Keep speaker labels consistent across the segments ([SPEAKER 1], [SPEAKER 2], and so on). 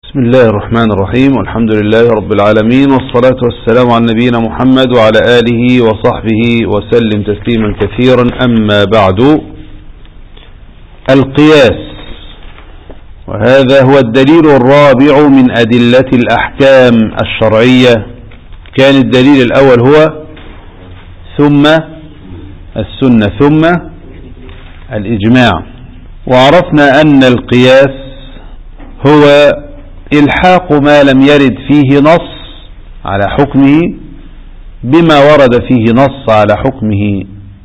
[SPEAKER 1] بسم الله الرحمن الرحيم، والحمد لله رب العالمين، والصلاة والسلام على نبينا محمد وعلى آله وصحبه وسلم تسليما كثيرا. أما بعد، القياس، وهذا هو الدليل الرابع من أدلة الأحكام الشرعية. كان الدليل الأول هو ثم السنة ثم الإجماع. وعرفنا أن القياس هو إلحاق ما لم يرد فيه نص على حكمه بما ورد فيه نص على حكمه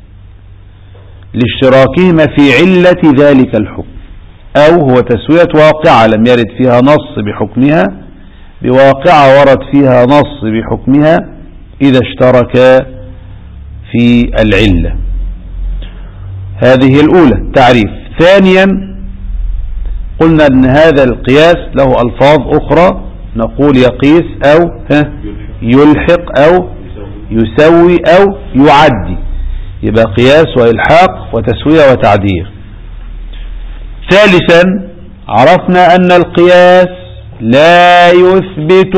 [SPEAKER 1] لاشتراكهما في علة ذلك الحكم، أو هو تسوية واقعة لم يرد فيها نص بحكمها بواقعة ورد فيها نص بحكمها إذا اشتركا في العلة. هذه الأولى تعريف. ثانيا، قلنا أن هذا القياس له ألفاظ أخرى، نقول يقيس أو يلحق أو يسوي أو يعدي، يبقى قياس وإلحاق وتسوية وتعديل. ثالثا، عرفنا أن القياس لا يثبت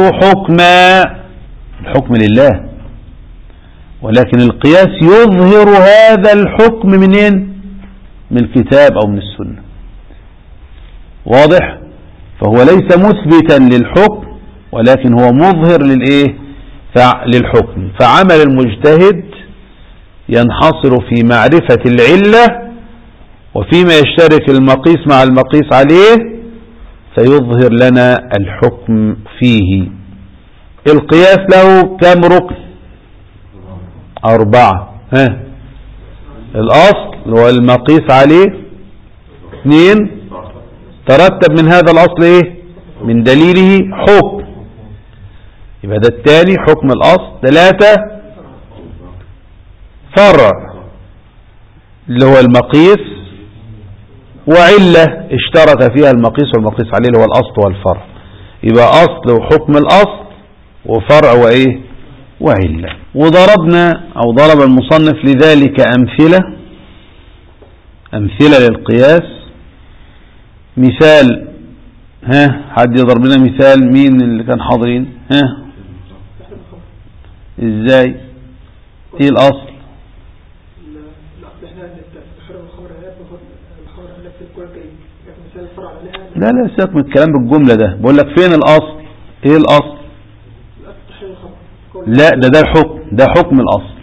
[SPEAKER 1] الحكم لله، ولكن القياس يظهر هذا الحكم منين؟ من الكتاب أو من السنة. واضح؟ فهو ليس مثبتا للحكم، ولكن هو مظهر للحكم. فعمل المجتهد ينحصر في معرفة العلة وفيما يشترك المقيس مع المقيس عليه، فيظهر لنا الحكم فيه. القياس له كم ركن؟ 4. الأصل هو المقيس عليه. 2، ترتب من هذا الأصل من دليله حكم، يبقى ده الثاني حكم الأصل. 3، فرع اللي هو المقيس، وعلة اشترك فيها المقيس والمقيس عليه اللي هو الأصل والفرع. يبقى أصل وحكم الأصل وفرع وعلة. وضربنا أو ضرب المصنف لذلك أمثلة للقياس. مثال، حد يضرب لنا مثال؟ مين اللي كان حاضرين؟ ازاي؟ ايه الاصل؟ لا سيبك من الكلام بالجملة ده، بقول لك فين الاصل؟ ايه الاصل؟ لا ده الحكم، ده حكم الاصل.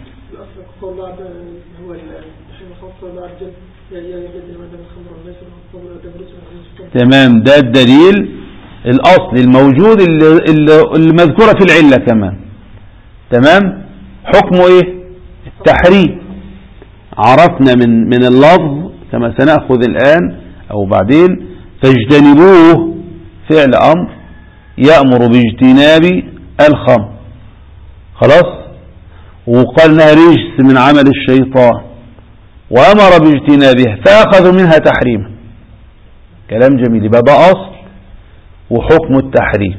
[SPEAKER 1] تمام، ده الدليل الأصل الموجود اللي مذكورة في العلة كمان. تمام. حكمه ايه؟ التحريم. عرفنا من اللفظ كما سنأخذ الآن أو بعدين. فاجتنبوه فعل أمر يأمر باجتناب الخمر، خلاص، وقال انها رجس من عمل الشيطان وأمر باجتنابها فأخذوا منها تحريما. كلام جميل. يبقى ده أصل وحكم التحريم.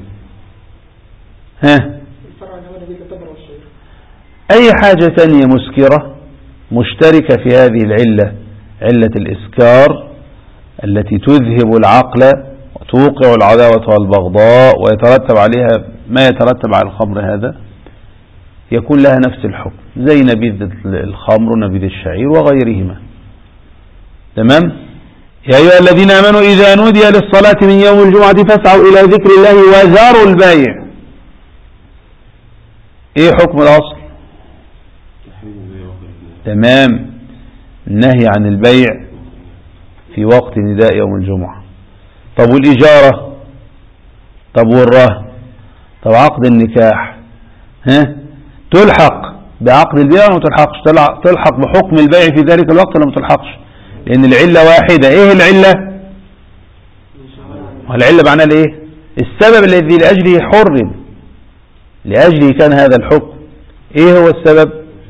[SPEAKER 1] أي حاجة تانية مسكرة مشتركة في هذه العلة، علة الإسكار التي تذهب العقل وتوقع العداوة والبغضاء ويترتب عليها ما يترتب على الخمر، هذا يكون لها نفس الحكم زي نبيذ الخمر ونبيذ الشعير وغيرهما. تمام. يا أيها الذين آمنوا إذا نودي للصلاة من يوم الجمعة فاسعوا إلى ذكر الله وذروا البيع. إيه حكم الأصل؟ تمام، النهي عن البيع في وقت نداء يوم الجمعة. طب والإجارة؟ طب والرهن؟ طب عقد النكاح تلحق بعقد البيع ولا ما تلحقش؟ تلحق بحكم البيع في ذلك الوقت ولا ما تلحقش؟ لأن العلة واحدة. إيه العلة؟ والعلة معناها إيه؟ السبب الذي لأجله حرم، لأجله كان هذا الحكم. إيه هو السبب؟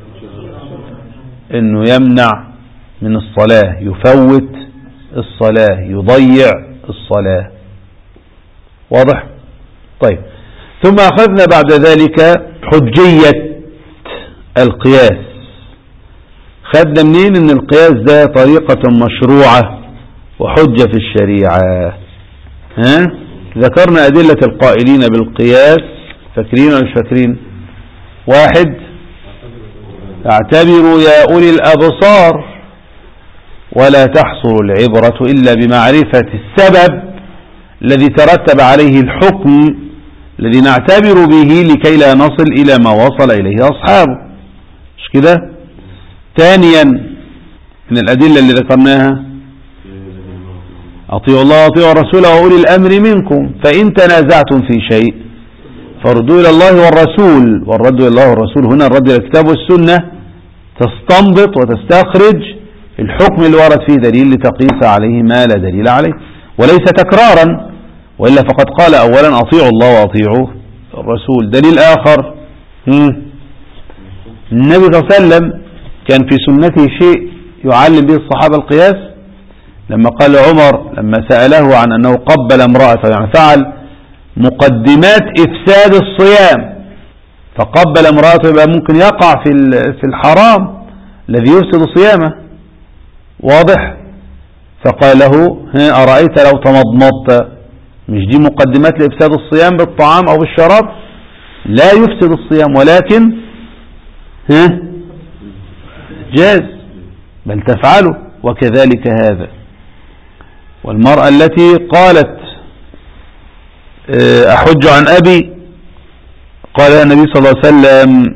[SPEAKER 1] إنه يمنع من الصلاة، يفوت الصلاة، يضيع الصلاة. واضح؟ طيب، ثم أخذنا بعد ذلك حجية القياس. خدنا منين ان القياس ده طريقة مشروعة وحجة في الشريعة؟ ذكرنا أدلة القائلين بالقياس، فاكرين ولا مش فاكرين؟ واحد: اعتبروا يا أولي الأبصار ولا تحصل العبرة إلا بمعرفة السبب الذي ترتب عليه الحكم الذي نعتبر به لكي لا نصل إلى ما وصل إليه أصحابه، مش كده؟ ثانيا من الأدلة اللي ذكرناها: أطيعوا الله وأطيعوا الرسول وأولي الأمر منكم فإن تنازعتم في شيء فردوا إلى الله والرسول. والرد إلى الله والرسول هنا الرد إلى الكتاب والسنة، تستنبط وتستخرج الحكم اللي ورد فيه دليل لتقيس عليه ما لا دليل عليه، وليس تكرارا، وإلا فقد قال أولا: أطيعوا الله وأطيعوا الرسول. دليل آخر: النبي صلى الله عليه وسلم كان في سنته شيء يعلم به الصحابة القياس، لما قال عمر لما سأله عن أنه قبل امرأته، يعني فعل مقدمات إفساد الصيام، فقبل امرأته، يبقى ممكن يقع في الحرام الذي يفسد صيامه، واضح؟ فقال له: أرأيت لو تمضمضت، مش دي مقدمات لإفساد الصيام بالطعام أو بالشراب؟ لا يفسد الصيام ولكن جاز، بل تفعله. وكذلك هذا. والمرأة التي قالت: أحج عن أبي، قال النبي صلى الله عليه وسلم: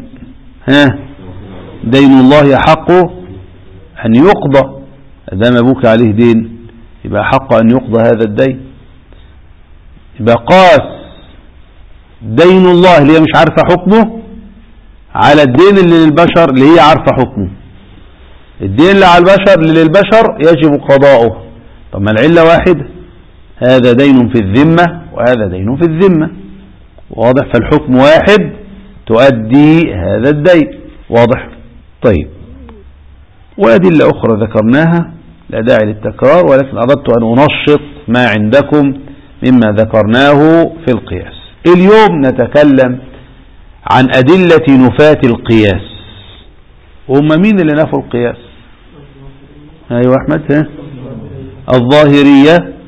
[SPEAKER 1] دين الله حق أن يقضى، أدام أبوك عليه دين يبقى حق أن يقضى هذا الدين. يبقى قاس دين الله اللي هي مش عارفة حكمه على الدين اللي للبشر اللي هي عارفة حكمه. الدين اللي على البشر اللي للبشر يجب قضاؤه. طب ما العلة واحدة، هذا دين في الذمة وهذا دين في الذمة، واضح؟ فالحكم واحد تؤدي هذا الدين، واضح؟ طيب، وأدلة أخرى ذكرناها لا داعي للتكرار، ولكن أردت أن أنشط ما عندكم مما ذكرناه في القياس. اليوم نتكلم عن أدلة نفاة القياس. هم مين اللي نفوا القياس؟ أيوة أحمد، الظاهرية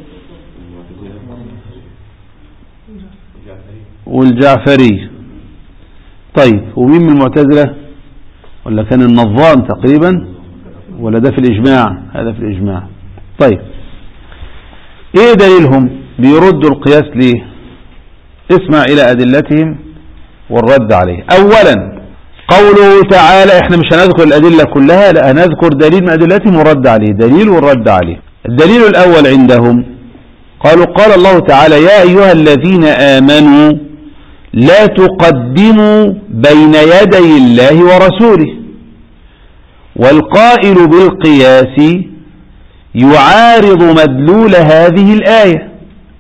[SPEAKER 1] والجعفرية. طيب، ومين من المعتزلة؟ ولا كان النظام تقريبا، ولا ده في الإجماع؟ هذا في الإجماع. طيب، ايه دليلهم؟ بيردوا القياس ليه؟ اسمع إلى أدلتهم والرد عليه. أولا قوله تعالى، احنا مش هنذكر الأدلة كلها، لا، هنذكر دليل من أدلتهم ورد عليه، دليل والرد عليه. الدليل الأول عندهم قالوا: قال الله تعالى: يا أيها الذين آمنوا لا تقدموا بين يدي الله ورسوله. والقائل بالقياس يعارض مدلول هذه الآية،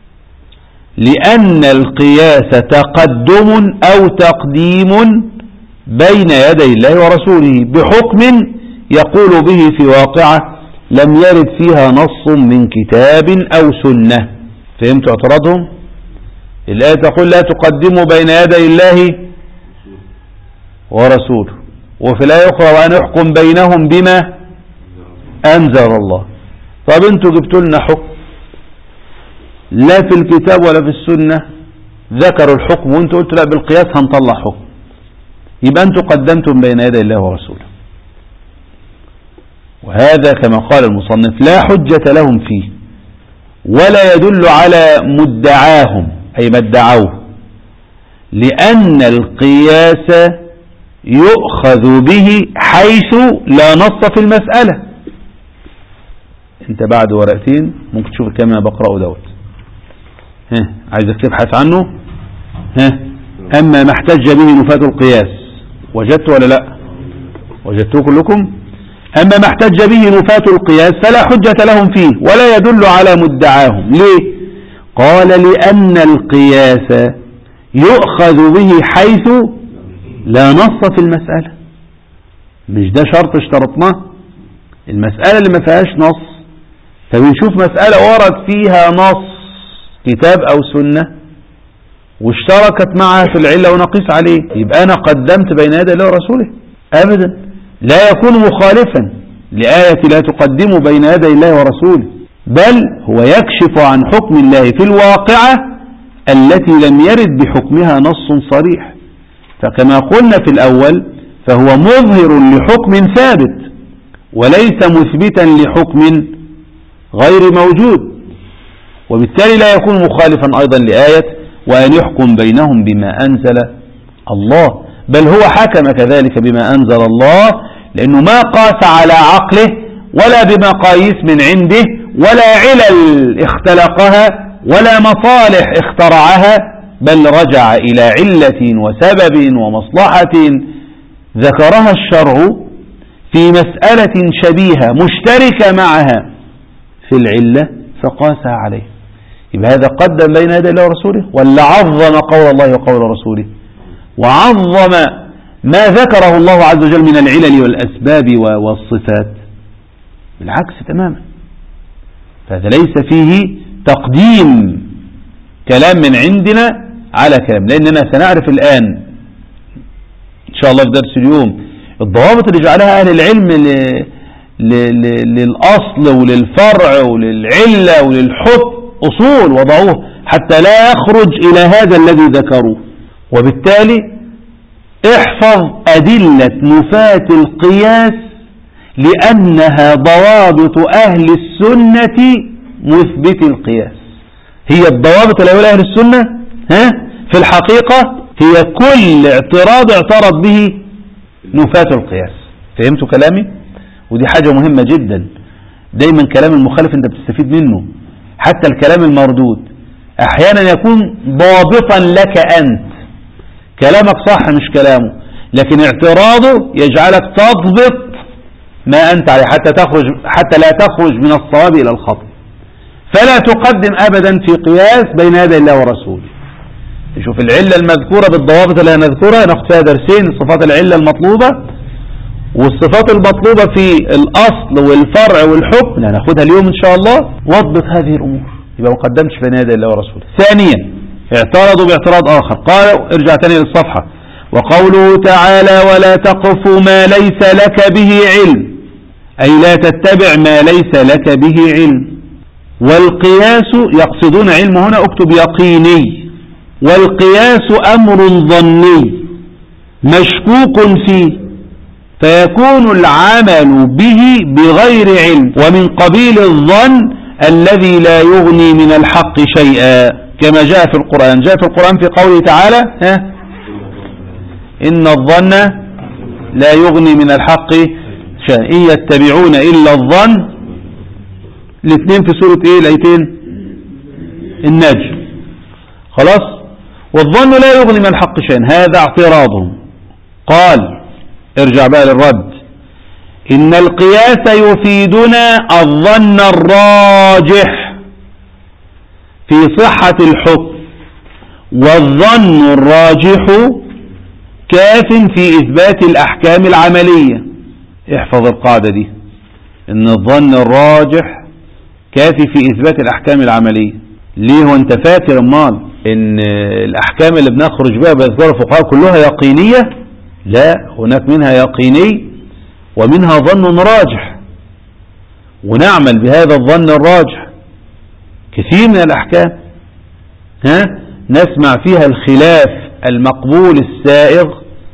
[SPEAKER 1] لأن القياس تقدم أو تقديم بين يدي الله ورسوله بحكم يقول به في واقعة لم يرد فيها نص من كتاب أو سنة. فهمتوا اعتراضهم؟ الآية تقول: لا تقدموا بين يدي الله ورسوله، وفي الآية أخرى: وأن يحكم بينهم بما أنزل الله. طب انتوا جبتوا لنا حكم لا في الكتاب ولا في السنة ذكروا الحكم، وانتوا قلتوا لا بالقياس هنطلع حكم، يبقى انتوا قدمتم بين يدي الله ورسوله. وهذا كما قال المصنف لا حجة لهم فيه، ولا يدل على مدعاهم أي ما ادعوه، لأن القياس يؤخذ به حيث لا نص في المسألة. انت بعد ورقتين ممكن تشوف كما بقرأه دوت، عايزك تبحث عنه. أما ما احتج به نفاة القياس، وجدته ولا لا؟ وجدتوه كلكم؟ أما ما احتج به نفاة القياس فلا حجة لهم فيه ولا يدل على مدعاهم. ليه؟ قال: لأن القياس يؤخذ به حيث لا نص في المسألة. مش ده شرط اشترطناه؟ المسألة اللي ما فيهاش نص، فبنشوف مسألة ورد فيها نص كتاب أو سنة واشتركت معها في العلة ونقيس عليه، يبقى أنا قدمت بين يدي الله ورسوله؟ أبدا، لا يكون مخالفا لآية لا تقدموا بين يدي الله ورسوله، بل هو يكشف عن حكم الله في الواقعة التي لم يرد بحكمها نص صريح. فكما قلنا في الأول فهو مظهر لحكم ثابت وليس مثبتا لحكم غير موجود، وبالتالي لا يكون مخالفا أيضا لآية وأن يحكم بينهم بما أنزل الله، بل هو حكم كذلك بما أنزل الله، لأنه ما قاس على عقله ولا بمقاييس من عنده ولا علل اختلقها ولا مصالح اخترعها، بل رجع إلى علة وسبب ومصلحة ذكرها الشرع في مسألة شبيهة مشتركة معها في العلة فقاسها عليه. يبقى هذا قدم بين يدي الله ورسوله، ولا عظم قول الله وقول رسوله وعظم ما ذكره الله عز وجل من العلل والأسباب والصفات؟ بالعكس تماما. فهذا ليس فيه تقديم كلام من عندنا على كلام، لأننا سنعرف الآن إن شاء الله في درس اليوم الضوابط اللي جعلها أهل العلم للأصل وللفرع وللعلة وللحكم، أصول وضعوه حتى لا يخرج إلى هذا الذي ذكروه. وبالتالي احفظ أدلة نفاة القياس لأنها ضوابط أهل السنة مثبت القياس. هي الضوابط اللي يقولها أهل السنة في الحقيقة هي كل اعتراض اعترض به نفاة القياس. فهمتوا كلامي؟ ودي حاجة مهمة جدا. دايما كلام المخالف انت بتستفيد منه، حتى الكلام المردود احيانا يكون ضابطا لك انت، كلامك صح مش كلامه، لكن اعتراضه يجعلك تضبط ما انت عليه حتى لا تخرج من الصواب الى الخطأ. فلا تقدم ابدا في قياس بين يدي الله ورسوله. شوف العلة المذكورة بالضوابط اللي هنذكرها ناخد فيها درسين، صفات العلة المطلوبة والصفات المطلوبة في الأصل والفرع والحكم هناخدها اليوم إن شاء الله. واضبط هذه الأمور، يبقى ما قدمتش بين يدي الله ورسوله. ثانيا اعترضوا باعتراض آخر، قالوا ارجع تاني للصفحة، وقوله تعالى ولا تقف ما ليس لك به علم، أي لا تتبع ما ليس لك به علم. والقياس يقصدون علم هنا اكتب يقيني، والقياس أمر ظني مشكوك فيه فيكون العمل به بغير علم، ومن قبيل الظن الذي لا يغني من الحق شيئا، كما جاء في القرآن. جاء في القرآن في قوله تعالى إن الظن لا يغني من الحق شيئا إن يتبعون إلا الظن. الاثنين في سورة ايه الايتين؟ النجم. خلاص. والظن لا يغني من الحق شيئا، هذا اعتراض. قال ارجع بقى للرد، إن القياس يفيدنا الظن الراجح في صحة الحكم، والظن الراجح كاف في إثبات الأحكام العملية. احفظ القاعدة دي، إن الظن الراجح كافي في إثبات الأحكام العملية. ليه؟ وانت فاكر امال إن الأحكام اللي بنخرج بها بأذكار الفقهاء كلها يقينية؟ لا، هناك منها يقيني ومنها ظن راجح، ونعمل بهذا الظن الراجح. كثير من الأحكام نسمع فيها الخلاف المقبول السائغ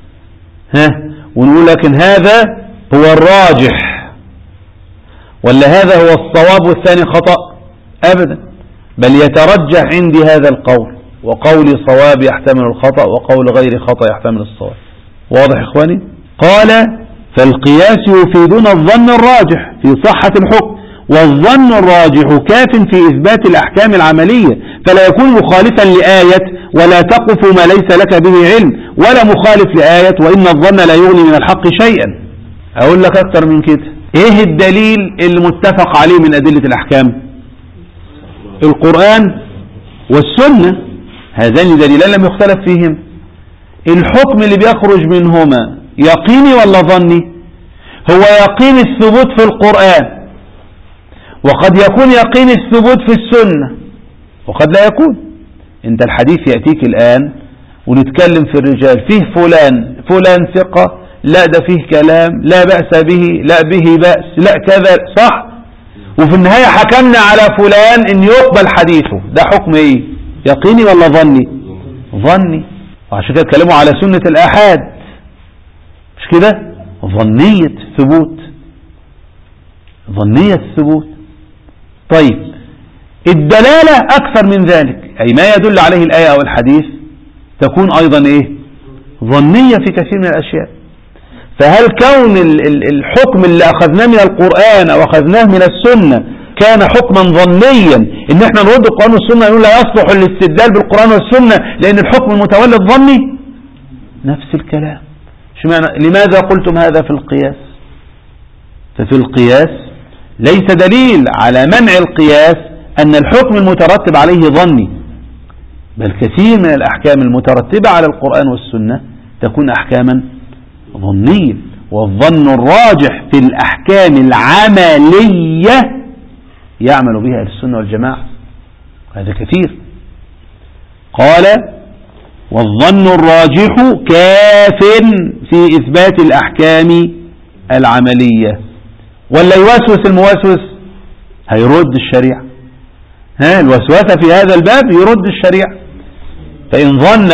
[SPEAKER 1] ونقول لكن هذا هو الراجح، ولا هذا هو الصواب والثاني خطأ. أبدا، بل يترجح عندي هذا القول، وقولي صواب يحتمل الخطأ وقول غير خطأ يحتمل الصواب. واضح إخواني؟ قال فالقياس يفيدنا الظن الراجح في صحة الحكم، والظن الراجح كاف في إثبات الأحكام العملية، فلا يكون مخالفا لآية ولا تقف ما ليس لك به علم، ولا مخالف لآية وإن الظن لا يغني من الحق شيئا. أقول لك أكتر من كده، إيه الدليل المتفق عليه من أدلة الأحكام؟ القرآن والسنة، هذان دليلان لم يختلف فيهم. الحكم اللي بيخرج منهما يقيني ولا ظني؟ هو يقين الثبوت في القرآن، وقد يكون يقين الثبوت في السنة، وقد لا يكون. انت الحديث يأتيك الآن ونتكلم في الرجال، فيه فلان ثقة، لا ده فيه كلام، لا بأس به، لا به بأس، لا كذا، صح؟ وفي النهاية حكمنا على فلان ان يقبل حديثه. ده حكم ايه؟ يقيني ولا ظني؟ ظني. وعشان كده اتكلموا على سنة الآحاد، مش كده؟ ظنية الثبوت، ظنية الثبوت. طيب الدلالة أكثر من ذلك، أي ما يدل عليه الآية أو الحديث تكون أيضا إيه؟ ظنية في كثير من الأشياء. فهل كون الحكم اللي أخذناه من القرآن أو أخذناه من السنة كان حكما ظنيا إن احنا نرد القرآن والسنة نقول لا يصلح الاستدلال بالقرآن والسنة لأن الحكم المتولد ظني؟ نفس الكلام. لماذا قلتم هذا في القياس؟ ففي القياس ليس دليل على منع القياس أن الحكم المترتب عليه ظني، بل كثير من الأحكام المترتبة على القرآن والسنة تكون أحكاما ظنية، والظن الراجح في الأحكام العملية يعمل بها أهل السنة والجماعة، هذا كثير. قال والظن الراجح كاف في إثبات الأحكام العملية. ولا يوسوس الموسوس هيرد الشريعة، الوسوسة في هذا الباب يرد الشريعة. فإن ظن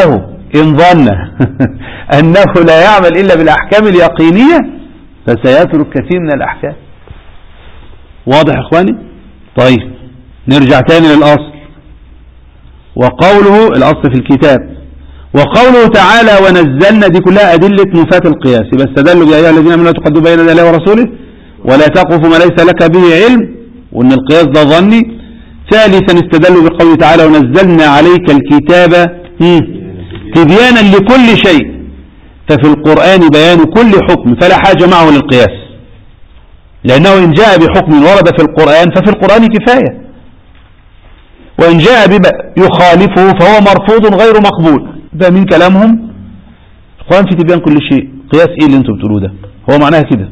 [SPEAKER 1] أنه لا يعمل إلا بالأحكام اليقينية فسيترك كثير من الأحكام. واضح إخواني؟ طيب نرجع تاني للأصل، وقوله الأصل في الكتاب، وقوله تعالى ونزلنا، دي كلها أدلة نفاة القياس، بس استدلوا يا أيها الذين آمنوا لا تقدموا بين يدي الله ورسوله ولا تقف ما ليس لك به علم، وأن القياس ده ظني. ثالثا استدلوا بقوله تعالى ونزلنا عليك الكتاب تبيانا لكل شيء، ففي القرآن بيان كل حكم فلا حاجة معه للقياس، لأنه إن جاء بحكم ورد في القرآن ففي القرآن كفاية، وإن جاء بما يخالفه فهو مرفوض غير مقبول. ده من كلامهم القرآن في تبيان كل شيء، قياس إيه اللي انتم بتقولوه ده؟ هو معناها كده.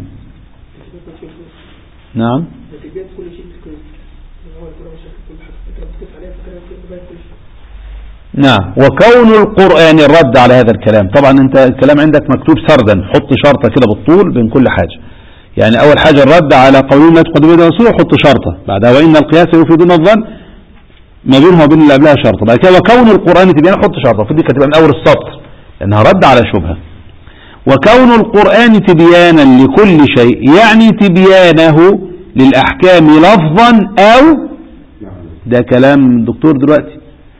[SPEAKER 1] نعم نعم. وكون القرآن الرد على هذا الكلام، طبعا انت الكلام عندك مكتوب سردا، حط شرطة كده بالطول بين كل حاجة. يعني اول حاجة الرد على قولهم لا تقدموا بين رسوله، حط شرطة بعدها وإن القياس يفيدون الظن، ما بينها وبين اللي قبلها شرطة. بعد كده وكون القرآن تبيانا، حط شرطة، فدي كتبقى من اول السطر لانها رد على شبهة. وكون القرآن تبيانا لكل شيء يعني تبيانه للأحكام لفظا أو، ده كلام الدكتور دلوقتي،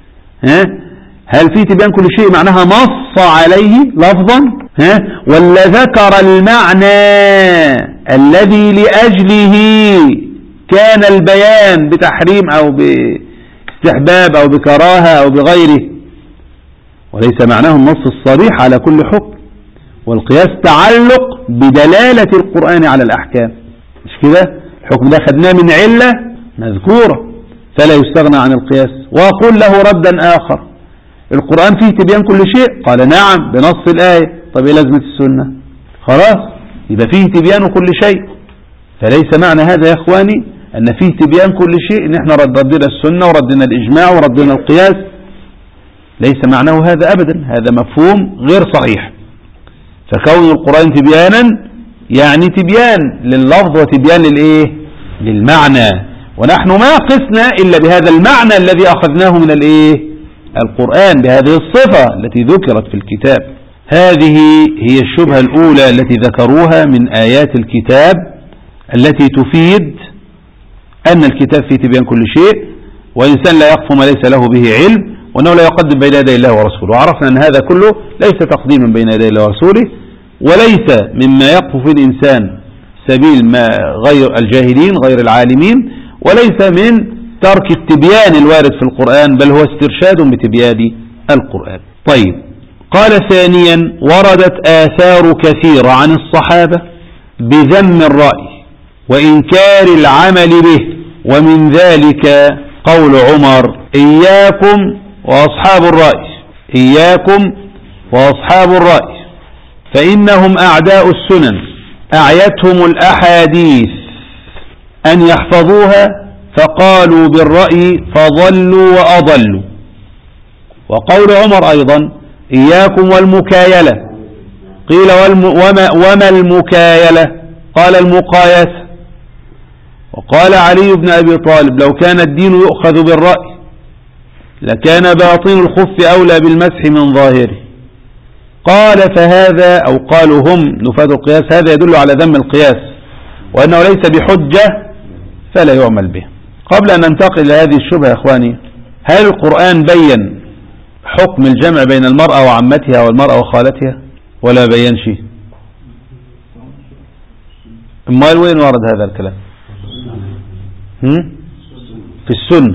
[SPEAKER 1] هل في تبيان كل شيء معناها نص عليه لفظا، ولا ذكر المعنى الذي لأجله كان البيان بتحريم أو باستحباب أو بكراهة أو بغيره، وليس معناه النص الصريح على كل حكم. والقياس تعلق بدلالة القرآن على الأحكام، مش كده؟ الحكم ده خدناه من علة مذكورة فلا يستغنى عن القياس. وأقول له ردا آخر، القرآن فيه تبيان كل شيء، قال نعم بنص الآية، طب إيه لازمة السنة؟ خلاص يبقى فيه تبيان كل شيء. فليس معنى هذا يا إخواني أن فيه تبيان كل شيء إن احنا ردنا السنة وردنا الإجماع وردنا القياس، ليس معناه هذا أبدا، هذا مفهوم غير صحيح. فكون القرآن تبيانا يعني تبيان لللفظ وتبيان للإيه؟ للمعنى، ونحن ما قسنا إلا بهذا المعنى الذي أخذناه من الإيه؟ القرآن، بهذه الصفة التي ذكرت في الكتاب. هذه هي الشبهة الأولى التي ذكروها من آيات الكتاب التي تفيد أن الكتاب فيه تبيان كل شيء، وإنسان لا يقف ما ليس له به علم، وأنه لا يقدم بين يدي الله ورسوله. وعرفنا أن هذا كله ليس تقديما بين يدي الله ورسوله، وليس مما يقف في الإنسان سبيل ما غير الجاهلين غير العالمين، وليس من ترك التبيان الوارد في القرآن، بل هو استرشاد بتبيان القرآن. طيب قال ثانيا وردت آثار كثيرة عن الصحابة بذم الرأي وإنكار العمل به، ومن ذلك قول عمر إياكم وأصحاب الرأي، إياكم وأصحاب الرأي فإنهم أعداء السنن أعيتهم الأحاديث أن يحفظوها فقالوا بالرأي فضلوا وأضلوا. وقول عمر أيضا إياكم والمكايلة، قيل وما المكايلة؟ قال المقايسة. وقال علي بن أبي طالب لو كان الدين يؤخذ بالرأي لكان باطن الخف أولى بالمسح من ظاهره. قال فهذا، أو قالوا هم نفاة القياس، هذا يدل على ذم القياس وأنه ليس بحجة فلا يعمل به. قبل أن ننتقل إلى هذه الشبهة يا إخواني، هل القرآن بين حكم الجمع بين المرأة وعمتها والمرأة وخالتها ولا بين شيء؟ امال وين ورد هذا الكلام؟ في السنة.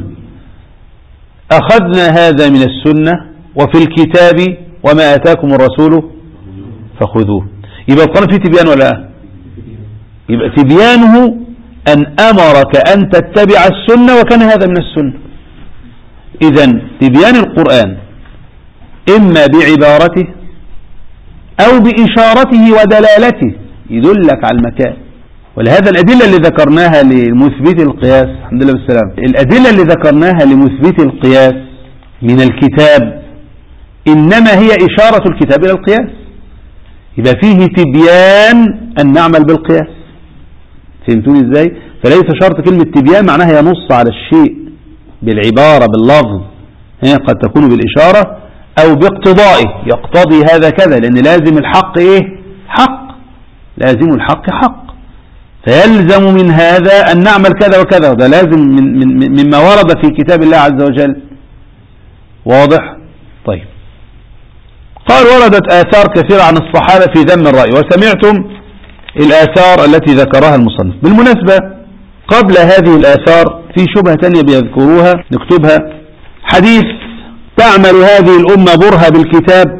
[SPEAKER 1] أخذنا هذا من السنة وفي الكتاب وما آتاكم الرسول فخذوه. يبقى القرآن فيه تبيان ولا لا؟ يبقى تبيانه أن أمرك أن تتبع السنة، وكان هذا من السنة. إذن تبيان القرآن إما بعبارته أو بإشارته ودلالته يدلك على المكان. ولهذا الأدلة اللي ذكرناها لمثبت القياس، الحمد لله بالسلام، الأدلة اللي ذكرناها لمثبت القياس من الكتاب إنما هي إشارة الكتاب إلى القياس. يبقى فيه تبيان أن نعمل بالقياس. فهمتوني إزاي؟ فليس شرط كلمة تبيان معناها ينص على الشيء بالعبارة باللفظ، هي قد تكون بالإشارة أو باقتضائه، يقتضي هذا كذا، لأن لازم الحق إيه؟ حق، لازم الحق حق، فيلزم من هذا أن نعمل كذا وكذا، وده لازم مما ورد في كتاب الله عز وجل. واضح؟ طيب، قال وردت آثار كثيرة عن الصحابة في ذم الرأي، وسمعتم الآثار التي ذكرها المصنف. بالمناسبة قبل هذه الآثار في شبهة تانية بيذكروها نكتبها: حديث تعمل هذه الأمة برهة بالكتاب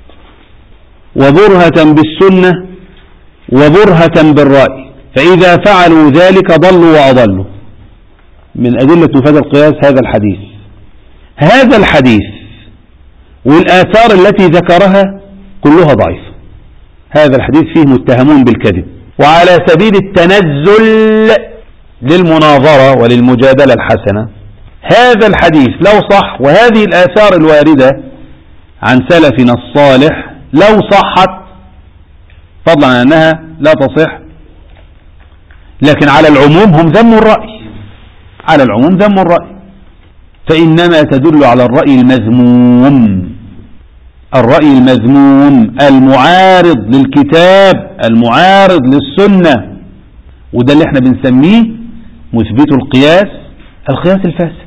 [SPEAKER 1] وبرهة بالسنة وبرهة بالرأي، فإذا فعلوا ذلك ضلوا وأضلوا. من أدلة نفاذ القياس هذا الحديث. هذا الحديث والآثار التي ذكرها كلها ضعيفة. هذا الحديث فيه متهمون بالكذب، وعلى سبيل التنزل للمناظرة وللمجادلة الحسنة، هذا الحديث لو صح وهذه الآثار الواردة عن سلفنا الصالح لو صحت، فضلا عن أنها لا تصح، لكن على العموم هم ذموا الرأي، على العموم ذموا الرأي، فإنما تدل على الرأي المذموم، الرأي المذموم المعارض للكتاب المعارض للسنة، وده اللي احنا بنسميه مثبت القياس، القياس الفاسد.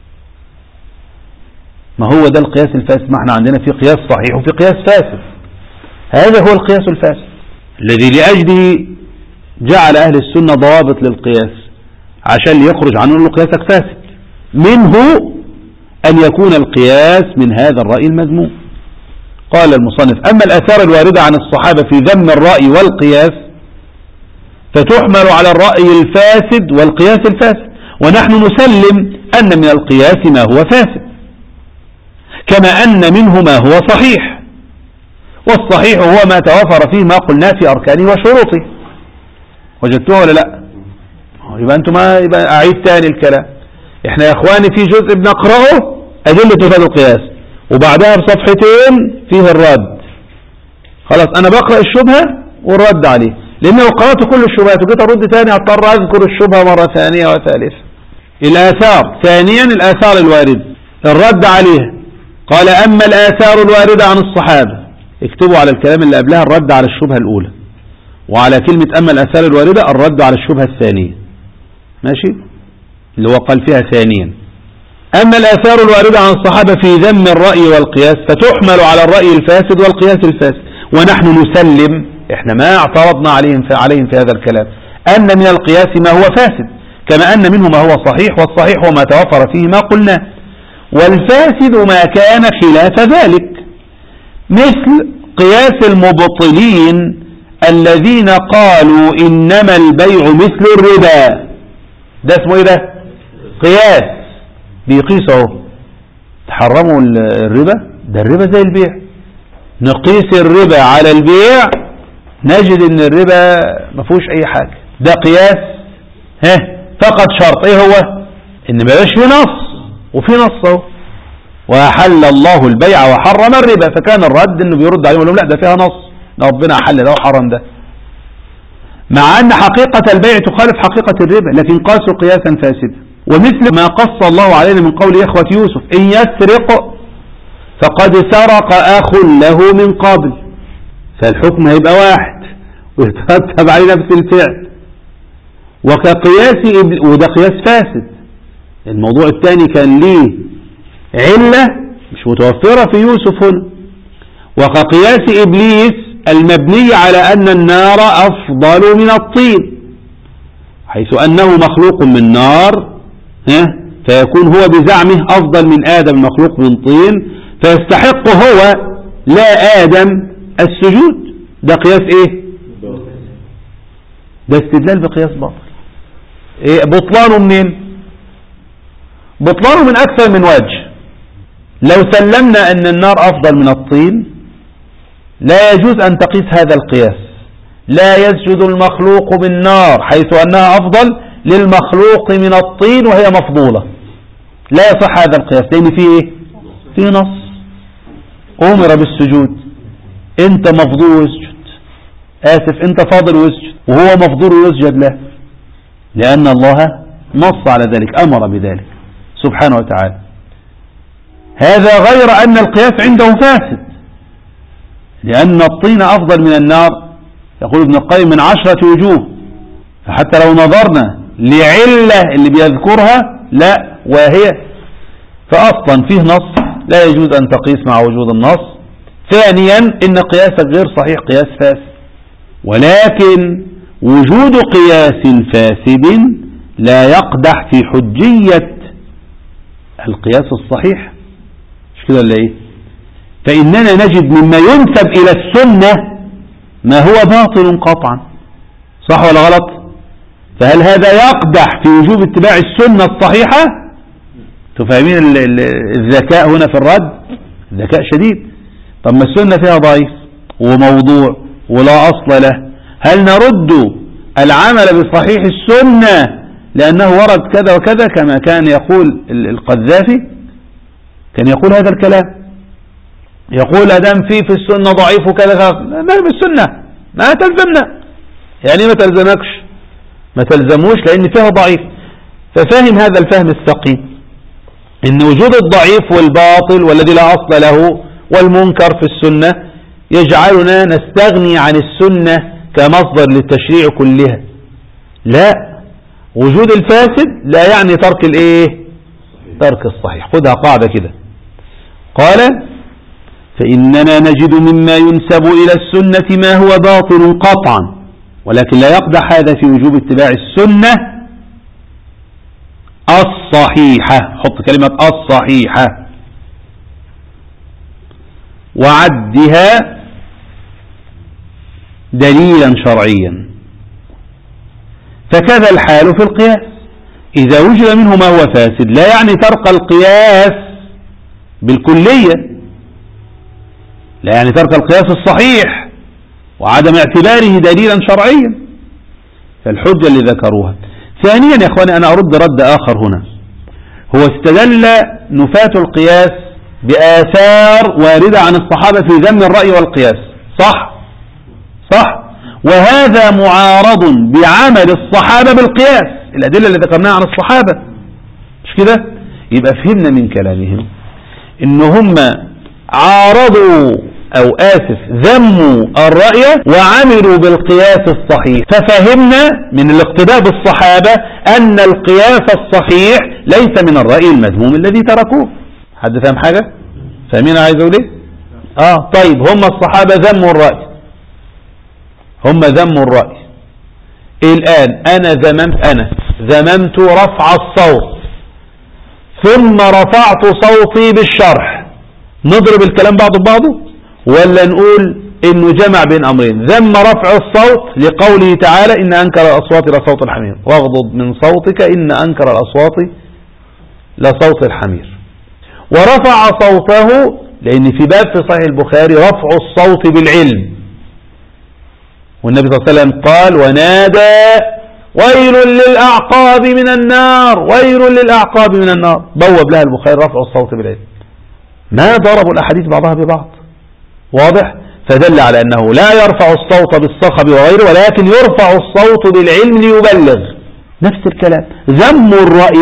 [SPEAKER 1] ما هو ده القياس الفاسد؟ ما احنا عندنا في قياس صحيح وفي قياس فاسد. هذا هو القياس الفاسد الذي لأجله جعل أهل السنة ضوابط للقياس عشان يخرج عنه انه قياسك فاسد، منه أن يكون القياس من هذا الرأي المذموم. قال المصنف: أما الآثار الواردة عن الصحابة في ذم الرأي والقياس فتحمل على الرأي الفاسد والقياس الفاسد، ونحن نسلم أن من القياس ما هو فاسد، كما أن منه ما هو صحيح، والصحيح هو ما توافر فيه ما قلنا في أركانه وشروطه. وجدتوها ولا لا؟ يبقى أنتم يبقى أعيد تاني الكلام. احنا يا اخواني في جزء بنقرأه أدلة نفاذ القياس، وبعدها بصفحتين فيه الرد. خلاص أنا بقرأ الشبهة والرد عليه، لأن لو قرأت كل الشبهات وجيت أرد تاني أضطر أذكر الشبهة مرة ثانية وثالثة. الآثار، ثانيا الآثار الواردة الرد عليها. قال: أما الآثار الواردة عن الصحابة، اكتبوا على الكلام اللي قبلها الرد على الشبهة الأولى، وعلى كلمة أما الآثار الواردة الرد على الشبهة الثانية، ماشي، اللي هو قال فيها ثانيا: أما الآثار الواردة عن الصحابة في ذم الرأي والقياس فتحمل على الرأي الفاسد والقياس الفاسد، ونحن نسلم، احنا ما اعترضنا عليهم في هذا الكلام، أن من القياس ما هو فاسد، كما أن منه ما هو صحيح، والصحيح هو ما توفر فيه ما قلنا، والفاسد ما كان خلاف ذلك، مثل قياس المبطلين الذين قالوا إنما البيع مثل الربا. ده اسمه ايه ده؟ قياس، بيقيسوا تحرموا الربا، ده الربا زي البيع، نقيس الربا على البيع نجد ان الربا ما فيهوش اي حاجة، ده قياس فقط شرط ايه هو؟ ان ما يبقاش في نص، وفي نص اهو: وأحل الله البيع وحرم الربا. فكان الرد انه بيرد عليهم يقول لهم لا ده فيها نص، ربنا أحل ده وحرم ده، مع أن حقيقة البيع تخالف حقيقة الربا، لكن قاسوا قياسا فاسدا. ومثل ما قص الله علينا من قول إخوة يوسف: إن يسرق فقد سرق أخ له من قبل، فالحكم هيبقى واحد ويترتب عليه نفس الفعل. وكقياس وده قياس فاسد، الموضوع الثاني كان ليه علة مش متوفرة في يوسف هنا. وكقياس إبليس المبني على أن النار أفضل من الطين، حيث أنه مخلوق من نار فيكون هو بزعمه أفضل من آدم المخلوق من طين، فيستحق هو لا آدم السجود. ده قياس إيه؟ ده استدلال بقياس باطل. إيه بطلانه منين؟ بطلانه من أكثر من وجه. لو سلمنا أن النار أفضل من الطين لا يجوز أن تقيس هذا القياس. لا يسجد المخلوق بالنار حيث أنها أفضل للمخلوق من الطين وهي مفضولة. لا يصح هذا القياس لأن فيه إيه؟ فيه نص أمر بالسجود. أنت مفضول واسجد، أنت فاضل واسجد، وهو مفضول ويسجد له، لأن الله نص على ذلك، أمر بذلك سبحانه وتعالى. هذا غير أن القياس عنده فاسد، لأن الطين أفضل من النار يقول ابن القيم من 10 وجوه. فحتى لو نظرنا لعلة اللي بيذكرها لا وهي فأصلا فيه نص لا يجوز أن تقيس مع وجود النص. ثانيا إن قياسك غير صحيح، قياس فاسد. ولكن وجود قياس فاسد لا يقدح في حجية القياس الصحيح، مش كده ولا ايه؟ فإننا نجد مما ينسب إلى السنة ما هو باطل قطعا، صح ولا غلط؟ فهل هذا يقدح في وجوب اتباع السنة الصحيحة؟ تفهمين الذكاء هنا في الرد؟ ذكاء شديد. طب ما السنة فيها ضعيف وموضوع ولا أصل له، هل نرد العمل بصحيح السنة لأنه ورد كذا وكذا كما كان يقول القذافي؟ كان يقول هذا الكلام، يقول أدام في السنة ضعيف وكذا، ما بالسنة ما تلزمنا. يعني ما تلزمكش، ما تلزموش لأن فيها ضعيف. ففهم هذا الفهم السقيم إن وجود الضعيف والباطل والذي لا أصل له والمنكر في السنة يجعلنا نستغني عن السنة كمصدر للتشريع كلها. لا، وجود الفاسد لا يعني ترك الايه؟ ترك الصحيح. خذها قاعدة كده. قال: فإننا نجد مما ينسب إلى السنة ما هو باطل قطعا، ولكن لا يقدح هذا في وجوب اتباع السنة الصحيحة. حط كلمة الصحيحة وعدها دليلا شرعيا. فكذا الحال في القياس، إذا وجد منه ما هو فاسد لا يعني ترك القياس بالكلية، لا يعني ترك القياس الصحيح وعدم اعتباره دليلا شرعيا. فالحجة اللي ذكروها. ثانيا يا اخواني أنا أرد رد آخر هنا، هو استدل نفاة القياس بآثار واردة عن الصحابة في ذم الرأي والقياس، صح؟ وهذا معارض بعمل الصحابة بالقياس، الأدلة اللي ذكرناها عن الصحابة، مش كده؟ يبقى فهمنا من كلامهم إن هم عارضوا ذموا الرأي وعملوا بالقياس الصحيح. ففهمنا من الاقتداء بالصحابة أن القياس الصحيح ليس من الرأي المذموم الذي تركوه. حد فهم حاجة؟ فاهمين عايز أقول إيه؟ طيب هم الصحابة ذموا الرأي، الآن أنا ذممت رفع الصوت ثم رفعت صوتي بالشرح، نضرب الكلام بعضه ببعضه ولا نقول إنه جمع بين أمرين؟ ذم رفع الصوت لقوله تعالى: إن أنكر الأصوات لصوت الحمير، واغضض من صوتك إن أنكر الأصوات لصوت الحمير. ورفع صوته لأن في باب في صحيح البخاري رفع الصوت بالعلم، والنبي صلى الله عليه وسلم قال: ونادى ويل للأعقاب من النار، ويل للأعقاب من النار، بوب لها البخاري رفع الصوت بالعلم. ما ضربوا الأحاديث بعضها ببعض، واضح؟ فدل على أنه لا يرفع الصوت بالصخب وغيره، ولكن يرفع الصوت بالعلم ليبلغ. نفس الكلام، ذم الرأي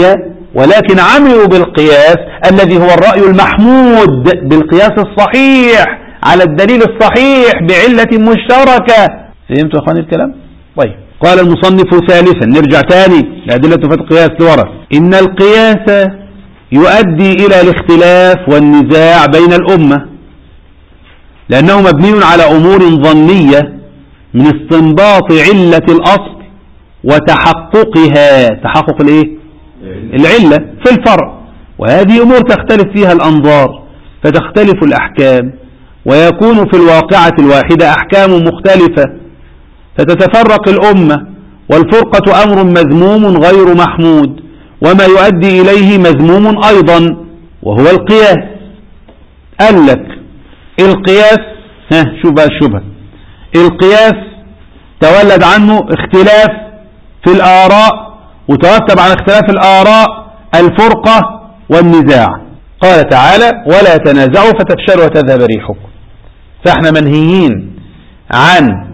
[SPEAKER 1] ولكن عملوا بالقياس الذي هو الرأي المحمود، بالقياس الصحيح على الدليل الصحيح بعلة مشتركة. فهمتوا يا اخواني الكلام؟ طيب، قال المصنف ثالثا، نرجع تاني لأدلة في القياس لورا، إن القياس يؤدي إلى الاختلاف والنزاع بين الأمة، لأنه مبني على أمور ظنية من استنباط علة الأصل وتحققها، تحقق الايه؟ العلة في الفرع، وهذه أمور تختلف فيها الأنظار فتختلف الأحكام، ويكون في الواقعة الواحدة أحكام مختلفة فتتفرق الأمة، والفرقة أمر مذموم غير محمود، وما يؤدي إليه مذموم أيضا وهو القياس. قال لك القياس، شو بقى الشبهة؟ القياس تولد عنه اختلاف في الآراء، وترتب عن اختلاف الآراء الفرقة والنزاع. قال تعالى: ولا تنازعوا فتفشلوا وتذهب ريحكم. فاحنا منهيين عن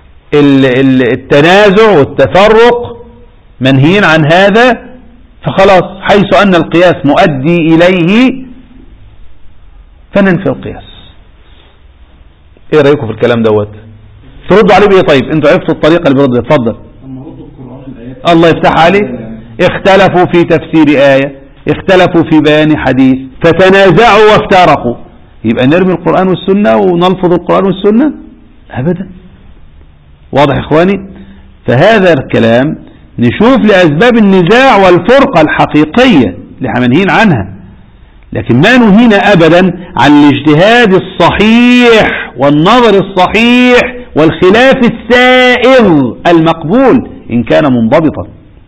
[SPEAKER 1] التنازع والتفرق، منهيين عن هذا، فخلاص حيث أن القياس مؤدي إليه فننفي القياس. ايه رأيكم في الكلام دوت؟ تردوا عليه بايه؟ طيب انتوا عرفتوا الطريقة اللي بيرد. اتفضل. الله يفتح عليك. اختلفوا في تفسير آية، اختلفوا في بيان حديث، فتنازعوا وافترقوا، يبقى نرمي القرآن والسنة ونلفظ القرآن والسنة؟ أبدا. واضح يا إخواني؟ فهذا الكلام نشوف لأسباب النزاع والفرقة الحقيقية اللي احنا منهين عنها، لكن ما نهينا أبدا عن الاجتهاد الصحيح والنظر الصحيح والخلاف السائغ المقبول إن كان منضبطا.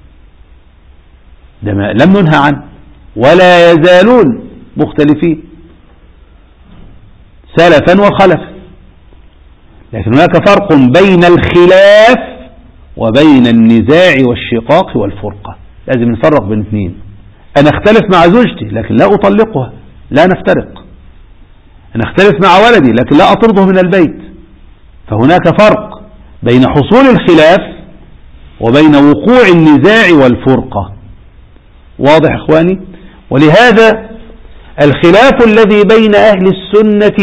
[SPEAKER 1] ده ما لم ننهى عنه، ولا يزالون مختلفين سلفا وخلفا، لكن هناك فرق بين الخلاف وبين النزاع والشقاق والفرقة. لازم نفرق بين اثنين. أنا اختلف مع زوجتي لكن لا أطلقها، لا نفترق. أنا اختلف مع ولدي لكن لا أطرده من البيت. فهناك فرق بين حصول الخلاف وبين وقوع النزاع والفرقة. واضح إخواني؟ ولهذا الخلاف الذي بين أهل السنة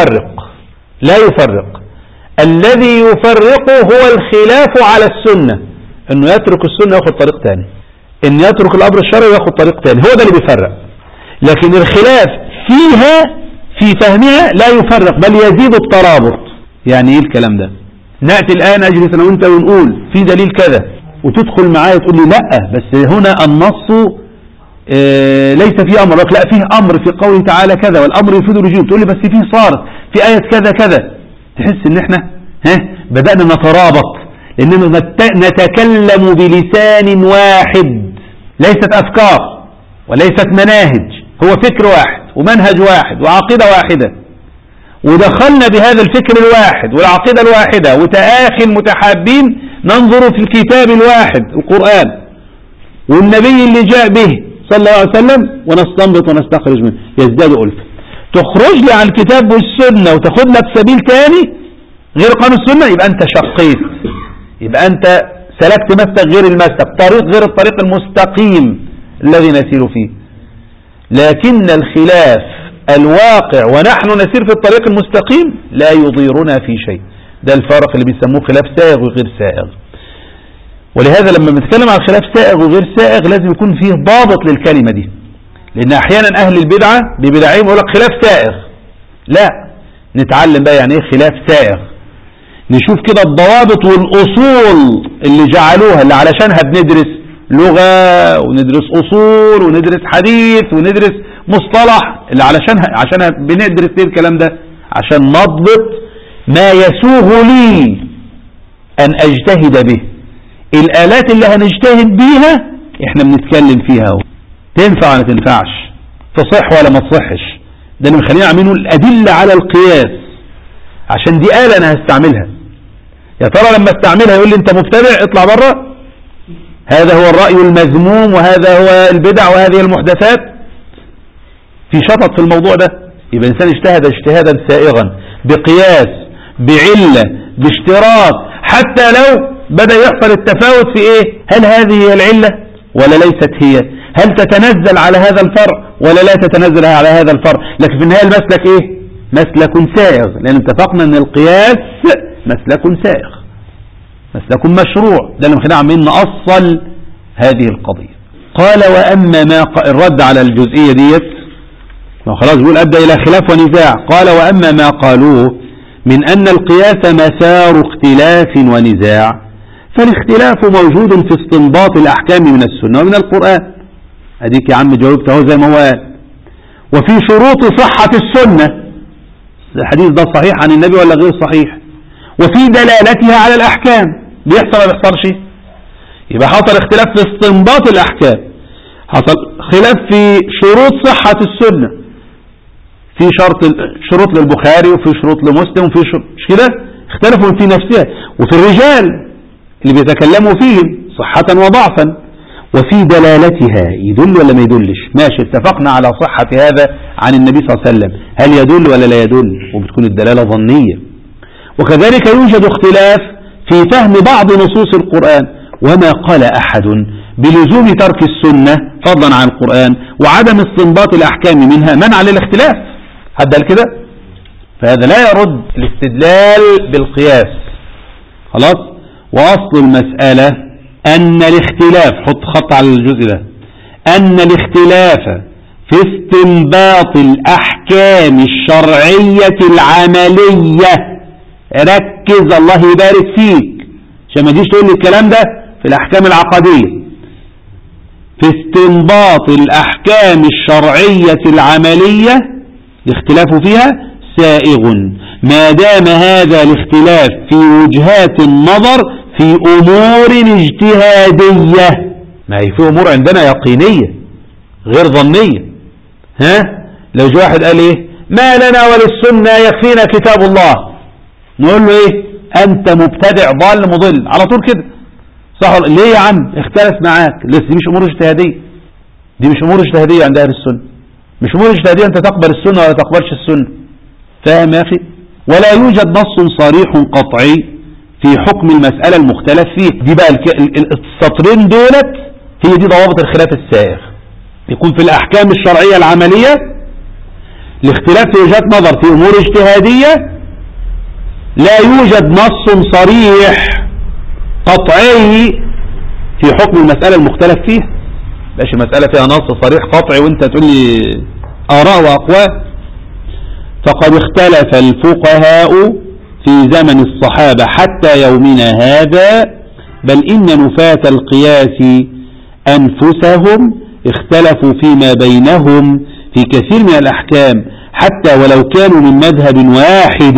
[SPEAKER 1] لا يفرق. الذي يفرقه هو الخلاف على السنة، انه يترك السنة وياخد طريق تاني، ان يترك الامر الشرعي وياخد طريق تاني، هو ده اللي بيفرق. لكن الخلاف فيها في فهمها لا يفرق، بل يزيد الترابط. يعني ايه الكلام ده؟ نأتي الآن أجلس أنا وأنت ونقول في دليل كذا، وتدخل معايا تقول لي لا بس هنا النص ليس فيه أمر، لا فيه أمر في قوله تعالى كذا، والأمر يفيد الوجوب. تقول لي بس فيه صارت في آية كذا كذا. تحس ان احنا بدأنا نترابط، لأننا نتكلم بلسان واحد، ليست أفكار وليست مناهج، هو فكر واحد ومنهج واحد وعقيدة واحدة، ودخلنا بهذا الفكر الواحد والعقيدة الواحدة وتآخي المتحابين ننظر في الكتاب الواحد القرآن والنبي اللي جاء به صلى الله عليه وسلم ونستنبط ونستخرج منه، يزداد ألفا. تخرج لي عن الكتاب والسنة وتاخد لك سبيل تاني غير قانون السنة، يبقى أنت شقيت، يبقى أنت سلكت مسلك غير المسلك، طريق غير الطريق المستقيم الذي نسير فيه. لكن الخلاف الواقع ونحن نسير في الطريق المستقيم لا يضيرنا في شيء. ده الفارق اللي بيسموه خلاف سائغ وغير سائغ. ولهذا لما بنتكلم عن خلاف سائغ وغير سائغ لازم يكون فيه ضابط للكلمة دي، لأن أحيانا أهل البدعة ببدعهم يقول لك خلاف سائغ. لا، نتعلم بقى يعني إيه خلاف سائغ، نشوف كده الضوابط والأصول اللي جعلوها، اللي علشانها بندرس لغة وندرس أصول وندرس حديث وندرس مصطلح، اللي عشانها بندرس ليه الكلام ده؟ عشان نضبط ما يسوغ لي أن أجتهد به. الآلات اللي هنجتهد بيها احنا بنتكلم فيها، تنفع ولا تنفعش، تصح ولا ما تصحش. ده اللي مخلينا عاملين الأدلة على القياس، عشان دي آلة أنا هستعملها. يا ترى لما استعملها يقول لي أنت مبتدع اطلع بره، هذا هو الرأي المذموم وهذا هو البدع وهذه المحدثات، في شطط في الموضوع ده. يبقى الإنسان اجتهد اجتهادا سائغا بقياس بعلة باشتراط، حتى لو بدأ يحصل التفاوت في إيه؟ هل هذه هي العلة ولا ليست هي؟ هل تتنزل على هذا الفرع ولا لا تتنزل على هذا الفرع. لكن في النهاية المسلك ايه؟ مسلك سائغ، لأن اتفقنا ان القياس مسلك سائغ، مسلك مشروع. ده اللي مخلينا عمالين نأصل هذه القضية. قال وأما ما الرد على الجزئية ديت، خلاص بيقول أبدأ إلى خلاف ونزاع. قال وأما ما قالوه من أن القياس مسار اختلاف ونزاع، فالاختلاف موجود في استنباط الأحكام من السنة ومن القرآن. أديك يا عم جاوبت اهو زي ما هو قال. وفي شروط صحة السنة، الحديث ده صحيح عن النبي ولا غير صحيح، وفي دلالتها على الأحكام، بيحصل ولا بيحصلش؟ يبقى حصل اختلاف في استنباط الأحكام، حصل خلاف في شروط صحة السنة، في شروط للبخاري وفي شروط لمسلم وفي شروط، مش كده؟ اختلفوا في نفسها. وفي الرجال اللي بيتكلموا فيهم صحة وضعفا، وفي دلالتها يدل ولا ما يدلش. ماشي، اتفقنا على صحة هذا عن النبي صلى الله عليه وسلم، هل يدل ولا لا يدل؟ وبتكون الدلالة ظنية. وكذلك يوجد اختلاف في فهم بعض نصوص القرآن، وما قال أحد بلزوم ترك السنة فضلا عن القرآن وعدم استنباط الأحكام منها منع للاختلاف. حد قال كده؟ فهذا لا يرد الاستدلال بالقياس. خلاص. وأصل المسألة أن الاختلاف، حط خط على الجزء ده، أن الاختلاف في استنباط الأحكام الشرعية العملية، ركز الله يبارك فيك عشان ما تجيش تقول لي الكلام ده في الأحكام العقدية. في استنباط الأحكام الشرعية العملية الاختلاف فيها سائغ، ما دام هذا الاختلاف في وجهات النظر في أمور اجتهادية. ما هي في أمور عندنا يقينية غير ظنية. لو جاء واحد قال ايه ما لنا وللسنة يكفينا كتاب الله، نقول له ايه انت مبتدع ضال مضل على طول كده، صح؟ ليه يا عم؟ اختلف معاك. لسه دي مش امور اجتهادية، دي مش امور اجتهادية عند اهل السنة، مش امور اجتهادية انت تقبل السنة ولا تقبلش السنة. فاهم يا اخي؟ ولا يوجد نص صريح قطعي في حكم المسألة المختلف فيه. دي بقى السطرين دولت هي دي ضوابط الخلاف السائغ. يكون في الأحكام الشرعية العملية الاختلاف في وجهات نظر في أمور اجتهادية، لا يوجد نص صريح قطعي في حكم المسألة المختلف فيها. باش المسألة فيها نص صريح قطعي وانت تقول لي آراء وأقوال. فقد اختلف الفقهاء في زمن الصحابة حتى يومنا هذا، بل إن نفاة القياس أنفسهم اختلفوا فيما بينهم في كثير من الأحكام حتى ولو كانوا من مذهب واحد.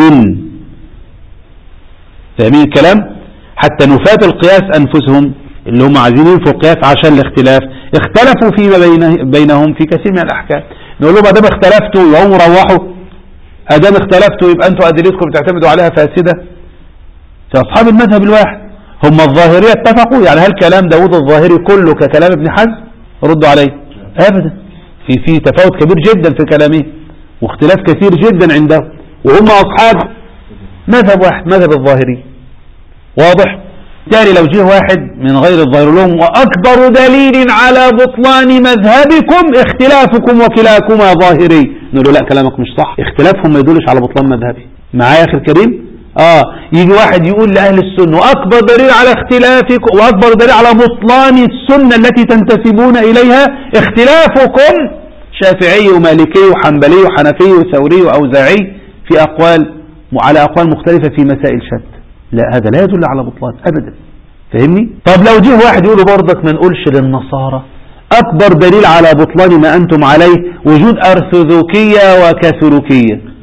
[SPEAKER 1] فاهمين الكلام؟ حتى نفاة القياس أنفسهم اللي هم عايزين ينفوا القياس عشان الاختلاف اختلفوا فيما بينهم في كثير من الأحكام. نقول لهم أدام اختلفتوا يقوموا روحوا، أدام اختلفتوا يبقى أنتوا أدلتكم بتعتمدوا عليها فاسدة. في أصحاب المذهب الواحد هم الظاهرية اتفقوا، يعني هل كلام داود الظاهري كله ككلام ابن حزم؟ ردوا عليه أبدا، في تفاوت كبير جدا في كلامه واختلاف كثير جدا عندهم، وهم أصحاب مذهب واحد، مذهب الظاهري. واضح؟ بالتالي لو جه واحد من غير الظاهر لهم وأكبر دليل على بطلان مذهبكم اختلافكم وكلاكما ظاهري، نقول له لا كلامك مش صح، اختلافهم ما يدلش على بطلان مذهبي. معايا يا أخي الكريم؟ يجي واحد يقول لأهل السنة وأكبر دليل على اختلافكم وأكبر دليل على بطلان السنة التي تنتسبون إليها اختلافكم شافعي ومالكي وحنبلي وحنفي وثوري وأوزاعي في أقوال على أقوال مختلفة في مسائل شتى. لا، هذا لا يدل على بطلان أبدا. فاهمني؟ طب لو جه واحد يقول برضك ما نقولش للنصارى أكبر دليل على بطلان ما أنتم عليه وجود أرثوذكية وكاثوليكية.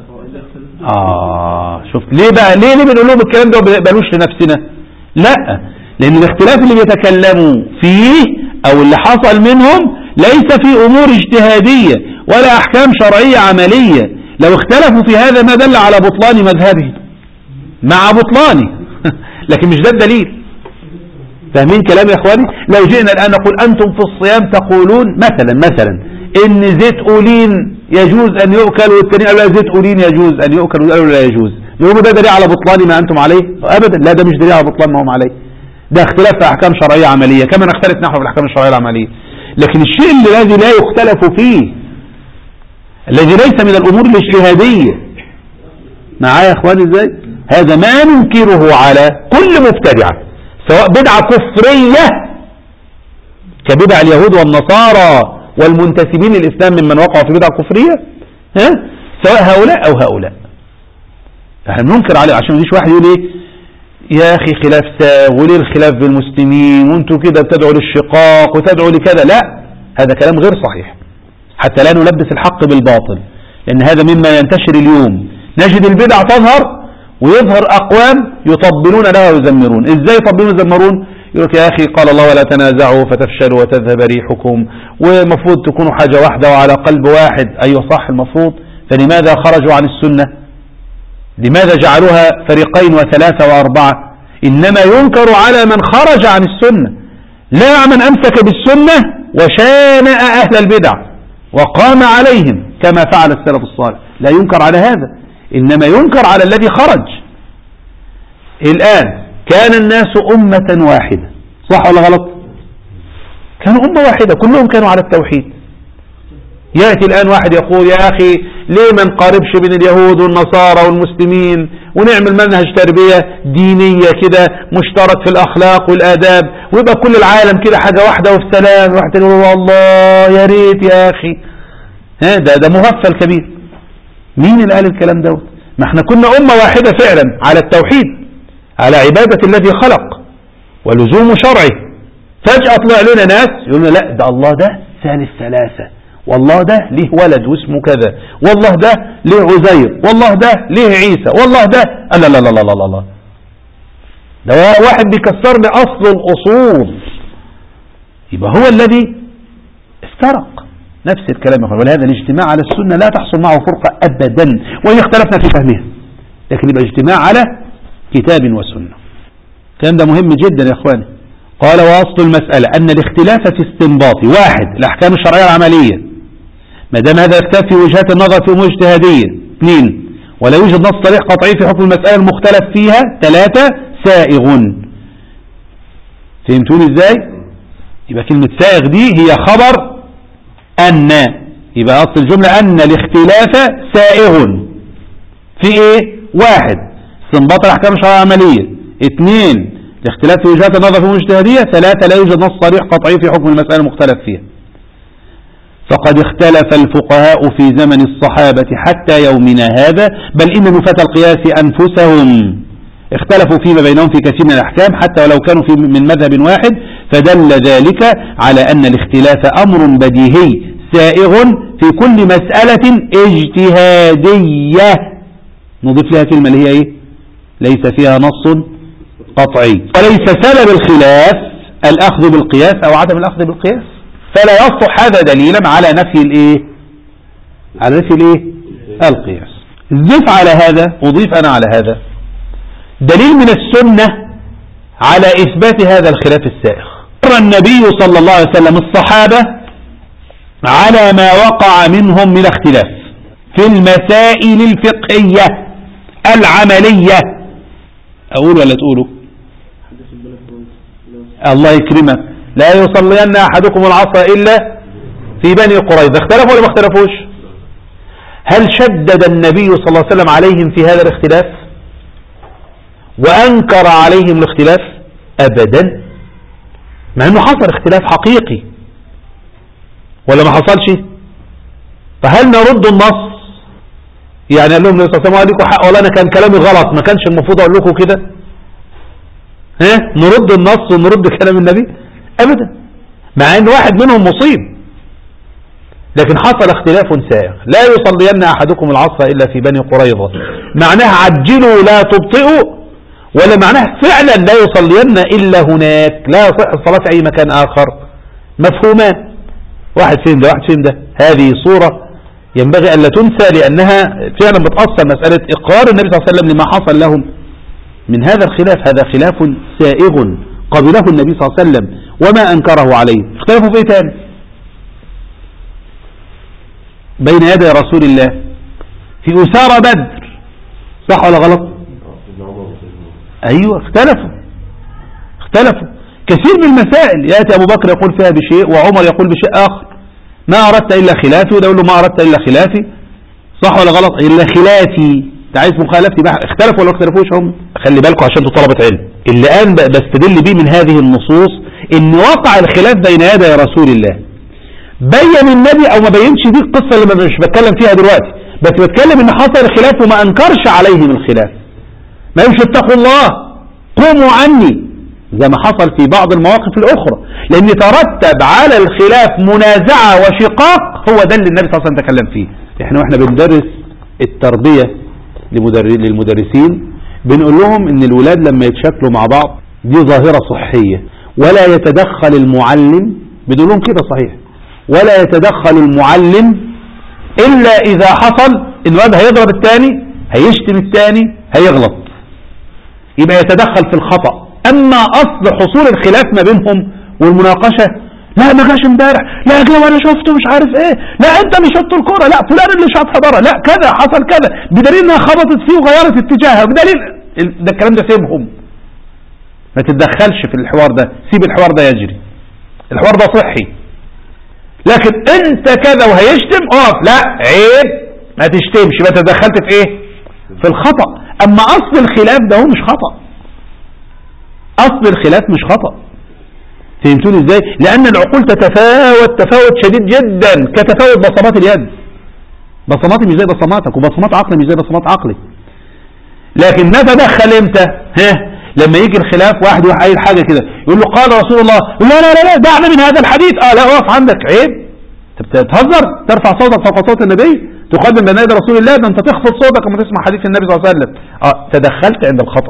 [SPEAKER 1] شفت ليه بقى؟ ليه بنقول لهم الكلام ده وما بنقبلوش لنفسنا؟ لا، لأن الاختلاف اللي بيتكلموا فيه أو اللي حصل منهم ليس في أمور اجتهادية ولا أحكام شرعية عملية. لو اختلفوا في هذا ما دل على بطلان مذهبه مع بطلانه لكن مش ده الدليل. فاهمين كلام يا اخواني؟ لو جئنا الآن نقول أنتم في الصيام تقولون مثلا إن زيت أولين يجوز أن يؤكل والتاني قالوا لا زيت أولين يجوز أن يؤكل وقالوا لا يجوز، يقولوا ده دليل على بطلان ما أنتم عليه؟ أبدا، لا ده مش دليل على بطلان ما هم عليه، ده اختلاف في أحكام شرعية عملية كما نختلف نحن في الأحكام الشرعية العملية. لكن الشيء الذي لا يختلف فيه، الذي ليس من الأمور الاجتهادية، معايا يا اخواني ازاي؟ هذا ما ننكره على كل مبتدعة، سواء بدعة كفرية كبدع اليهود والنصارى والمنتسبين للإسلام ممن وقعوا في بدعة كفرية، سواء هؤلاء أو هؤلاء، احنا بننكر عليه عشان ما يجيش واحد يقول ايه يا أخي خلاف ساغ وليه الخلاف بالمسلمين وانتوا كده بتدعوا للشقاق وتدعوا لكذا. لا، هذا كلام غير صحيح، حتى لا نلبس الحق بالباطل، لأن هذا مما ينتشر اليوم. نجد البدع تظهر ويظهر أقوام يطبلون لها ويزمرون. إزاي يطبلون ويزمرون؟ يقول لك يا أخي قال الله ولا تنازعوا فتفشلوا وتذهب ريحكم، ومفروض تكونوا حاجة واحدة وعلى قلب واحد. أيوة صح المفروض، فلماذا خرجوا عن السنة؟ لماذا جعلوها فريقين وثلاثة وأربعة؟ إنما ينكر على من خرج عن السنة، لا من أمسك بالسنة وشانأ أهل البدع وقام عليهم كما فعل السلف الصالح. لا ينكر على هذا، إنما ينكر على الذي خرج. الآن كان الناس أمة واحدة، صح ولا غلط؟ كانوا أمة واحدة، كلهم كانوا على التوحيد. يأتي الآن واحد يقول يا أخي ليه ما نقاربش بين اليهود والنصارى والمسلمين ونعمل منهج تربية دينية كده مشترك في الأخلاق والآداب، ويبقى كل العالم كده حاجة واحدة وفي سلام. واحد يقول والله يا ريت يا أخي، ده مغفل كبير. مين اللي قال الكلام ده؟ ما احنا كنا أمة واحدة فعلا على التوحيد، على عبادة الذي خلق ولزوم شرعه. فجأة طلع لنا ناس يقولون لا ده الله ده ثالث ثلاثة، والله ده ليه ولد واسمه كذا، والله ده ليه عزير، والله ده ليه عيسى، والله ده لا لا لا لا لا لا، ده واحد بيكسر لي أصل الأصول، يبقى هو الذي افترق. نفس الكلام يا اخوان. ولهذا الاجتماع على السنة لا تحصل معه فرقة أبدا، وإن اختلفنا في فهمها، لكن يبقى اجتماع على كتاب وسنة. الكلام ده مهم جدا يا اخواني. قال وأصل المسألة أن الاختلاف في استنباط واحد الأحكام الشرعية العملية، ما دام هذا اختلاف في وجهات النظر في أمور اجتهادية. 2 ولا يوجد نص صريح قطعي في حكم المسألة المختلف فيها. 3 سائغ. فهمتوني ازاي؟ يبقى كلمة سائغ دي هي خبر أن، يبقى أصل الجملة أن الاختلاف سائغ في ايه؟ 1 استنباط الأحكام الشرعية العملية. 2 الاختلاف في وجهات النظر في المجتهدية. 3 لا يوجد نص صريح قطعي في حكم المسألة المختلف فيها. فقد اختلف الفقهاء في زمن الصحابة حتى يومنا هذا، بل إن نفاة القياس أنفسهم اختلفوا فيما بينهم في كثير من الأحكام حتى ولو كانوا من مذهب واحد، فدل ذلك على أن الاختلاف أمر بديهي سائغ في كل مسألة اجتهادية. نضيف لها كلمة اللي هي ايه؟ ليس فيها نص قطعي. وليس سبب الخلاف الأخذ بالقياس أو عدم الأخذ بالقياس، فلا يصلح هذا دليلا على نفي الايه؟ على نفي الايه؟ القياس. ضف على هذا، وضيف أنا على هذا دليل من السنة على إثبات هذا الخلاف السائغ. مر النبي صلى الله عليه وسلم الصحابة على ما وقع منهم من اختلاف في المسائل الفقهية العملية. أقول ولا تقولوا؟ الله يكرمك. لا يصلين أحدكم العصر إلا في بني قريظة. اختلفوا ولا ما اختلفوش؟ هل شدد النبي صلى الله عليه وسلم عليهم في هذا الاختلاف وأنكر عليهم الاختلاف؟ أبدا، مع أنه حصل اختلاف حقيقي ولا ما حصلش؟ فهل نرد النص؟ يعني قال لهم النبي صلى الله عليه وسلم حق والله أنا كان كلامي غلط، ما كانش المفروض أقول لكم كده؟ نرد النص ونرد كلام النبي؟ أبدا، مع أن واحد منهم مصيب، لكن حصل اختلاف سائغ. لا يصلين أحدكم العصر إلا في بني قريظة، معناها عجلوا لا تبطئوا، ولا معناها فعلا لا يصلين إلا هناك، لا يصح الصلاة في أي مكان آخر؟ مفهومان، واحد فهم ده واحد فهم ده. هذه صورة ينبغي أن لا تنسى، لأنها فعلا بتأثر مسألة إقرار النبي صلى الله عليه وسلم لما حصل لهم من هذا الخلاف. هذا خلاف سائغ قبله النبي صلى الله عليه وسلم وما أنكره عليه. اختلفوا في تاني بين يدي رسول الله في أسارى بدر، صح ولا غلط؟ أيوة اختلفوا كثير من المسائل يأتي أبو بكر يقول فيها بشيء وعمر يقول بشيء آخر، ما أردت إلا خلافي، وده يقول له ما أردت إلا خلافي. صح ولا غلط؟ إلا خلافي، أنت عايز مخالفتي بقى. اختلفوا ولا اختلفوش هم؟ خلي بالكم عشان انتوا طلبة علم. اللي أنا بستدل بيه من هذه النصوص إن وقع الخلاف بين يدي رسول الله، بين النبي أو ما بينش، دي القصة اللي مش بتكلم فيها دلوقتي، بس بتكلم إن حصل الخلاف وما أنكرش عليهم الخلاف. ما يمشي اتقوا الله قوموا عني زي ما حصل في بعض المواقف الأخرى، لأن ترتب على الخلاف منازعة وشقاق. هو ده اللي النبي صلى الله عليه وسلم تكلم فيه. واحنا بندرس التربية للمدرسين بنقول لهم ان الولاد لما يتشكلوا مع بعض دي ظاهرة صحية، ولا يتدخل المعلم، بنقول لهم كده صحيح، ولا يتدخل المعلم إلا إذا حصل إن الولد هيضرب الثاني، هيشتم الثاني، هيغلط، يبقى يتدخل في الخطأ. أما أصل حصول الخلاف ما بينهم والمناقشة، لا ما جاش امبارح، لا جه وانا شفته مش عارف ايه، لا انت اللي شفت الكرة، لا فلان اللي شاطها بره، لا كذا حصل كذا، بدليل انها خبطت فيه وغيرت اتجاهها، بدليل ده الكلام ده سيبهم، ما تتدخلش في الحوار ده، سيب الحوار ده يجري، الحوار ده صحي. لكن انت كذا وهيشتم اقف، لا عيب ما تشتمش، ما تدخلت في ايه؟ في الخطأ. اما اصل الخلاف ده هو مش خطأ، اصل الخلاف مش خطأ. فهمتوني ازاي؟ لان العقول تتفاوت تفاوت شديد جدا كتفاوت بصمات اليد. بصماتي مش زي بصماتك، وبصمات عقلي مش زي بصمات عقلي. لكن نتدخل امتى؟ لما يجي الخلاف، واحد يروح قايل حاجه كده يقول له قال رسول الله، لا لا لا لا دعنا من هذا الحديث، لا اقف عندك، عيب، انت بتهزر، ترفع صوتك فوق صوت النبي، تقدم بين يدي رسول الله، ده انت تخفض صوتك لما تسمع حديث النبي صلى الله عليه وسلم. تدخلت عند الخطأ.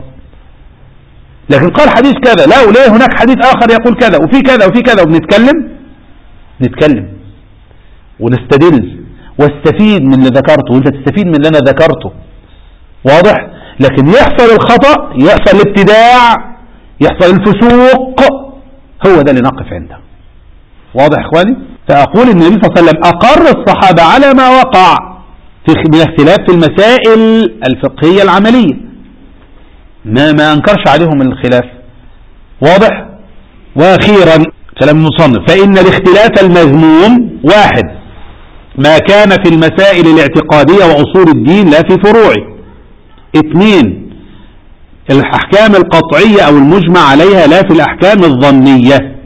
[SPEAKER 1] لكن قال حديث كذا، لا وليه هناك حديث آخر يقول كذا وفي كذا وفي كذا، نتكلم ونستدل واستفيد من اللي ذكرته، وانت تستفيد من اللي انا ذكرته، واضح؟ لكن يحصل الخطأ، يحصل الابتداع، يحصل الفسوق، هو ده اللي نقف عنده. واضح اخواني؟ فاقول ان النبي صلى الله عليه وسلم اقر الصحابة على ما وقع من اختلاف في المسائل الفقهية العملية، ما انكرش عليهم الخلاف. واضح؟ واخيرا كلام المصنف، فان الاختلاف المذموم واحد ما كان في المسائل الاعتقادية واصول الدين لا في فروعه. اثنين الاحكام القطعية او المجمع عليها لا في الاحكام الظنية.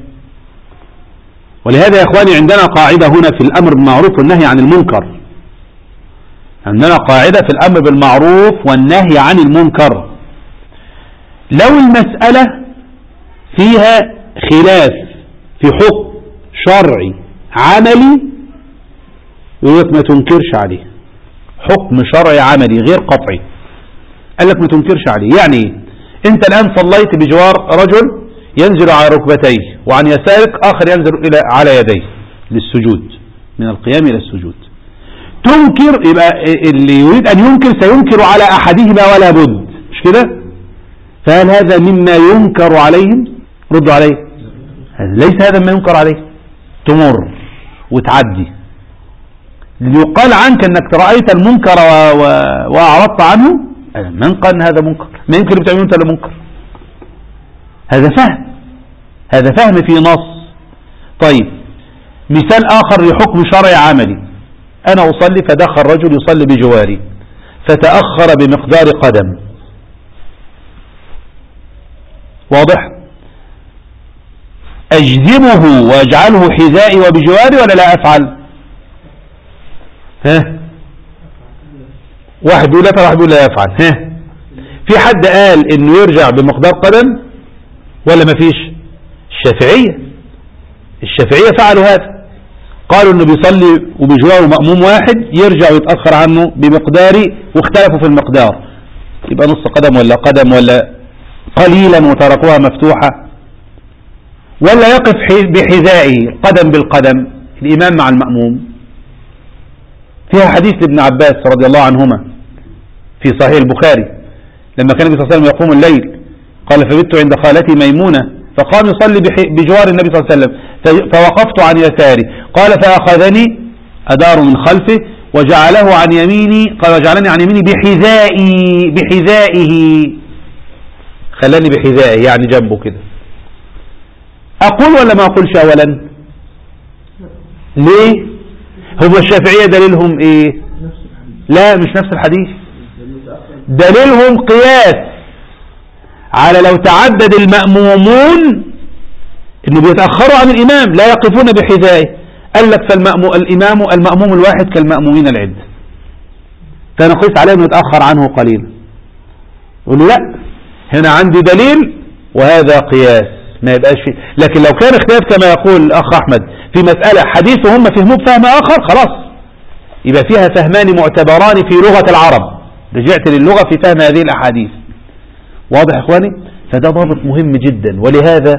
[SPEAKER 1] ولهذا يا اخواني عندنا قاعدة هنا في الامر بالمعروف والنهي عن المنكر، عندنا قاعدة في الامر بالمعروف والنهي عن المنكر. لو المسألة فيها خلاف في حكم شرعي عملي، يقول لك ما تنكرش عليه، حكم شرعي عملي غير قطعي، قال لك ما تنكرش عليه. يعني انت الان صليت بجوار رجل ينزل على ركبتيه، وعن يسارك اخر ينزل على يديه للسجود، من القيام الى السجود. تنكر، يبقى اللي يريد ان ينكر سينكر على احدهما ولا بد، مش كده؟ فهل هذا مما ينكر عليهم؟ ردوا عليه، ليس هذا مما ينكر عليه، تمر وتعدي. يقال عنك انك رأيت المنكر واعرضت عنه، من قال ان هذا منكر؟ ما يمكن بتعمله انت لمنكر، هذا فهم، هذا فهم في نص. طيب مثال اخر لحكم شرعي عملي، انا اصلي فدخل رجل يصلي بجواري فتأخر بمقدار قدم، واضح؟ اجذبه واجعله حذائي وبجواري ولا لا افعل؟ واحد يقول لا، واحد يقول لا يفعل. في حد قال انه يرجع بمقدار قدم ولا ما فيش؟ الشافعية فعلوا هذا، قالوا انه بيصلي وبجواره مأموم واحد يرجع ويتأخر عنه بمقدار، واختلفوا في المقدار، يبقى نص قدم ولا قدم ولا قليلا وتركوها مفتوحة، ولا يقف بحذائه قدم بالقدم الإمام مع المأموم. فيها حديث لابن عباس رضي الله عنهما في صحيح البخاري، لما كان النبي صلى الله عليه وسلم يقوم الليل قال فبت عند خالتي ميمونة فقام يصلي بجوار النبي صلى الله عليه وسلم فوقفت عن يساري، قال فأخذني أدار من خلفه وجعله عن يميني، قال وجعلني عن يميني بحذائه، خلاني بحذائه يعني جنبه كده. أقول ولا ما أقولش أولا؟ ليه؟ هم الشافعية دليلهم إيه؟ لا مش نفس الحديث، دليلهم قياس على لو تعدد المأمومون إنه بيتأخروا عن الإمام لا يقفون بحذائه. قال لك المأموم الواحد كالمأمومين العدة، فنقيس عليه انه يتأخر عنه قليلا. يقول لا هنا عندي دليل وهذا قياس ما يبقاش فيه. لكن لو كان اختلاف كما يقول الأخ أحمد في مسألة حديث هم فهموه بفهم آخر، خلاص يبقى فيها فهمان معتبران في لغة العرب، رجعت للغة في فهم هذه الأحاديث. واضح يا إخواني؟ فده ضابط مهم جدا. ولهذا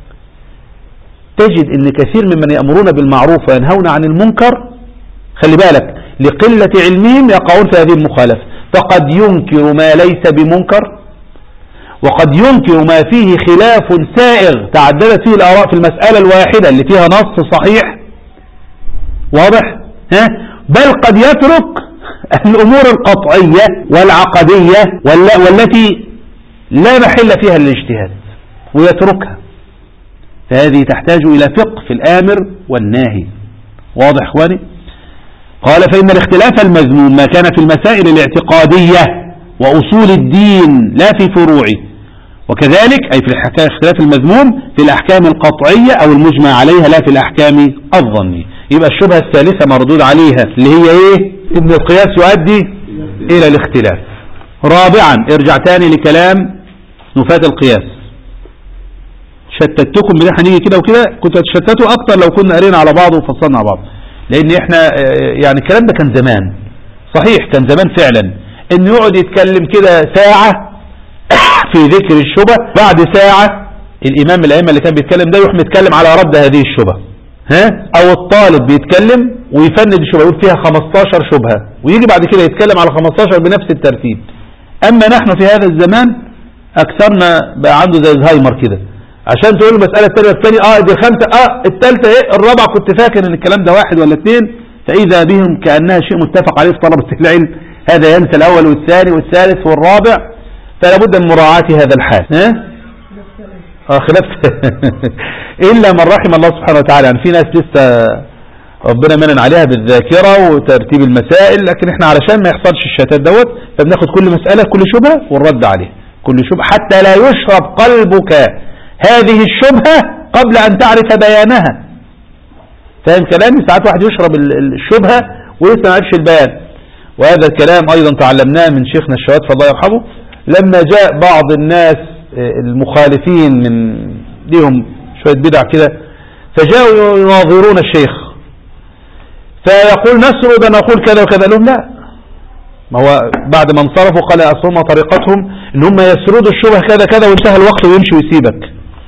[SPEAKER 1] تجد ان كثير ممن يأمرون بالمعروف وينهون عن المنكر، خلي بالك، لقلة علمهم يقعون في هذه المخالفة، فقد ينكر ما ليس بمنكر، وقد ينكر ما فيه خلاف سائغ تعددت فيه الآراء في المسألة الواحدة اللي فيها نص صحيح. واضح؟ بل قد يترك الأمور القطعية والعقدية والتي لا محل فيها الاجتهاد ويتركها. فهذه تحتاج إلى فقه في الآمر والناهي. واضح إخواني؟ قال فإن الاختلاف المذموم ما كان في المسائل الاعتقادية وأصول الدين لا في فروعه، وكذلك أي في الاختلاف المذموم في الأحكام القطعية أو المجمع عليها لا في الأحكام الظنية. يبقى الشبهة الثالثة مردود عليها اللي هي إيه؟ إن القياس يؤدي إلى الاختلاف. رابعا ارجع تاني لكلام نفاة القياس. شتتكم بدي هنيجي كده وكده، كنت هتشتتوا اكتر لو كنا قرينا على بعض وفصلنا على بعض، لان احنا يعني الكلام ده كان زمان، صحيح كان زمان فعلا، انه يقعد يتكلم كده ساعة في ذكر الشبه، بعد ساعة الامام من الائمه اللي كان بيتكلم ده يروح متكلم على رد هذه الشبه، او الطالب بيتكلم ويفند الشبهه يقول فيها 15 شبهة ويجي بعد كده يتكلم على 15 بنفس الترتيب. اما نحن في هذا الزمان اكثرنا بقى عنده زي الزهايمر كده، عشان تقول المسألة الثانية الثانية دي خمسة الثالثة الرابعة كنت فاكر ان الكلام ده واحد ولا اثنين، فإذا بهم كأنها شيء متفق عليه في طلبة العلم، هذا ينسى الأول والثاني والثالث والرابع، فلا بد من مراعاة هذا الحال. خلاف إلا من رحم الله سبحانه وتعالى. يعني في ناس لسه ربنا منن عليها بالذاكرة وترتيب المسائل، لكن احنا علشان ما يحصلش الشتات دوت فبناخد كل مسألة كل شبهة والرد عليه كل شبهة حتى لا يشرب قلبك هذه الشبهة قبل أن تعرف بيانها. فاهم كلامي؟ ساعات واحد يشرب الشبهة ولسه ما عرفش البيان. وهذا الكلام أيضا تعلمناه من شيخنا الشواد فالله يرحمه، لما جاء بعض الناس المخالفين من ليهم شوية بدع كده، فجاءوا يناظرون الشيخ فيقول نسرد نقول كذا وكذا، لهم لا، ما هو بعد ما انصرفوا قال أصلا طريقتهم ان هم يسردوا الشبه كذا كذا وانتهى الوقت ويمشي ويسيبك،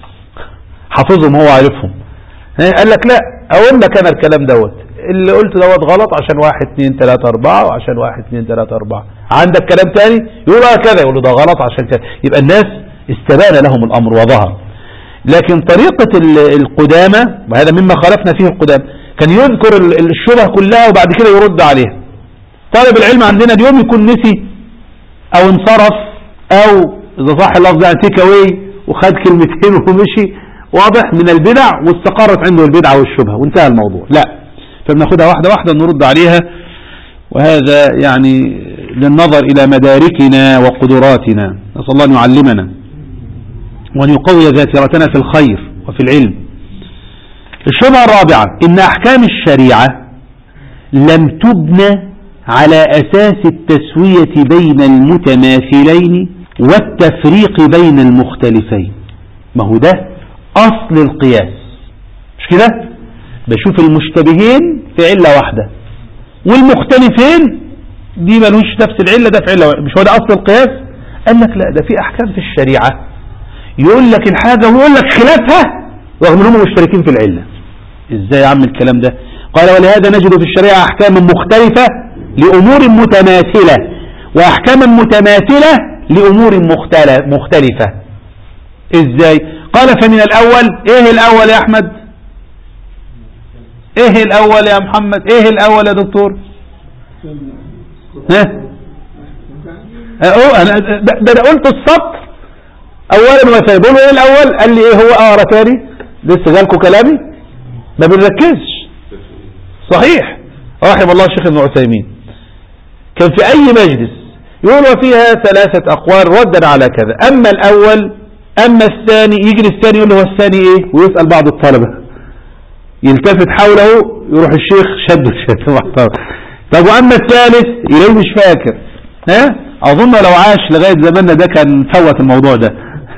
[SPEAKER 1] حافظهم هو عارفهم. قال لك لا، اقول لك انا الكلام دوت اللي قلت دوت غلط عشان 1 2 3 4 وعشان 1 2 3 4. عندك كلام تاني يقول كذا، يقول له ده غلط عشان كذا. يبقى الناس استبان لهم الامر وظهر. لكن طريقة القدامى، وهذا مما خالفنا فيه القدامى، كان يذكر الشبه كلها وبعد كده يرد عليها. طالب العلم عندنا اليوم يكون نسي او انصرف او اذا صح اللفظ يعني تيك اواي وخد كلمتين ومشي، واضح، من البدع واستقرت عنده البدعة والشبهة وانتهى الموضوع. لا، فبناخدها واحدة واحدة نرد عليها، وهذا يعني للنظر إلى مداركنا وقدراتنا. نسأل الله أن يعلمنا وأن يقوي ذاكرتنا في الخير وفي العلم. الشبهة الرابعة إن أحكام الشريعة لم تبنى على أساس التسوية بين المتماثلين والتفريق بين المختلفين. ما هو ده أصل القياس، مش كده؟ بشوف المشتبهين في علة واحدة والمختلفين دي ملوش نفس العلة، ده في علة واحدة. مش هو ده أصل القياس؟ قال لك لا، ده في أحكام في الشريعة يقول لك الحاجة ويقول لك خلافها رغم أنهم مشتركين في العلة. إزاي يا عم الكلام ده؟ قال ولهذا نجد في الشريعة أحكاما مختلفة لأمور متماثلة وأحكاما متماثلة لأمور مختلفة. إزاي؟ قال فمن الأول، إيه الأول يا أحمد؟ إيه الأول يا محمد؟ إيه الأول يا دكتور؟ أنا قلت السطر أولا وثانيا. بقول إيه الأول؟ قال لي إيه هو؟ أقرأ تاني لسه جالكوا كلامي، ما بنركزش. صحيح. رحم الله الشيخ ابن عثيمين كان في أي مجلس يقول وفيها 3 أقوال ردا على كذا، أما الأول أما الثاني، يجري الثاني يقول له هو الثاني إيه، ويسأل بعض الطلبة، يلتفت حوله يروح الشيخ شد محترم. طب وأما الثالث إليه مش فاكر. ها أظن لو عاش لغاية زماننا ده كان فوت الموضوع ده.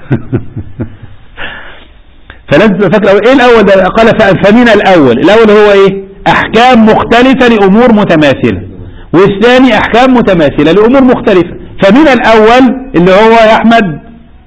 [SPEAKER 1] فلازم فاكر إيه الأول ده. قال فمن الأول هو إيه، أحكام مختلفة لأمور متماثلة، والثاني أحكام متماثلة لأمور مختلفة. فمن الأول اللي هو يا أحمد،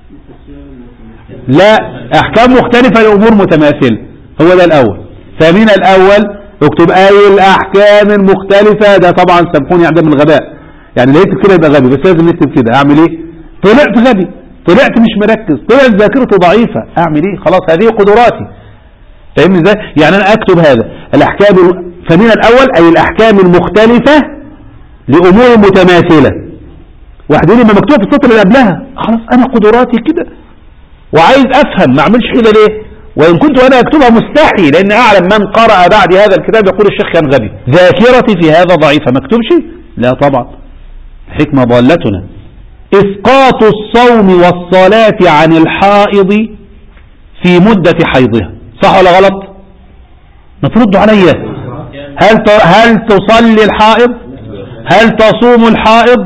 [SPEAKER 1] لا، أحكام مختلفة لأمور متماثلة، هو ده الأول. فمن الأول اكتب أي الأحكام المختلفة. ده طبعا سامحوني عدم الغباء، يعني لقيت كده يبقى غبي، بس لازم نكتب كده. أعمل إيه؟ طلعت غبي، طلعت مش مركز، طلعت ذاكرته ضعيفة، أعمل إيه؟ خلاص هذه قدراتي. فاهمني ازاي؟ يعني أنا أكتب هذا الأحكام. فمن الأول أي الأحكام المختلفة لأمور متماثلة. واحد يقول لي ما مكتوب في السطر اللي قبلها، خلاص أنا قدراتي كده وعايز أفهم، ما أعملش كده ليه؟ وإن كنت أنا أكتبها مستحي، لأن أعلم من قرأ بعد هذا الكتاب يقول الشيخ كان غبي. ذاكرتي في هذا ضعيفة، ما أكتبش؟ لا طبعا، حكمة ضالتنا. إسقاط الصوم والصلاة عن الحائض في مدة حيضها، صح ولا غلط؟ ما تردوا عليا. هل تصلي الحائض؟ هل تصوم الحائض؟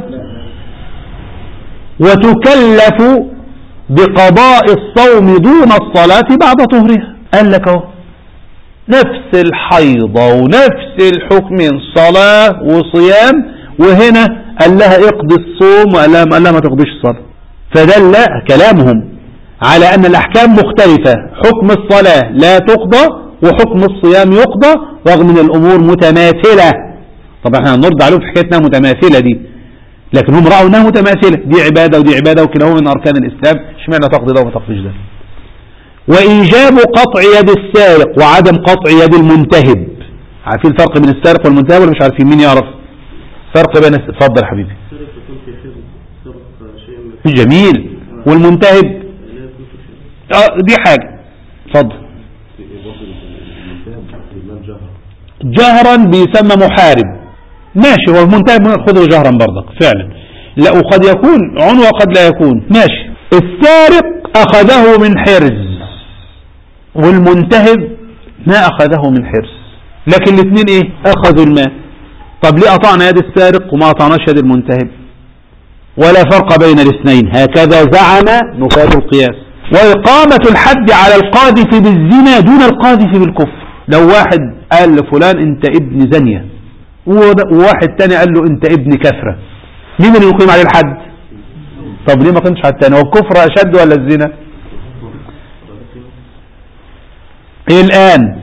[SPEAKER 1] وتكلف بقضاء الصوم دون الصلاة بعد طهرها. قال لك اهو نفس الحيضة ونفس الحكم، صلاة وصيام، وهنا قال لها اقضي الصوم وقال لها ما تقضيش الصلاة. فدل كلامهم على أن الأحكام مختلفة، حكم الصلاة لا تقضى وحكم الصيام يقضى رغم من الأمور متماثلة. طبعا احنا هنرد عليهم في حكايتنا متماثلة دي، لكن هم رأوا انها متماثلة، دي عبادة ودي عبادة وكده، هو من أركان الإسلام، اشمعنى تقضي ده وما تقضيش ده. وإيجاب قطع يد السارق وعدم قطع يد المنتهب. عارفين الفرق بين السارق والمنتهب ولا مش عارفين؟ مين يعرف فرق بين اتفضل يا حبيبي. جميل. والمنتهب دي حاجة. اتفضل. جهرا بيسمى محارب، ماشي. هو المنتهب ناخذه جهرا برضك فعلا، لا وقد يكون عنوة وقد لا يكون، ماشي. السارق أخذه من حرز والمنتهب ما أخذه من حرز، لكن الاثنين ايه، أخذوا المال. طب ليه قطعنا يد السارق وما قطعناش يد المنتهب؟ ولا فرق بين الاثنين، هكذا زعم نفاة القياس. وإقامة الحد على القاذف بالزنا دون القاذف بالكفر. لو واحد قال لفلان انت ابن زانية وواحد تاني قال له انت ابن كفرة، مين اللي يقيم عليه الحد؟ طب ليه ما قيمش على التاني؟ هو الكفر اشد ولا الزنا؟ ايه الان؟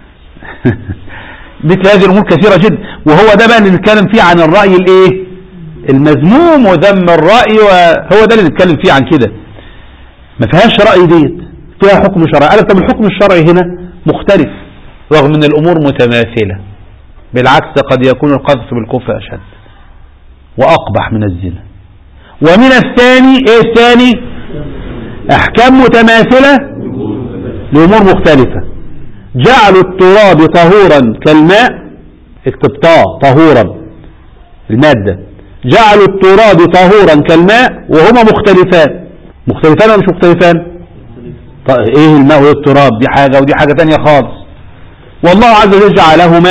[SPEAKER 1] مثل هذه الامور كثيرة جدا، وهو ده بقى اللي نتكلم فيه عن الرأي الايه المذموم وذم الرأي، وهو ده اللي نتكلم فيه عن كده. ما فيهاش رأي ديت، فيها حكم شرعي. قال طب الحكم الشرعي هنا مختلف رغم ان الامور متماثلة، بالعكس قد يكون القذف بالكفر اشد واقبح من الزنا. ومن الثاني ايه الثاني؟ احكام متماثلة لامور مختلفة. جعلوا التراب طهورا كالماء، اكتب طهورا المادة، جعلوا التراب طهورا كالماء وهما مختلفان. مختلفان ولا مش مختلفان؟ ايه الماء والتراب؟ دي حاجة ودي حاجة تانية خالص. والله عز وجل جعلهما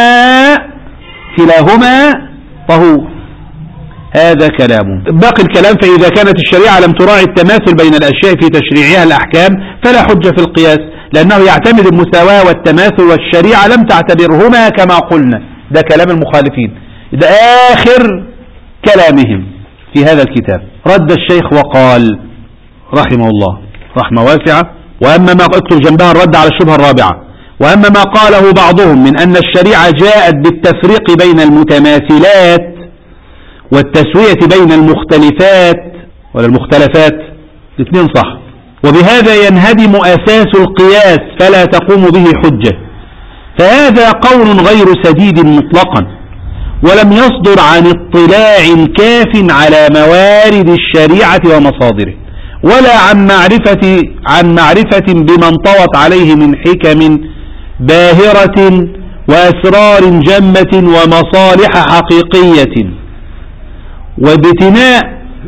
[SPEAKER 1] كلاهما طهور. هذا كلامه. باقي الكلام: فإذا كانت الشريعة لم تراعي التماثل بين الأشياء في تشريعها الأحكام فلا حجة في القياس، لأنه يعتمد المساواة والتماثل، والشريعة لم تعتبرهما كما قلنا. ده كلام المخالفين، ده آخر كلامهم في هذا الكتاب. رد الشيخ وقال رحمه الله رحمة واسعة: وأما ما اكتب جنبها الرد على الشبهة الرابعة: وأما ما قاله بعضهم من أن الشريعة جاءت بالتفريق بين المتماثلات والتسوية بين المختلفات ولا المختلفات، الاثنين صح، وبهذا ينهدم أساس القياس فلا تقوم به حجة، فهذا قول غير سديد مطلقا، ولم يصدر عن اطلاع كاف على موارد الشريعة ومصادره، ولا عن معرفة بما انطوت عليه من حكم باهرة وأسرار جمة ومصالح حقيقية، وبتناء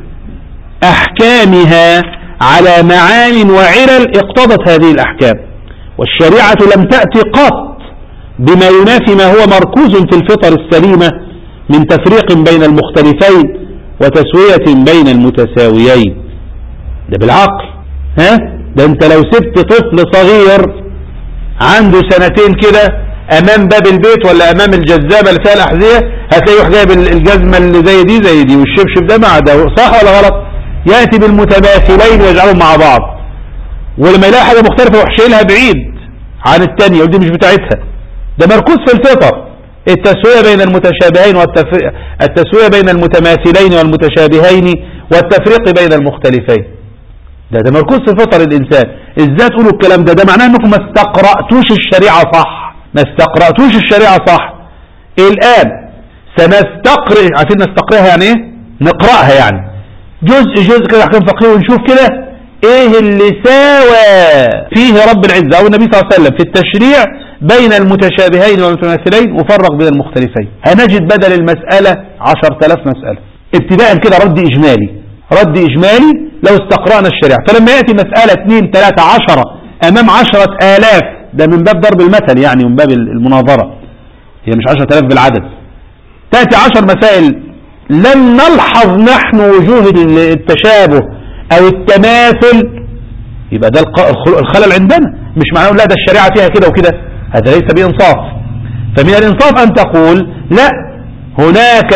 [SPEAKER 1] أحكامها على معان وعلل اقتضت هذه الأحكام. والشريعة لم تأتي قط بما ينافي ما هو مركوز في الفطر السليمة من تفريق بين المختلفين وتسوية بين المتساويين. ده بالعقل. ده انت لو سبت طفل صغير عنده سنتين كده امام باب البيت ولا امام الجزامة اللي فيها الاحذية، هتلاقيه يروح جايب الجزمة اللي زي دي والشبشب ده مع ده، صح ولا غلط؟ يأتي بالمتماثلين ويجعلهم مع بعض، ولما يلاقي حاجة مختلفة يروح شايلها بعيد عن التانية ودي مش بتاعتها. ده مركوز في الفطر، التسوية بين المتشابهين التسوية بين المتماثلين والمتشابهين والتفريق بين المختلفين. ده مركوز في فطر الإنسان. ازاي تقولوا الكلام ده؟ ده معناه انكم ما استقرأتوش الشريعة صح، ما استقرأتوش الشريعة صح. الآن سنستقرأ، عارفين نستقرأها يعني ايه؟ نقرأها يعني جزء كده احكام فقهية، ونشوف كده ايه اللي ساوى فيه رب العزة او النبي صلى الله عليه وسلم في التشريع بين المتشابهين والمتماثلين وفرق بين المختلفين. هنجد بدل المسألة 10,000 مسألة. ابتداء كده رد إجمالي لو استقرأنا الشريعة. فلما يأتي مسألة 2 3 10 أمام 10,000، ده من باب ضرب المثل يعني، من باب المناظرة، هي مش 10,000 بالعدد. تأتي 10 مسائل لن نلحظ نحن وجوه التشابه أو التماثل، يبقى ده الخلل عندنا. مش معناه لا ده الشريعة فيها كده وكده، هذا ليس بإنصاف. فمن الإنصاف أن تقول لا، هناك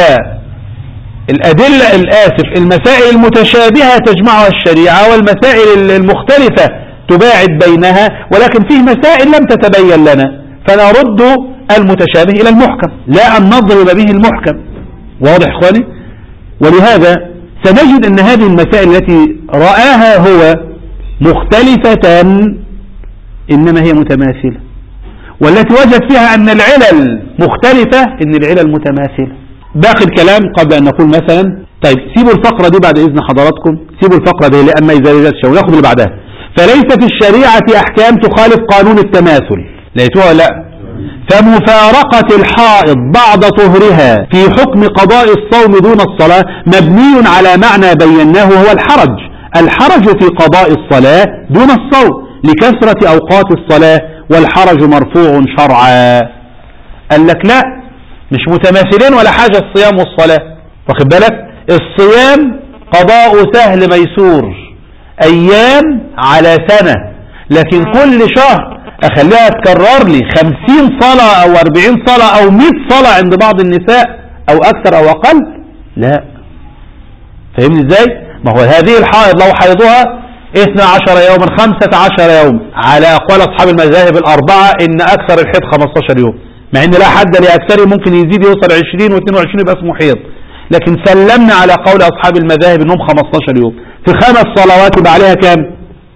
[SPEAKER 1] المسائل المتشابهة تجمعها الشريعة، والمسائل المختلفة تباعد بينها، ولكن فيه مسائل لم تتبين لنا فنرد المتشابه إلى المحكم، لا أن نضرب به المحكم. واضح إخواني؟ ولهذا سنجد أن هذه المسائل التي رآها هو مختلفة إنما هي متماثلة، والتي وجد فيها أن العلل مختلفة إن العلل متماثلة. باقي الكلام قبل أن نقول مثلا، طيب سيبوا الفقرة دي بعد إذن حضراتكم، سيبوا الفقرة دي لأما إذا رجعت شو ناخد اللي بعدها. فليس في الشريعة أحكام تخالف قانون التماثل، لقيتوها لا؟ فمفارقة الحائض بعد طهرها في حكم قضاء الصوم دون الصلاة مبني على معنى بيناه وهو الحرج في قضاء الصلاة دون الصوم لكثرة أوقات الصلاة، والحرج مرفوع شرعا. قال لك لا، مش متماثلين ولا حاجة الصيام والصلاة. واخد بالك؟ الصيام قضاء سهل ميسور، أيام على سنة، لكن كل شهر أخليها تكرر لي 50 صلاة أو 40 صلاة أو 100 صلاة عند بعض النساء أو أكثر أو أقل، لا. فهمني إزاي؟ ما هو هذه الحائض لو حيضها 12 يوما 15 يوم على أقوال أصحاب المذاهب الأربعة، إن أكثر الحيض 15 يوم، مع إن لا حد لأكثره، ممكن يزيد يوصل 20 و22 يبقى اسمه حيض، لكن سلمنا على قول أصحاب المذاهب إنهم 15 يوم. في 5 صلوات يبقى عليها كام؟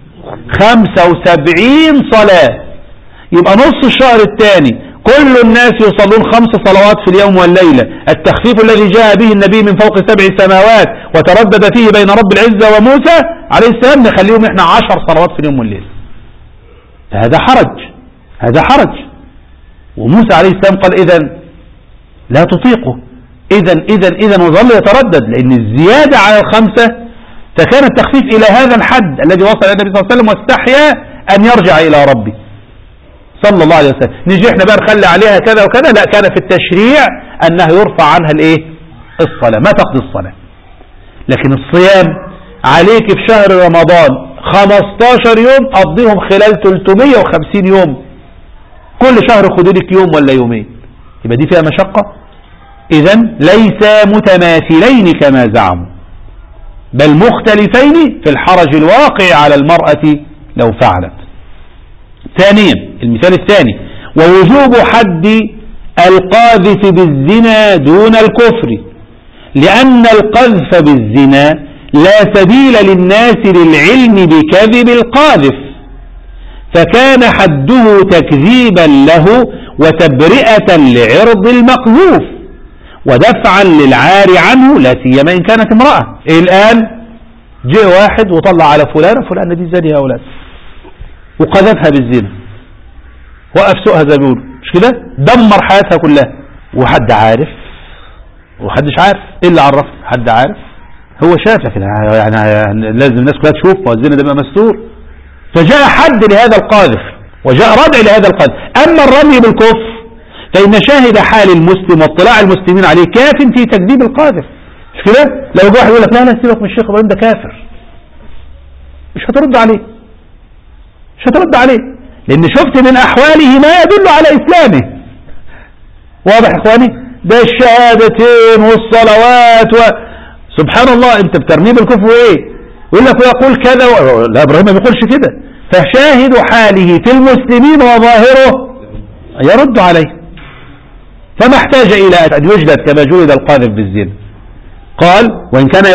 [SPEAKER 1] 75 صلاة. يبقى نص الشهر الثاني كل الناس يصلون 5 صلوات في اليوم والليلة، التخفيف الذي جاء به النبي من فوق 7 سماوات وتردد فيه بين رب العزة وموسى عليه السلام، نخليهم احنا 10 صلوات في اليوم والليلة. هذا حرج. وموسى عليه السلام قال إذن لا تطيقه، إذن وظل يتردد، لأن الزيادة على 5 فكان التخفيف إلى هذا الحد الذي وصل إلى النبي صلى الله عليه وسلم، واستحيا أن يرجع إلى ربه صلى الله عليه وسلم. نيجي احنا بقى نخلي عليها كذا وكذا، لا، كان في التشريع أنه يرفع عنها الصلاة، ما تقضي الصلاة. لكن الصيام عليك في شهر رمضان 15 يوم قضيهم خلال 350 يوم، كل شهر خدوا لك يوم ولا يومين، يبقى دي فيها مشقة. إذن ليس متماثلين كما زعموا، بل مختلفين في الحرج الواقع على المرأة لو فعلت. ثانيا، المثال الثاني، ووجوب حد القاذف بالزنا دون الكفر، لأن القذف بالزنا لا سبيل للناس للعلم بكذب القاذف، فكان حده تكذيبا له وتبرئة لعرض المقذوف ودفعا للعار عنه، لا سيما إن كانت امرأة. الآن جاء واحد وطلع على فلانة دي زانية أولاد وقذفها بالزنا، وقف سوقها زي ما بيقولوا، مش كده؟ دمر حياتها كلها، وحد عارف وحدش عارف. ايه اللي عرف؟ حد عارف، هو شاف، لكن يعني لازم الناس كلها تشوف، والزنا ده بقى مستور. فجاء حد لهذا القاذف وجاء ردع لهذا القاذف. أما الرمي بالكفر فإن شاهد حال المسلم واطلاع المسلمين عليه كاف في تكذيب القاذف، مش كده؟ لو جه واحد يقول لك لا سيبك من الشيخ ابراهيم ده كافر، مش هترد عليه، مش هترد عليه، لأن شفت من أحواله ما يدل على إسلامه. واضح يا إخواني؟ ده الشهادتين والصلوات سبحان الله، أنت بترميه بالكفر وإيه؟ يقول لك ويقول كذا لا إبراهيم ما بيقولش كده. فشاهد حاله في المسلمين وظاهره يرد عليه، فما احتاج إلى أن يجلد كما جلد القاذف بالزنا. قال وإن كان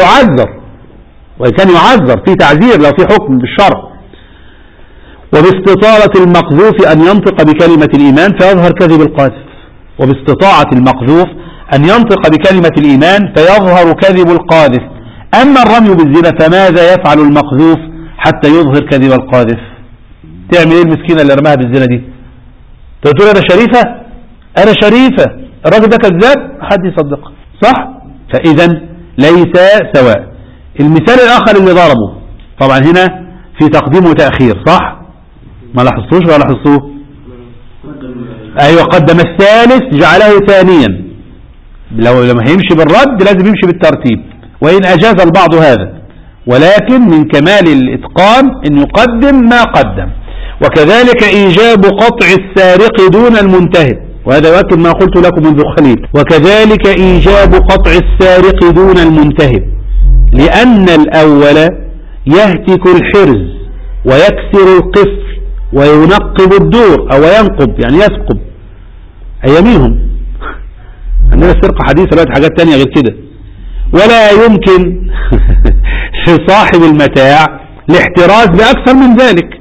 [SPEAKER 1] يعذر في تعذير لو في حكم بالشرع، وباستطاعة المقذوف أن ينطق بكلمة الإيمان فيظهر كذب القاذف، وباستطاعة المقذوف أن ينطق بكلمة الإيمان فيظهر كذب القاذف. أما الرمي بالزنا فماذا يفعل المقذوف حتى يظهر كذب القاذف؟ تعمل ايه المسكينة اللي رماها بالزنا دي؟ تقول أنا شريفة، أنا شريفة، الراجل ده كذاب، حد يصدقه، صح؟ فإذا ليس سواء. المثال الآخر اللي ضربه طبعا هنا في تقديم وتأخير، صح؟ ما لاحظتوش ولا لاحظتوه؟ أيوة، قدم الثالث جعله ثانيا. لما هيمشي بالرد لازم يمشي بالترتيب، وإن أجاز البعض هذا، ولكن من كمال الإتقان أن يقدم ما قدم. وكذلك إيجاب قطع السارق دون المنتهب، وهذا يؤكد ما قلت لكم منذ قليل. وكذلك إيجاب قطع السارق دون المنتهب، لأن الأول يهتك الحرز ويكسر القفل وينقب الدور، أو ينقب يعني يثقب أياميهم، عندنا سرقة حديثة دلوقتي حاجات تانية غير كده. ولا يمكن لصاحب المتاع الاحتراز بأكثر من ذلك.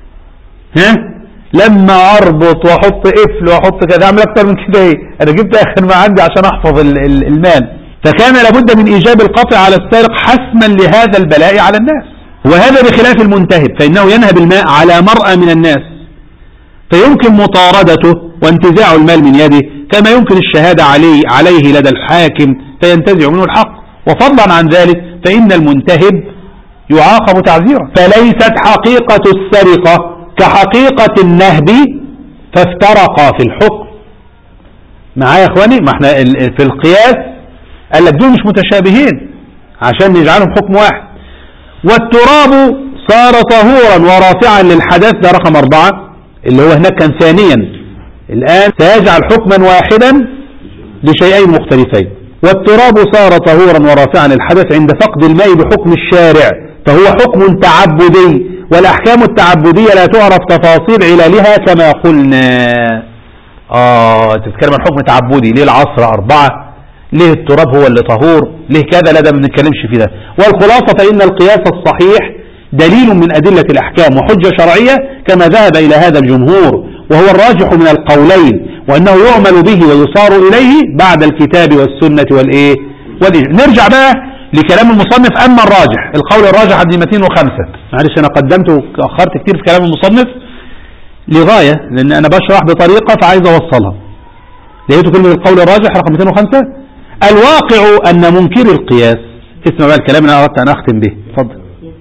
[SPEAKER 1] لما أربط وأحط قفل وأحط كذا أعمل أكثر من كده إيه؟ أنا جبت آخر ما عندي عشان أحفظ المال. فكان لابد من إيجاب القطع على السارق حسما لهذا البلاء على الناس، وهذا بخلاف المنتهب فإنه ينهب الماء على مرأى من الناس، فيمكن مطاردته وانتزاع المال من يده، كما يمكن الشهادة عليه لدى الحاكم فينتزع منه الحق. وفضلا عن ذلك فإن المنتهب يعاقب تعزيرا. فليست حقيقة السرقة كحقيقة النهب فافترقا في الحكم. معايا يا اخواني؟ ما احنا في القياس قال لك دول مش متشابهين عشان نجعلهم حكم واحد. والتراب صار طهورا ورافعا للحدث، ده رقم 4 اللي هو هناك كان ثانيا، الآن سيجعل حكما واحدا لشيئين مختلفين. والتراب صار طهورا ورافعا للحدث عند فقد الماء بحكم الشارع، فهو حكم تعبدي، والأحكام التعبدية لا تعرف تفاصيل علالها كما قلنا. تتكلم عن حكم تعبدي، ليه العصر 4؟ ليه التراب هو اللي طهور؟ ليه كذا؟ لا، ده ما بنتكلمش في ده. والخلاصة فإن القياس الصحيح دليل من أدلة الأحكام وحجة شرعية كما ذهب إلى هذا الجمهور، وهو الراجح من القولين، وأنه يعمل به ويصار إليه بعد الكتاب والسنة والإيه؟ نرجع بقى لكلام المصنف. أما الراجح، القول الراجح عند 205، معلش أنا قدمت وأخرت كتير في كلام المصنف لغاية لأن أنا بشرح بطريقة فعايز أوصلها. لقيت كلمة القول الراجح رقم 205. الواقع أن منكر القياس، اسمع بقى الكلام اللي أنا أردت أن أختم به، اتفضل.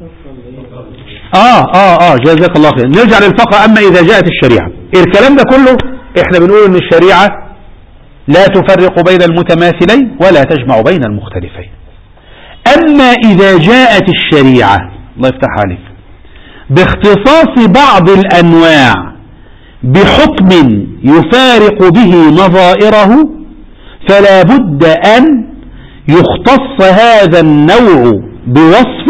[SPEAKER 1] جزاك الله خير. نرجع للفقرة. أما إذا جاءت الشريعة، الكلام ده كله إحنا بنقول إن الشريعة لا تفرق بين المتماثلين ولا تجمع بين المختلفين. أما إذا جاءت الشريعة، الله يفتح عليك، باختصاص بعض الأنواع بحكم يفارق به نظائره، فلا بد أن يختص هذا النوع بوصف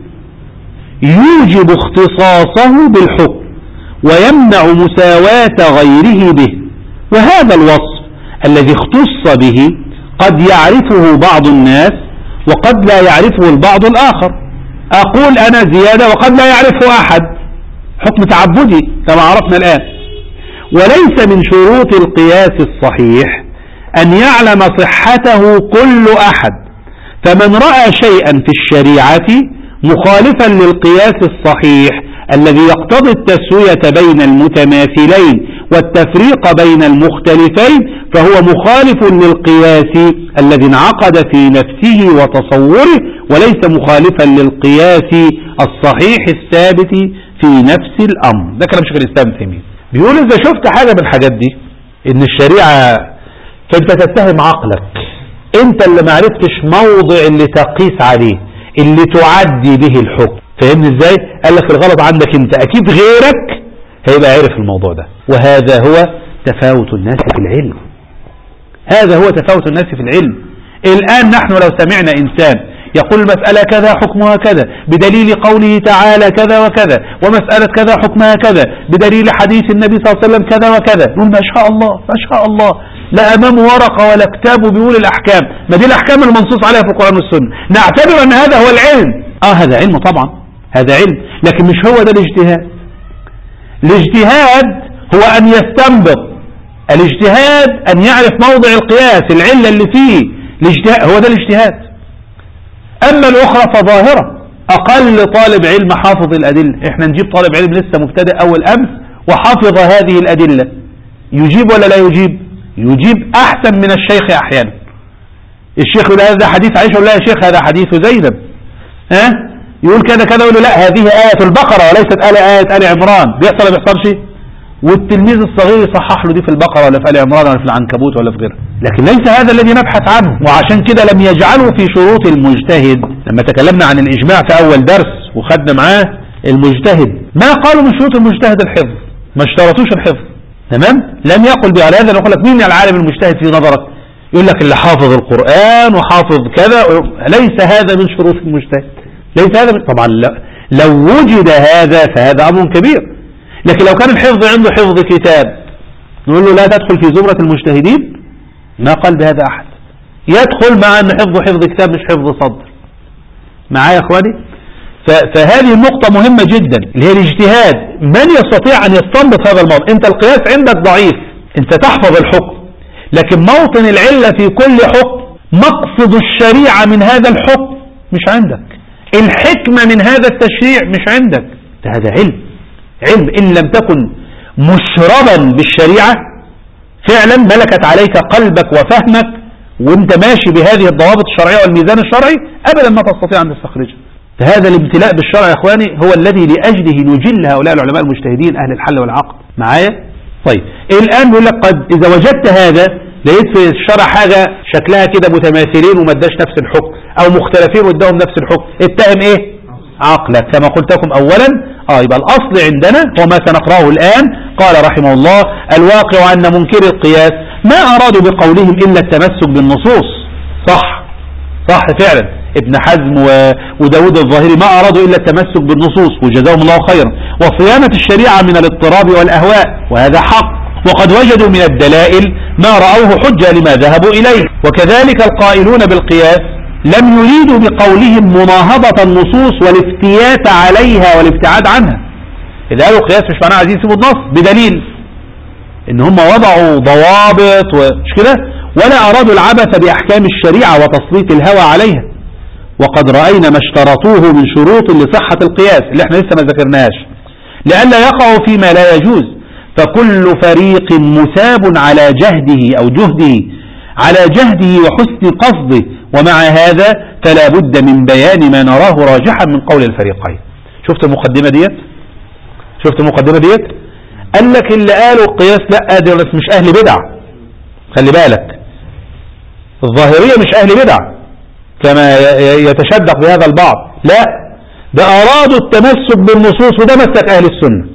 [SPEAKER 1] يوجب اختصاصه بالحكم ويمنع مساواة غيره به. وهذا الوصف الذي اختص به قد يعرفه بعض الناس وقد لا يعرفه البعض الآخر. أقول أنا زيادة وقد لا يعرفه أحد، حكم تعبدي كما عرفنا الآن. وليس من شروط القياس الصحيح أن يعلم صحته كل أحد، فمن رأى شيئا في الشريعة مخالفا للقياس الصحيح الذي يقتضي التسوية بين المتماثلين والتفريق بين المختلفين، فهو مخالف للقياس الذي انعقد في نفسه وتصوره، وليس مخالفا للقياس الصحيح الثابت في نفس الأمر. ده كلام شيخ الإسلام ابن تيمية. بيقول إذا شفت حاجة من الحاجات دي إن الشريعة فأنت تتهم عقلك، أنت اللي معرفتش موضع اللي تقيس عليه اللي تعدي به الحكم. فهمني ازاي؟ قال لك الغلط عندك انت، اكيد غيرك هيبقى عارف الموضوع ده. وهذا هو تفاوت الناس في العلم، هذا هو تفاوت الناس في العلم. الآن نحن لو سمعنا إنسان يقول المسألة كذا حكمها كذا بدليل قوله تعالى كذا وكذا، ومسألة كذا حكمها كذا بدليل حديث النبي صلى الله عليه وسلم كذا وكذا، نقول ما شاء الله ما شاء الله، لا أمامه ورقة ولا كتاب وبيقول الأحكام، ما دي الأحكام المنصوص عليها في القرآن والسنة، نعتبر أن هذا هو العلم. هذا علم طبعا، هذا علم، لكن مش هو ده الاجتهاد. الاجتهاد هو أن يستنبط، الاجتهاد أن يعرف موضع القياس العلة اللي فيه، الاجتهاد هو ده الاجتهاد. أما الأخرى فظاهرة، أقل طالب علم حافظ الأدلة، إحنا نجيب طالب علم لسه مبتدئ أول أمس وحافظ هذه الأدلة، يجيب ولا لا يجيب؟ يجيب أحسن من الشيخ أحيانا. الشيخ يقول هذا حديث عائشة، يقول لا يا شيخ هذا حديث زينب، يقول كذا كذا، يقول له لا هذه آية البقرة وليست آية آل عمران. بيحصل ما بيحصلش؟ والتلميذ الصغير يصحح له دي في البقرة ولا في آل عمران ولا في العنكبوت ولا في غيره. لكن ليس هذا الذي نبحث عنه، وعشان كده لم يجعله في شروط المجتهد. لما تكلمنا عن الإجماع في أول درس وخدنا معاه المجتهد، ما قالوا من شروط المجتهد الحفظ، ما اشترطوش الحفظ، تمام؟ لم يقل بهذا. نقول لك مين العالم المجتهد في نظرك؟ يقول لك اللي حافظ القرآن وحافظ كذا. ليس هذا من شروط المجتهد، ليس هذا من... طبعا لو وجد هذا فهذا أمر كبير، لكن لو كان الحفظ عنده حفظ كتاب نقول له لا تدخل في زمرة المجتهدين؟ ما قال بهذا أحد. يدخل مع أن حفظ كتاب مش حفظ صدر. معايا يا أخواني؟ فهذه النقطة مهمة جدا اللي هي الاجتهاد. من يستطيع أن يستنبط هذا الموضوع؟ أنت القياس عندك ضعيف، أنت تحفظ الحكم، لكن موطن العلة في كل حكم، مقصد الشريعة من هذا الحكم مش عندك، الحكمة من هذا التشريع مش عندك. هذا علم إن لم تكن مشربا بالشريعة فعلا ملكت عليك قلبك وفهمك وانت ماشي بهذه الضوابط الشرعية والميزان الشرعي، أبدا ما تستطيع أن تستخرجها. فهذا الامتلاء بالشرع يا إخواني هو الذي لأجله نجل هؤلاء العلماء المجتهدين أهل الحل والعقد. معايا؟ طيب الآن بيقول لك قد إذا وجدت هذا لقيت في الشرع حاجة شكلها كده متماثلين وما اداش نفس الحكم، أو مختلفين واداهم نفس الحكم، اتهم إيه؟ عقلك كما قلت لكم أولا. يبقى الأصل عندنا هو ما سنقرأه الآن. قال رحمه الله: الواقع أن منكر القياس ما أرادوا بقولهم إلا التمسك بالنصوص. صح فعلا، ابن حزم وداود الظاهري ما أرادوا إلا التمسك بالنصوص وجزاهم الله خيرا، وصيانة الشريعة من الاضطراب والأهواء، وهذا حق، وقد وجدوا من الدلائل ما رأوه حجة لما ذهبوا إليه. وكذلك القائلون بالقياس لم يريدوا بقولهم مناهضة النصوص والافتيات عليها والابتعاد عنها. إذا قالوا القياس مش معناه عايزين يسيبوا النص، بدليل إن هم وضعوا ضوابط ومش كده، ولا أرادوا العبث بأحكام الشريعة وتسليط الهوى عليها. وقد رأينا ما اشترطوه من شروط لصحة القياس اللي احنا لسه ما ذكرناش، لئلا يقعوا فيما لا يجوز، فكل فريق مثاب على جهده أو جهده على جهده وحسن قصده، ومع هذا فلا بد من بيان ما نراه راجحا من قول الفريقين. شفت المقدمة ديت؟ قال لك اللي قالوا القياس لا دي مش أهل بدع، خلي بالك، الظاهرية مش أهل بدع كما يتشدق بهذا البعض، لا ده أرادوا التمسك بالنصوص، وده مسلك أهل السنة،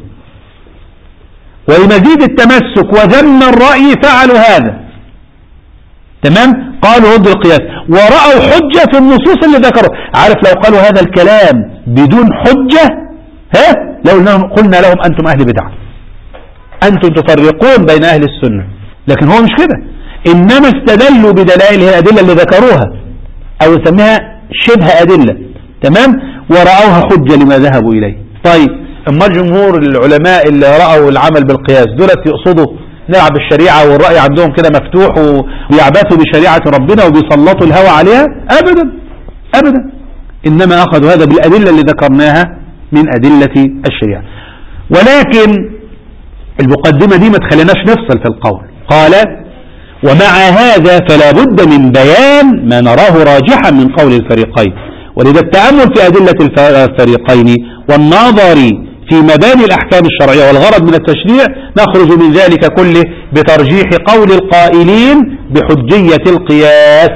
[SPEAKER 1] ولمزيد التمسك وذم الرأي فعلوا هذا. تمام؟ قالوا ضد القياس ورأوا حجة في النصوص اللي ذكروا. عارف لو قالوا هذا الكلام بدون حجة لو قلنا لهم أنتم أهل بدعة، أنتم تفرقون بين أهل السنة، لكن هو مش كده، إنما استدلوا بدلائل هي الأدلة اللي ذكروها أو يسميها شبه أدلة، تمام، ورأوها حجة لما ذهبوا إليه. طيب أما جمهور العلماء اللي رأوا العمل بالقياس دولت يقصدوا نلعب بالشريعة والرأي عندهم كده مفتوح ويعبثوا بشريعة ربنا وبيسلطوا الهوى عليها؟ أبدا. إنما أخذوا هذا بالأدلة اللي ذكرناها من أدلة الشريعة. ولكن المقدمة دي ما تخليناش نفصل في القول. قال: ومع هذا فلا بد من بيان ما نراه راجحا من قول الفريقين، ولذا التأمل في أدلة الفريقين والنظر في مباني الأحكام الشرعية والغرض من التشريع نخرج من ذلك كله بترجيح قول القائلين بحجية القياس.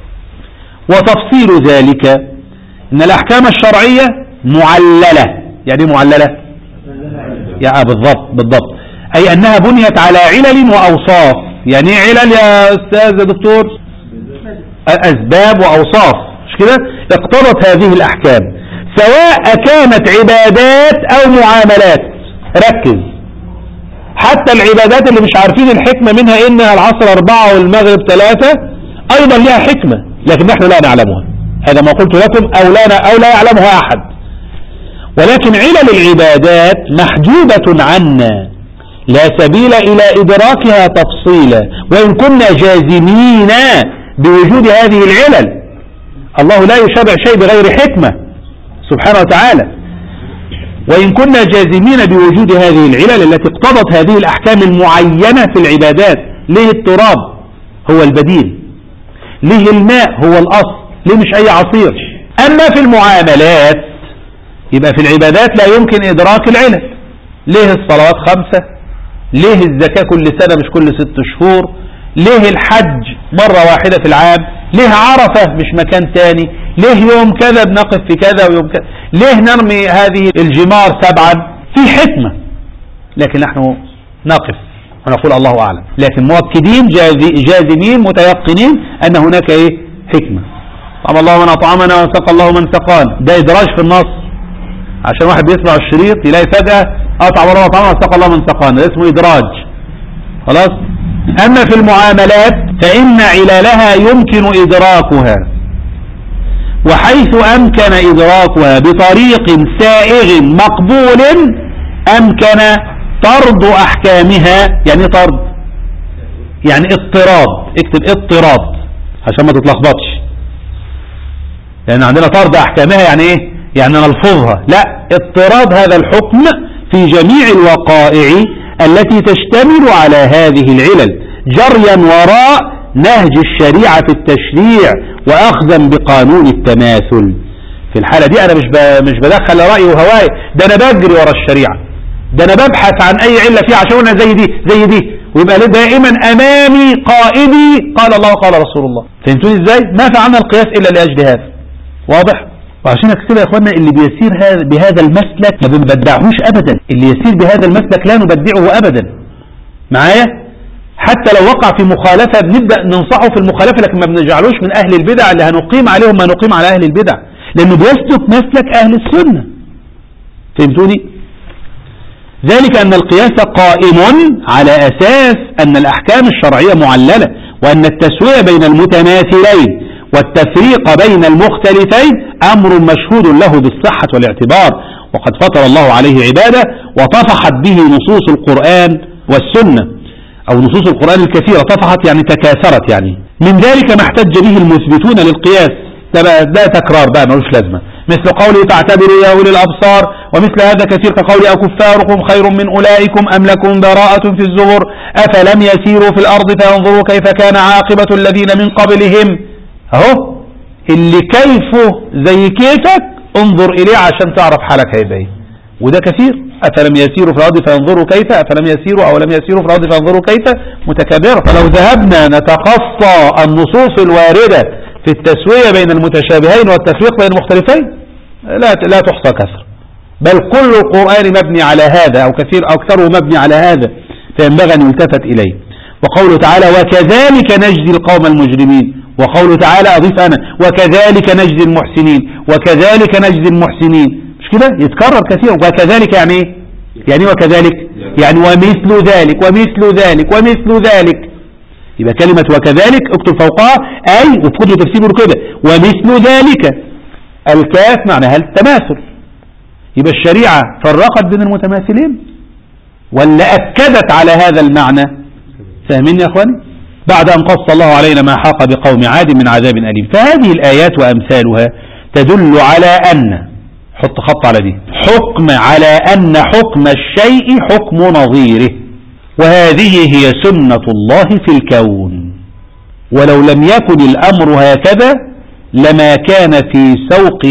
[SPEAKER 1] وتفصيل ذلك أن الأحكام الشرعية معللة. يعني معللة يا بالضبط أي أنها بنيت على علل وأوصاف. يعني علل يا أستاذ يا دكتور؟ أسباب وأوصاف، مش كده؟ اقتضت هذه الأحكام سواء كانت عبادات أو معاملات. ركز، حتى العبادات اللي مش عارفين الحكمة منها إنها العصر 4 والمغرب 3 أيضا لها حكمة، لكن نحن لا نعلمها. هذا ما قلت لكم، أو لا يعلمها أحد. ولكن علل العبادات محجوبة عنا، لا سبيل إلى إدراكها تفصيلا، وإن كنا جازمين بوجود هذه العلل. الله لا يشرع شيء بغير حكمة سبحانه وتعالى. وإن كنا جازمين بوجود هذه العلل التي اقتضت هذه الأحكام المعينة في العبادات. ليه التراب هو البديل؟ ليه الماء هو الأصل؟ ليه مش أي عصير؟ أما في المعاملات يبقى في العبادات لا يمكن إدراك العلل. ليه الصلوات 5؟ ليه الزكاة كل سنة مش كل 6 شهور؟ ليه الحج مرة واحدة في العام؟ ليه عرفة مش مكان تاني؟ ليه يوم كذا بنقف في كذا ويوم كذا؟ ليه نرمي هذه الجمار 7؟ في حكمة، لكن نحن نقف ونقول الله أعلم، لكن مؤكدين جازمين متيقنين أن هناك حكمة. طعم الله من أطعمنا وسقى الله من سقانا، ده إدراج في النص، عشان واحد بيسمع الشريط يلاقي فجأة أطعم الله وطعمنا وسقى الله من سقانا، ده اسمه إدراج. خلاص. أما في المعاملات فإن علالها يمكن إدراكها، وحيث أمكن إدراكها بطريق سائغ مقبول أمكن طرد أحكامها. يعني طرد، يعني اضطراد. اكتب اضطراد عشان ما تتلخبطش، لأن عندنا طرد أحكامها يعني إيه؟ يعني نلفظها. لا، اضطراد هذا الحكم في جميع الوقائع التي تشتمل على هذه العلل، جريا وراء نهج الشريعة في التشريع وأخذا بقانون التماثل. في الحالة دي أنا مش بدخل رأيي وهواي، ده أنا بجري ورا الشريعة، ده أنا ببحث عن أي علة فيها عشان أنا زي دي، ويبقى دائما أمامي قائدي قال الله قال رسول الله. فهمتوني إزاي؟ ما فعلنا القياس إلا لأجل هذا. واضح؟ وعشان كده يا اخوانا اللي بيسير بهذا المسلك ما بنبدعهوش ابدا. اللي يسير بهذا المسلك لا نبدعه ابدا. معايا؟ حتى لو وقع في مخالفة بنبدأ ننصحه في المخالفة، لكن ما بنجعلوش من اهل البدع اللي هنقيم عليهم ما نقيم على اهل البدع، لانه بيسلك مسلك اهل السنة. فهمتوني؟ ذلك ان القياس قائم على اساس ان الاحكام الشرعية معللة، وان التسوية بين المتماثلين والتفريق بين المختلفين أمر مشهود له بالصحة والاعتبار، وقد فطر الله عليه عباده وطفحت به نصوص القرآن والسنة، أو نصوص القرآن الكثيرة. طفحت يعني تكاثرت. يعني من ذلك ما احتج به المثبتون للقياس، ده تكرار بقى ملوش لازمة، مثل قوله فاعتبروا يا أولي الأبصار، ومثل هذا كثير كقول أكفاركم خير من أولئكم أم لكم براءة في الزبر أفلم يسيروا في الأرض فينظروا كيف كان عاقبة الذين من قبلهم. اهو اللي كيفه زي كيفك انظر اليه عشان تعرف حالك هيبقى ايه، وده كثير. افلم يسيروا في الارض فينظروا كيف، افلم يسيروا او لم يسيروا في الارض فينظروا كيف متكابرة. فلو ذهبنا نتقصى النصوص الواردة في التسوية بين المتشابهين والتفريق بين المختلفين لا تحصى كثر، بل كل القرآن مبني على هذا، او كثير او اكثره مبني على هذا، فينبغي ان يلتفت اليه. وقوله تعالى وكذلك نجزي القوم المجرمين، وقوله تعالى أضيف أنا وكذلك نجزي المحسنين، وكذلك نجزي المحسنين، مش كده؟ يتكرر كثيرا. وكذلك يعني ايه؟ يعني وكذلك يعني ومثل ذلك ومثل ذلك ومثل ذلك. يبقى كلمة وكذلك اكتب فوقها أي، وفي كتب تفسير كده ومثل ذلك، الكاف معناها التماثل. يبقى الشريعة فرقت بين المتماثلين ولا أكدت على هذا المعنى؟ فاهمين يا أخواني؟ بعد أن قص الله علينا ما حاق بقوم عاد من عذاب أليم. فهذه الآيات وأمثالها تدل على أن، حط خط على دي، حكم على أن حكم الشيء حكم نظيره، وهذه هي سنة الله في الكون. ولو لم يكن الأمر هكذا لما كان في سوق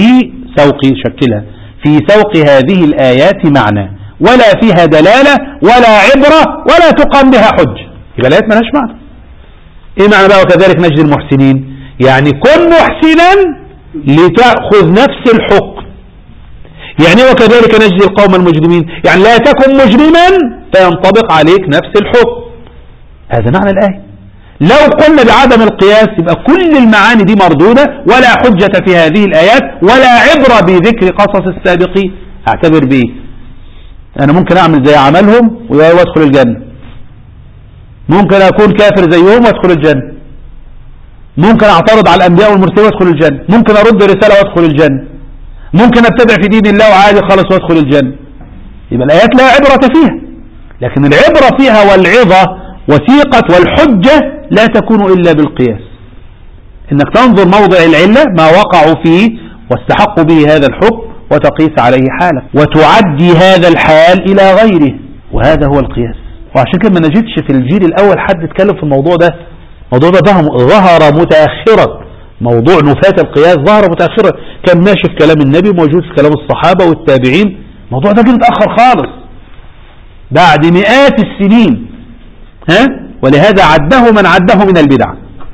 [SPEAKER 1] هذه الآيات معنى، ولا فيها دلالة ولا عبرة ولا تقام بها حج. يبقى الآيات مالهاش معنى. ايه معنى بقى وكذلك نجزي المحسنين؟ يعني كن محسنا لتأخذ نفس الحكم. يعني وكذلك نجزي القوم المجرمين، يعني لا تكن مجرما فينطبق عليك نفس الحكم. هذا معنى الآية. لو قلنا بعدم القياس يبقى كل المعاني دي مردودة، ولا حجة في هذه الآيات ولا عبرة بذكر قصص السابقين. اعتبر بيه، أنا ممكن أعمل زي عملهم وأدخل الجنة، ممكن أكون كافر زيهم وأدخل الجنة، ممكن أعترض على الأنبياء والمرسلين وأدخل الجنة، ممكن أرد رسالة وأدخل الجنة، ممكن أبتدع في دين الله وعادي خالص وأدخل الجنة. يبقى الآيات لا عبرة فيها، لكن العبرة فيها والعظة وثيقة والحجة لا تكون إلا بالقياس. إنك تنظر موضع العلة ما وقعوا فيه واستحقوا به هذا الحكم وتقيس عليه حالك وتعدي هذا الحال إلى غيره، وهذا هو القياس. وعشان كده ما نجدش في الجيل الأول حد يتكلم في الموضوع ده. الموضوع ده ظهر متأخرا، موضوع نفاة القياس ظهر متأخرا، كان ماشي في كلام النبي موجود في كلام الصحابة والتابعين. الموضوع ده كان متأخر خالص بعد مئات السنين. ولهذا عده من عده من البدع،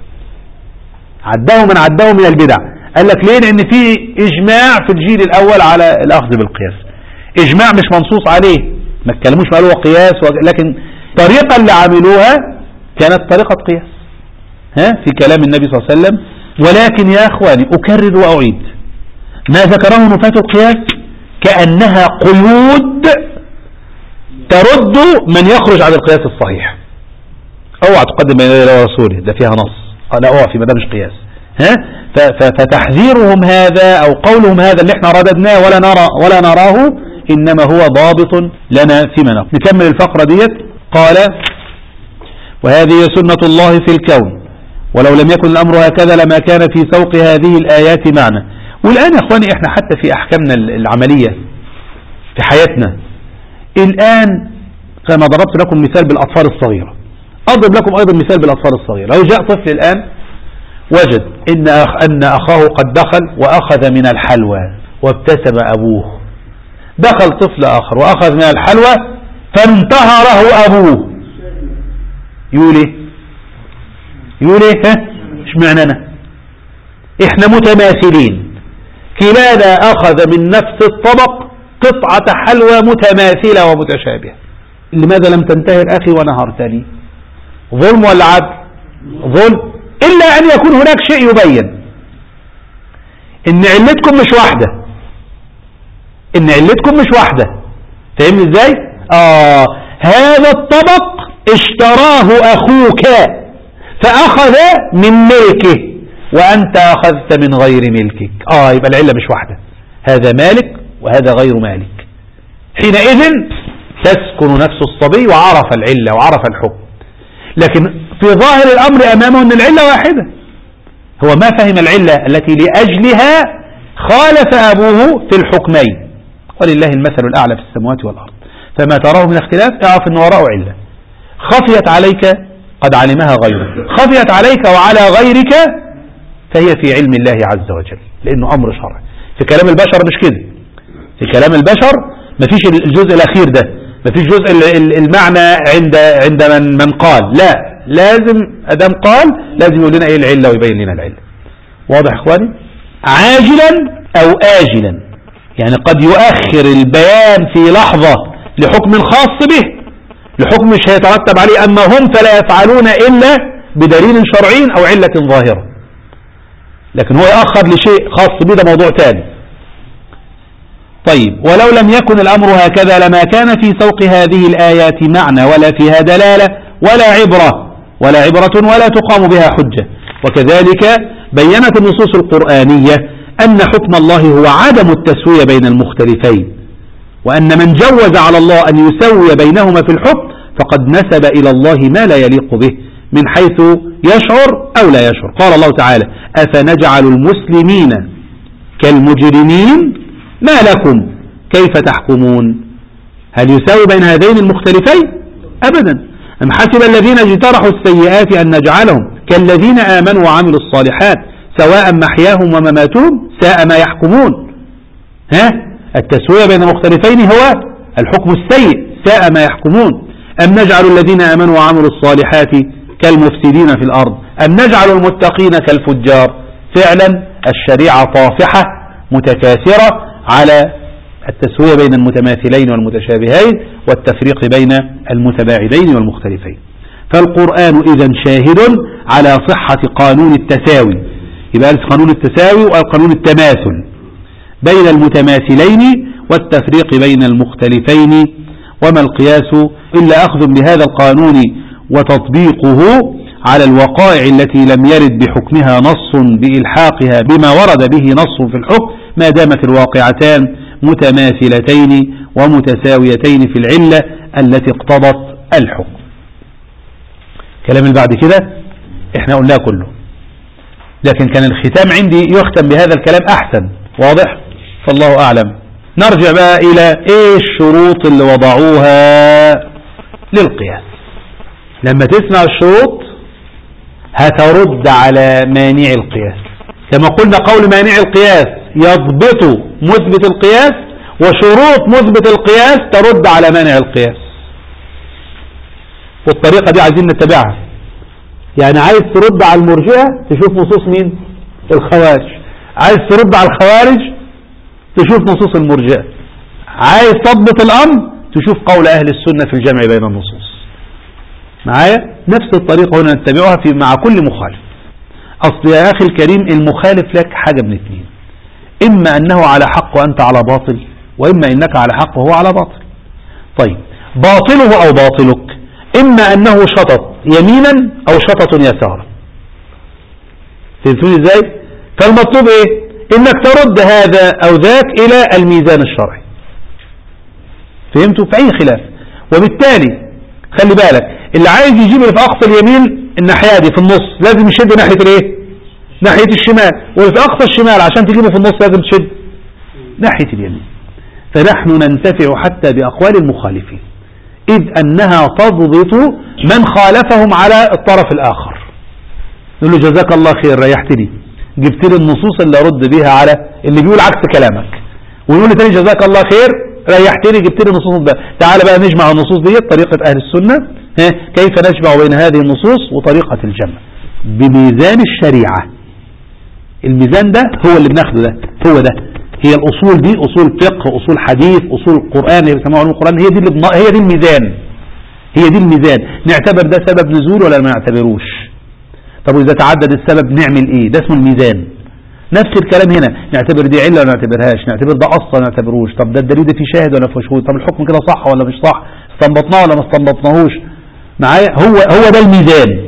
[SPEAKER 1] قال لك ليه؟ لأن في إجماع في الجيل الأول على الأخذ بالقياس، إجماع مش منصوص عليه، ما اتكلموش قالوا هو قياس، لكن الطريقة اللي عملوها كانت طريقة قياس في كلام النبي صلى الله عليه وسلم. ولكن يا أخواني أكرر وأعيد، ما ذكره نفاة القياس كأنها قيود ترد من يخرج عن القياس الصحيح. اوعى تقدم بين يدي الله ورسوله، ده فيها نص، لا اوعى، في مدام مش قياس. فتحذيرهم هذا او قولهم هذا اللي احنا رددناه ولا نراه انما هو ضابط لنا فيما نقول. نكمل الفقرة ديت. قال: وهذه سنة الله في الكون، ولو لم يكن الامر هكذا لما كان في سوق هذه الايات معنى. والان يا اخواني احنا حتى في احكامنا العملية في حياتنا الان، كما ضربت لكم مثال بالاطفال الصغيرة، أضرب لكم أيضا مثال بالأطفال الصغيرة. لو جاء طفل الآن وجد أن أخاه قد دخل وأخذ من الحلوى وابتسم أبوه، دخل طفل آخر وأخذ من الحلوى فانتهره أبوه، يقول إيه؟ إيش معنانا؟ إحنا متماثلين، كلانا أخذ من نفس الطبق قطعة حلوى متماثلة ومتشابهة، لماذا لم تنتهر أخي ونهرتني؟ ظلم ولا عدل؟ ظلم، إلا أن يكون هناك شيء يبين إن علتكم مش واحدة. فاهمني إزاي؟ هذا الطبق اشتراه أخوك فأخذ من ملكه وأنت أخذت من غير ملكك. يبقى العلة مش واحدة، هذا مالك وهذا غير مالك. حينئذ تسكن نفس الصبي وعرف العلة وعرف الحكم. لكن في ظاهر الأمر أمامه أن العلة واحدة، هو ما فهم العلة التي لأجلها خالف أبوه في الحكمين، ولله المثل الأعلى في السماوات والأرض. فما تراه من اختلاف اعرف أن وراءه علة خفيت عليك قد علمها غيرك، خفيت عليك وعلى غيرك فهي في علم الله عز وجل، لأنه أمر شرعي. في كلام البشر مش كده، في كلام البشر مفيش الجزء الأخير ده، مفيش جزء المعنى عند من قال، لا، لازم أدام قال لازم يقول لنا ايه العلة ويبين لنا العلة. واضح اخواني؟ عاجلا او آجلا، يعني قد يؤخر البيان في لحظة لحكم خاص به، لحكم مش هيترتب عليه، اما هم فلا يفعلون الا بدليل شرعي او علة ظاهرة، لكن هو يأخر لشيء خاص به، ده موضوع ثاني. طيب، ولو لم يكن الأمر هكذا لما كان في سوق هذه الآيات معنى ولا فيها دلالة ولا عبرة ولا تقام بها حجة. وكذلك بينت النصوص القرآنية أن حكم الله هو عدم التسوية بين المختلفين، وأن من جوز على الله أن يسوي بينهما في الحكم فقد نسب إلى الله ما لا يليق به من حيث يشعر أو لا يشعر. قال الله تعالى: أفنجعل المسلمين كالمجرمين ما لكم كيف تحكمون. هل يساوي بين هذين المختلفين؟ أبدا. أم حسب الذين اجترحوا السيئات أن نجعلهم كالذين آمنوا وعملوا الصالحات سواء محياهم ومماتهم ساء ما يحكمون. التسوية بين المختلفين هو الحكم السيء، ساء ما يحكمون. أم نجعل الذين آمنوا وعملوا الصالحات كالمفسدين في الأرض أم نجعل المتقين كالفجار. فعلا الشريعة طافحة متكاثرة على التسوية بين المتماثلين والمتشابهين والتفريق بين المتباعدين والمختلفين. فالقرآن إذن شاهد على صحة قانون التساوي، يبقى قانون التساوي وقانون التماثل بين المتماثلين والتفريق بين المختلفين. وما القياس إلا أخذ بهذا القانون وتطبيقه على الوقائع التي لم يرد بحكمها نص بإلحاقها بما ورد به نص في الحكم ما دامت الواقعتان متماثلتين ومتساويتين في العلة التي اقتضت الحكم. كلام اللي بعد كده احنا قلناه كله، لكن كان الختام عندي يختم بهذا الكلام أحسن. واضح؟ فالله أعلم. نرجع بقى إلى إيه الشروط اللي وضعوها للقياس. لما تسمع الشروط هترد على مانع القياس. كما قلنا قول مانع القياس يضبط مثبت القياس، وشروط مثبت القياس ترد على مانع القياس. والطريقة دي عايزين نتبعها. يعني عايز ترد على المرجئة تشوف نصوص مين؟ الخوارج. عايز ترد على الخوارج تشوف نصوص المرجئة. عايز تضبط الأمر تشوف قول أهل السنة في الجمع بين النصوص. معايا؟ نفس الطريقة هنا نتبعها في مع كل مخالف. أصل يا أخي الكريم المخالف لك حاجة من اثنين، إما أنه على حق وأنت على باطل، وإما إنك على حق وهو على باطل. طيب باطله أو باطلك إما أنه شطط يمينا أو شطط يسارا. فهمتوني إزاي؟ فالمطلوب إيه؟ إنك ترد هذا أو ذاك إلى الميزان الشرعي. فهمتوا؟ في أي خلاف. وبالتالي خلي بالك اللي عايز يجيب اللي في أقصى اليمين الناحية دي في النص لازم يشد ناحية الإيه؟ ناحية الشمال. واللي في أقصى الشمال عشان تجيبه في النص لازم تشد ناحية اليمين. فنحن ننتفع حتى بأقوال المخالفين إذ أنها تضبط من خالفهم على الطرف الآخر. نقول له جزاك الله خير ريحتني، جبت لي النصوص اللي أرد بها على اللي بيقول عكس كلامك. ويقول لي تاني جزاك الله خير ريحتني جبت لي النصوص ده. تعال بقى نجمع النصوص دي طريقة أهل السنة. كيف نجمع بين هذه النصوص وطريقة الجمع بميزان الشريعة. الميزان ده هو اللي بناخده، ده هو ده، هي الأصول دي أصول فقه، أصول حديث، أصول القرآن اللي بيسموها علوم القرآن. هي دي الميزان، هي دي الميزان. نعتبر ده سبب نزول ولا ما نعتبروش؟ طب وإذا تعدد السبب نعمل إيه؟ ده اسمه الميزان. نفس الكلام هنا، نعتبر دي علة ولا ما نعتبرهاش، نعتبر ده أصلا ولا ما نعتبروش. طب ده الدليل ده فيه شاهد ولا فيه شهود؟ طب الحكم كده صح ولا مش صح؟ استنبطناه ولا ما استنبطناهوش؟ معايا؟ هو ده الميزان.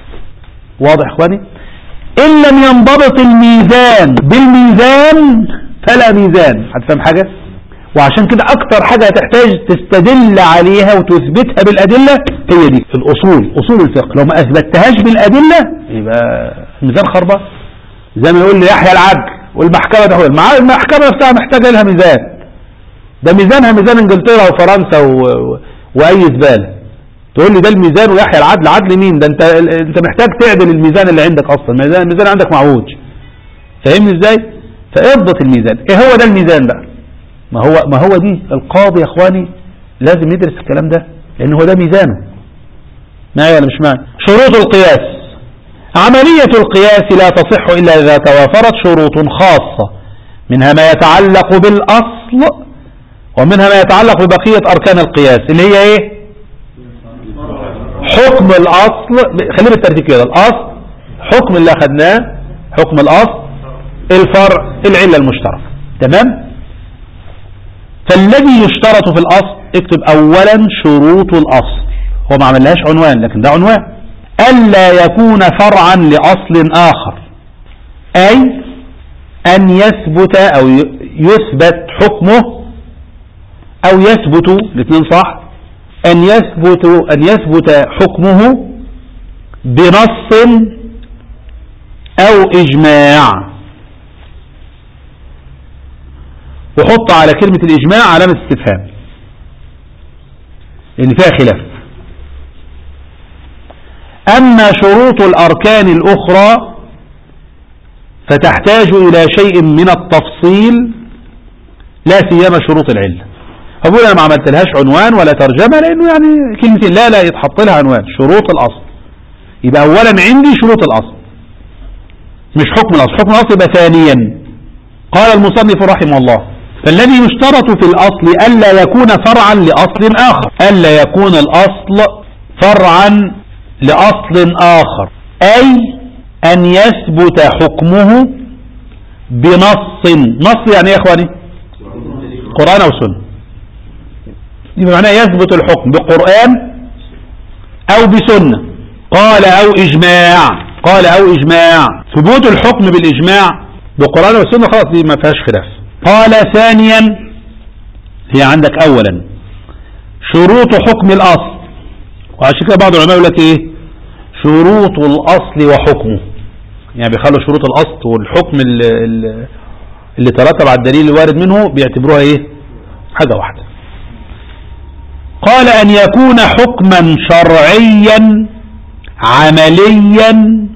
[SPEAKER 1] واضح يا اخواني؟ إن لم ينضبط الميزان بالميزان فلا ميزان. هتفهم حاجة؟ وعشان كده أكتر حاجة هتحتاج تستدل عليها وتثبتها بالأدلة هي دي في الأصول، أصول الفقه. لو ما أثبتهاش بالأدلة يبقى الميزان خربة. زي ما يقول لي يحيى العدل والمحكمة ده، المحكمة نفسها محتاجة لها ميزان. ده ميزانها ميزان انجلترا وفرنسا وأي زبالة. تقول لي ده الميزان ويحيى العدل، عدل مين؟ ده انت محتاج تعدل الميزان اللي عندك اصلا. الميزان عندك معوج. فاهمني ازاي؟ فاضبط الميزان. ايه هو ده الميزان بقى؟ ما هو دي القاضي يا اخواني لازم يدرس الكلام ده، لان هو ده ميزانه. معايا ولا مش معايا؟ شروط القياس. عملية القياس لا تصح الا اذا توافرت شروط خاصة، منها ما يتعلق بالاصل ومنها ما يتعلق ببقية اركان القياس اللي هي ايه؟ حكم الأصل. خلينا بالترتيب كده، الأصل، حكم اللي أخذناه، حكم الأصل، الفرع، العلة المشتركة. تمام؟ فالذي يشترط في الأصل اكتب أولا شروط الأصل. هو ما عملهاش عنوان لكن ده عنوان. ألا يكون فرعا لأصل آخر، أي أن يثبت أو يثبت حكمه أو يثبت، الاثنين صح، أن يثبت حكمه بنص أو إجماع. وحط على كلمة الإجماع علامة استفهام لأن فيها خلاف. أما شروط الأركان الأخرى فتحتاج إلى شيء من التفصيل لا سيما شروط العلة. أقول أنا ما عملت لهاش عنوان ولا ترجمة لأنه يعني كلمة لا يتحط لها عنوان. شروط الأصل يبقى أولا عندي شروط الأصل مش حكم الأصل. حكم الأصل يبقى ثانيا. قال المصنف رحمه الله فالذي يشترط في الأصل ألا يكون فرعا لأصل آخر. ألا يكون الأصل فرعا لأصل آخر أي أن يثبت حكمه بنص. نص يعني يا إخواني قرآن أو سنة. يبقى معناه يثبت الحكم بقرآن أو بسنة. قال أو إجماع. قال أو إجماع. ثبوت الحكم بالإجماع بقرآن أو سنة خلاص دي ما فيهاش خلاف. قال ثانيا هي عندك أولا شروط حكم الأصل. وعشان كده بعض العلماء يقول لك إيه شروط الأصل وحكمه يعني بيخلوا شروط الأصل والحكم اللي ترتب على الدليل الوارد منه بيعتبروها إيه حاجة واحدة. قال أن يكون حكما شرعيا عمليا.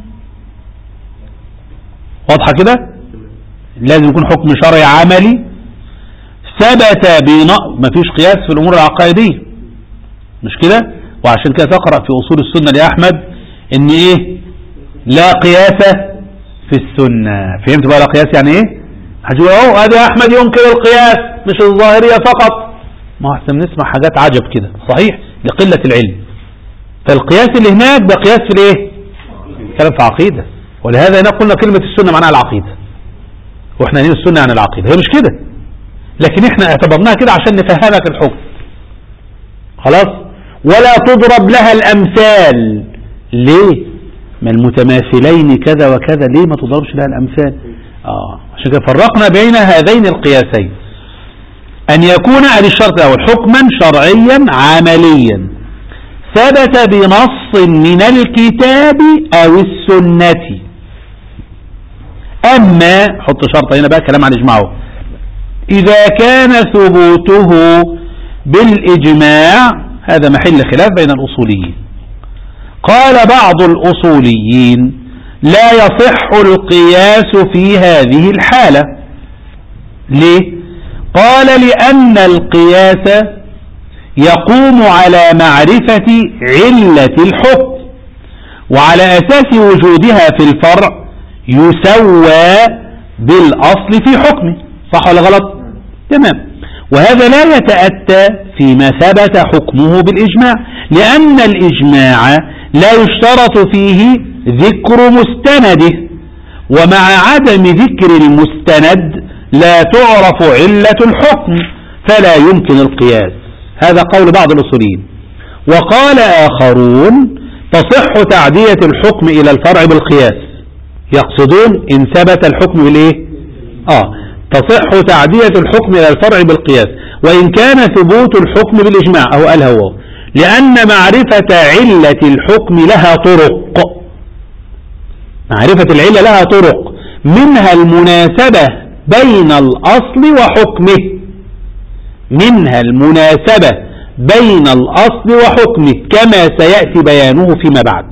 [SPEAKER 1] واضحة كده لازم يكون حكم شرعي عملي ثبت مفيش قياس في الأمور العقائدية مش كده. وعشان كده تقرأ في أصول السنة لأحمد إن إيه لا قياس في السنة. فهمت بقى لا قياس يعني إيه؟ هتقول أهو هذا أحمد ينكر القياس مش الظاهرية فقط. ما احنا بنسمع حاجات عجب كده صحيح لقلة العلم. فالقياس اللي هناك ده قياس في الإيه؟ كلام في عقيدة. ولهذا هنا قلنا كلمة السنة معناها العقيدة واحنا نين السنة عن العقيدة. هي مش كده لكن احنا اعتبرناها كده عشان نفهمك الحكم خلاص. ولا تضرب لها الأمثال. ليه؟ ما المتماثلين كذا وكذا ليه ما تضربش لها الأمثال؟ عشان كده فرقنا بين هذين القياسين. أن يكون أهل الشرط الأول حكما شرعيا عمليا ثبت بنص من الكتاب أو السنة. أما حط شرط هنا بقى كلام عن إجماعه إذا كان ثبوته بالإجماع هذا محل خلاف بين الأصوليين. قال بعض الأصوليين لا يصح القياس في هذه الحالة. ليه؟ قال لأن القياس يقوم على معرفة علة الحكم وعلى أساس وجودها في الفرع يسوى بالأصل في حكمه. صح ولا غلط؟ تمام. وهذا لا يتأتى فيما ثبت حكمه بالإجماع لأن الإجماع لا يشترط فيه ذكر مستنده ومع عدم ذكر المستند لا تعرف علة الحكم فلا يمكن القياس. هذا قول بعض الأصوليين. وقال آخرون تصح تعدية الحكم إلى الفرع بالقياس. يقصدون إن ثبت الحكم بالإيه؟ تصح تعدية الحكم إلى الفرع بالقياس وإن كان ثبوت الحكم بالإجماع أو قالها هو لأن معرفة علة الحكم لها طرق. معرفة العلة لها طرق منها المناسبة بين الأصل وحكمه. منها المناسبة بين الأصل وحكمه كما سيأتي بيانه فيما بعد.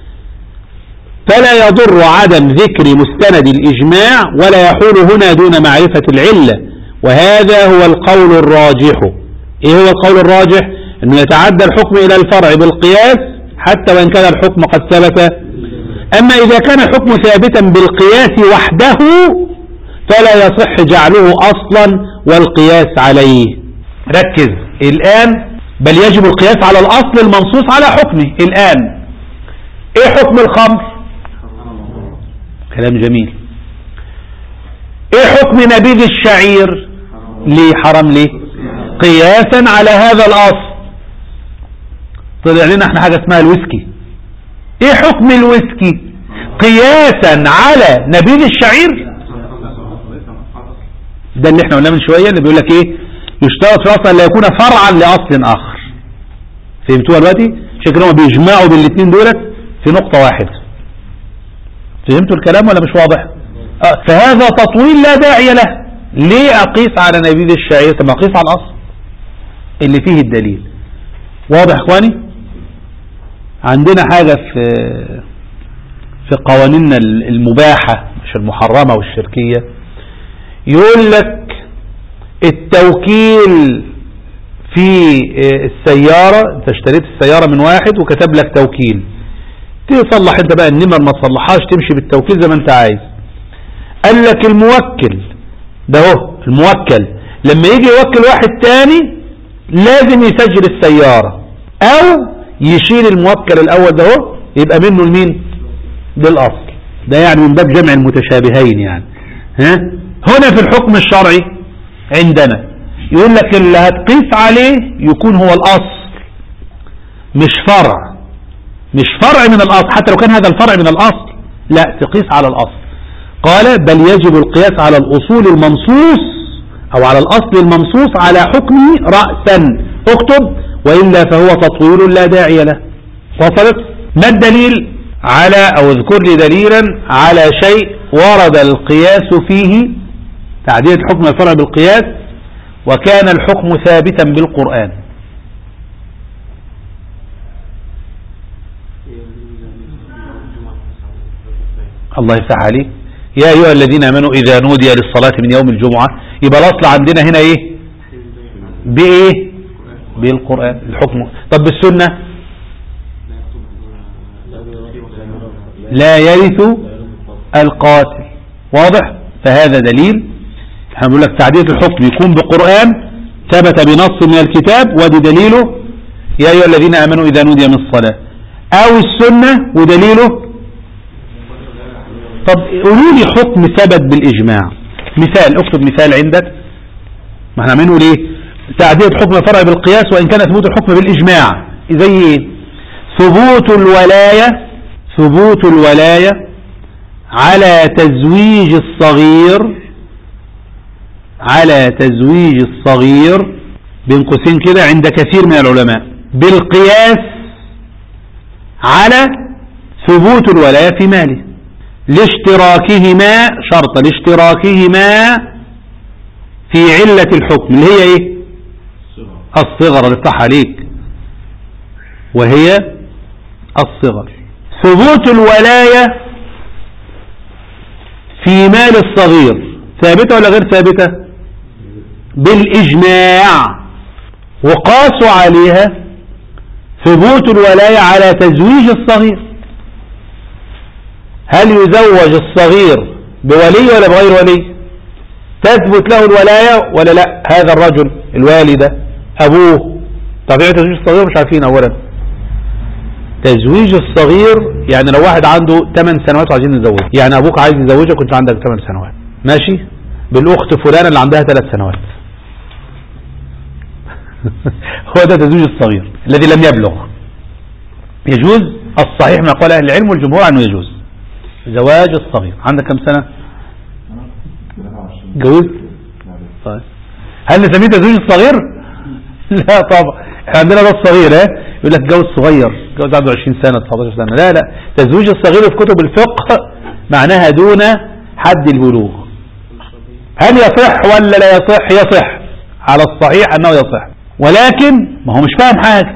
[SPEAKER 1] فلا يضر عدم ذكر مستند الإجماع ولا يحول هنا دون معرفة العلة. وهذا هو القول الراجح. إيه هو القول الراجح؟ أنه يتعدى الحكم إلى الفرع بالقياس حتى وإن كان الحكم قد ثبت. أما إذا كان الحكم ثابتا بالقياس وحده فلا يصح جعله أصلا والقياس عليه. ركز الآن بل يجب القياس على الأصل المنصوص على حكمه. الآن إيه حكم الخمر؟ كلام جميل. إيه حكم نبيذ الشعير؟ ليه حرام؟ ليه؟ قياسا على هذا الأصل. طلع لنا احنا حاجة اسمها الويسكي. ايه حكم الويسكي؟ قياسا على نبيذ الشعير. ده اللي احنا قلناه من شوية اللي بيقول لك ايه يشترط في اصلا لا يكون فرعا لأصل آخر. فهمتوها دلوقتي؟ عشان كده هم بيجمعوا بين الاثنين دولت في نقطة واحدة. فهمتوا الكلام ولا مش واضح؟ فهذا تطويل لا داعي له ليه أقيس على نبيذ الشعير؟ طب أقيس على الأصل اللي فيه الدليل. واضح إخواني؟ عندنا حاجة في قوانيننا المباحة مش المحرمة والشركية، يقول لك التوكيل في السيارة، انت اشتريت السيارة من واحد وكتب لك توكيل، تصلح انت بقى النمر ما تصلحهاش، تمشي بالتوكيل زي ما انت عايز. قال لك الموكل ده هو الموكل لما يجي يوكل واحد تاني لازم يسجل السيارة او يشيل الموكل الاول ده هو يبقى منه لمين؟ للاصل. ده يعني من باب جمع المتشابهين يعني. ها هنا في الحكم الشرعي عندنا يقول لك اللي هتقيس عليه يكون هو الاصل مش فرع، مش فرع من الاصل، حتى لو كان هذا الفرع من الاصل لا تقيس على الاصل. قال بل يجب القياس على الاصول المنصوص او على الاصل المنصوص على حكمه رأسا، اكتب وإلا فهو تطويل لا داعي له. وصلت؟ ما الدليل على او اذكر لي دليلا على شيء ورد القياس فيه، تعديل حكم الفرع بالقياس وكان الحكم ثابتا بالقرآن. الله يفتح عليك. يا أيها الذين آمنوا إذا نودي للصلاة من يوم الجمعة، يبقى الأصل عندنا هنا إيه؟ بإيه؟ بالقرآن الحكم. طب بالسنة لا يرث القاتل. واضح؟ فهذا دليل. احنا بنقول لك تعديل الحكم يكون بقرآن ثبت بنص من الكتاب ودي دليله يا أيها الذين آمنوا إذا نودي من الصلاة، أو السنة ودليله. طب قولوا لي حكم ثبت بالإجماع، مثال، اكتب مثال عندك. ما احنا بنقول ايه؟ تعديل حكم فرع بالقياس وإن كان ثبوت الحكم بالإجماع. زي ايه؟ ثبوت الولاية على تزويج الصغير بين قوسين كده عند كثير من العلماء بالقياس على ثبوت الولاية في ماله لاشتراكهما، شرط لاشتراكهما في علة الحكم اللي هي ايه؟ الصغر. اللي افتح عليك وهي الصغر. ثبوت الولاية في مال الصغير ثابتة ولا غير ثابتة؟ بالإجماع. وقاسوا عليها ثبوت الولاية على تزويج الصغير. هل يزوج الصغير بولي ولا بغير ولي؟ تثبت له الولاية ولا لا؟ هذا الرجل الوالدة أبوه. طبيعة تزويج الصغير مش عارفين. أولا تزويج الصغير يعني لو واحد عنده 8 سنوات وعايزين نزوجه، يعني أبوك عايز يزوجك كنت عندك 8 سنوات، ماشي، بالأخت فلانة اللي عندها 3 سنوات. هو ده تزويج الصغير الذي لم يبلغ. يجوز الصحيح ما قال أهل العلم والجمهور عنه يجوز زواج الصغير. عندك كم سنة؟ جوز؟ طيب هل نسميه تزويج الصغير؟ لا طبعا. احنا عندنا ده الصغير يقول لك جوز صغير، جوز عنده 20 سنة 19 سنة. لا تزويج الصغير في كتب الفقه معناها دون حد البلوغ. هل يصح ولا لا يصح؟ يصح على الصحيح أنه يصح، ولكن ما هو مش فاهم حاجة.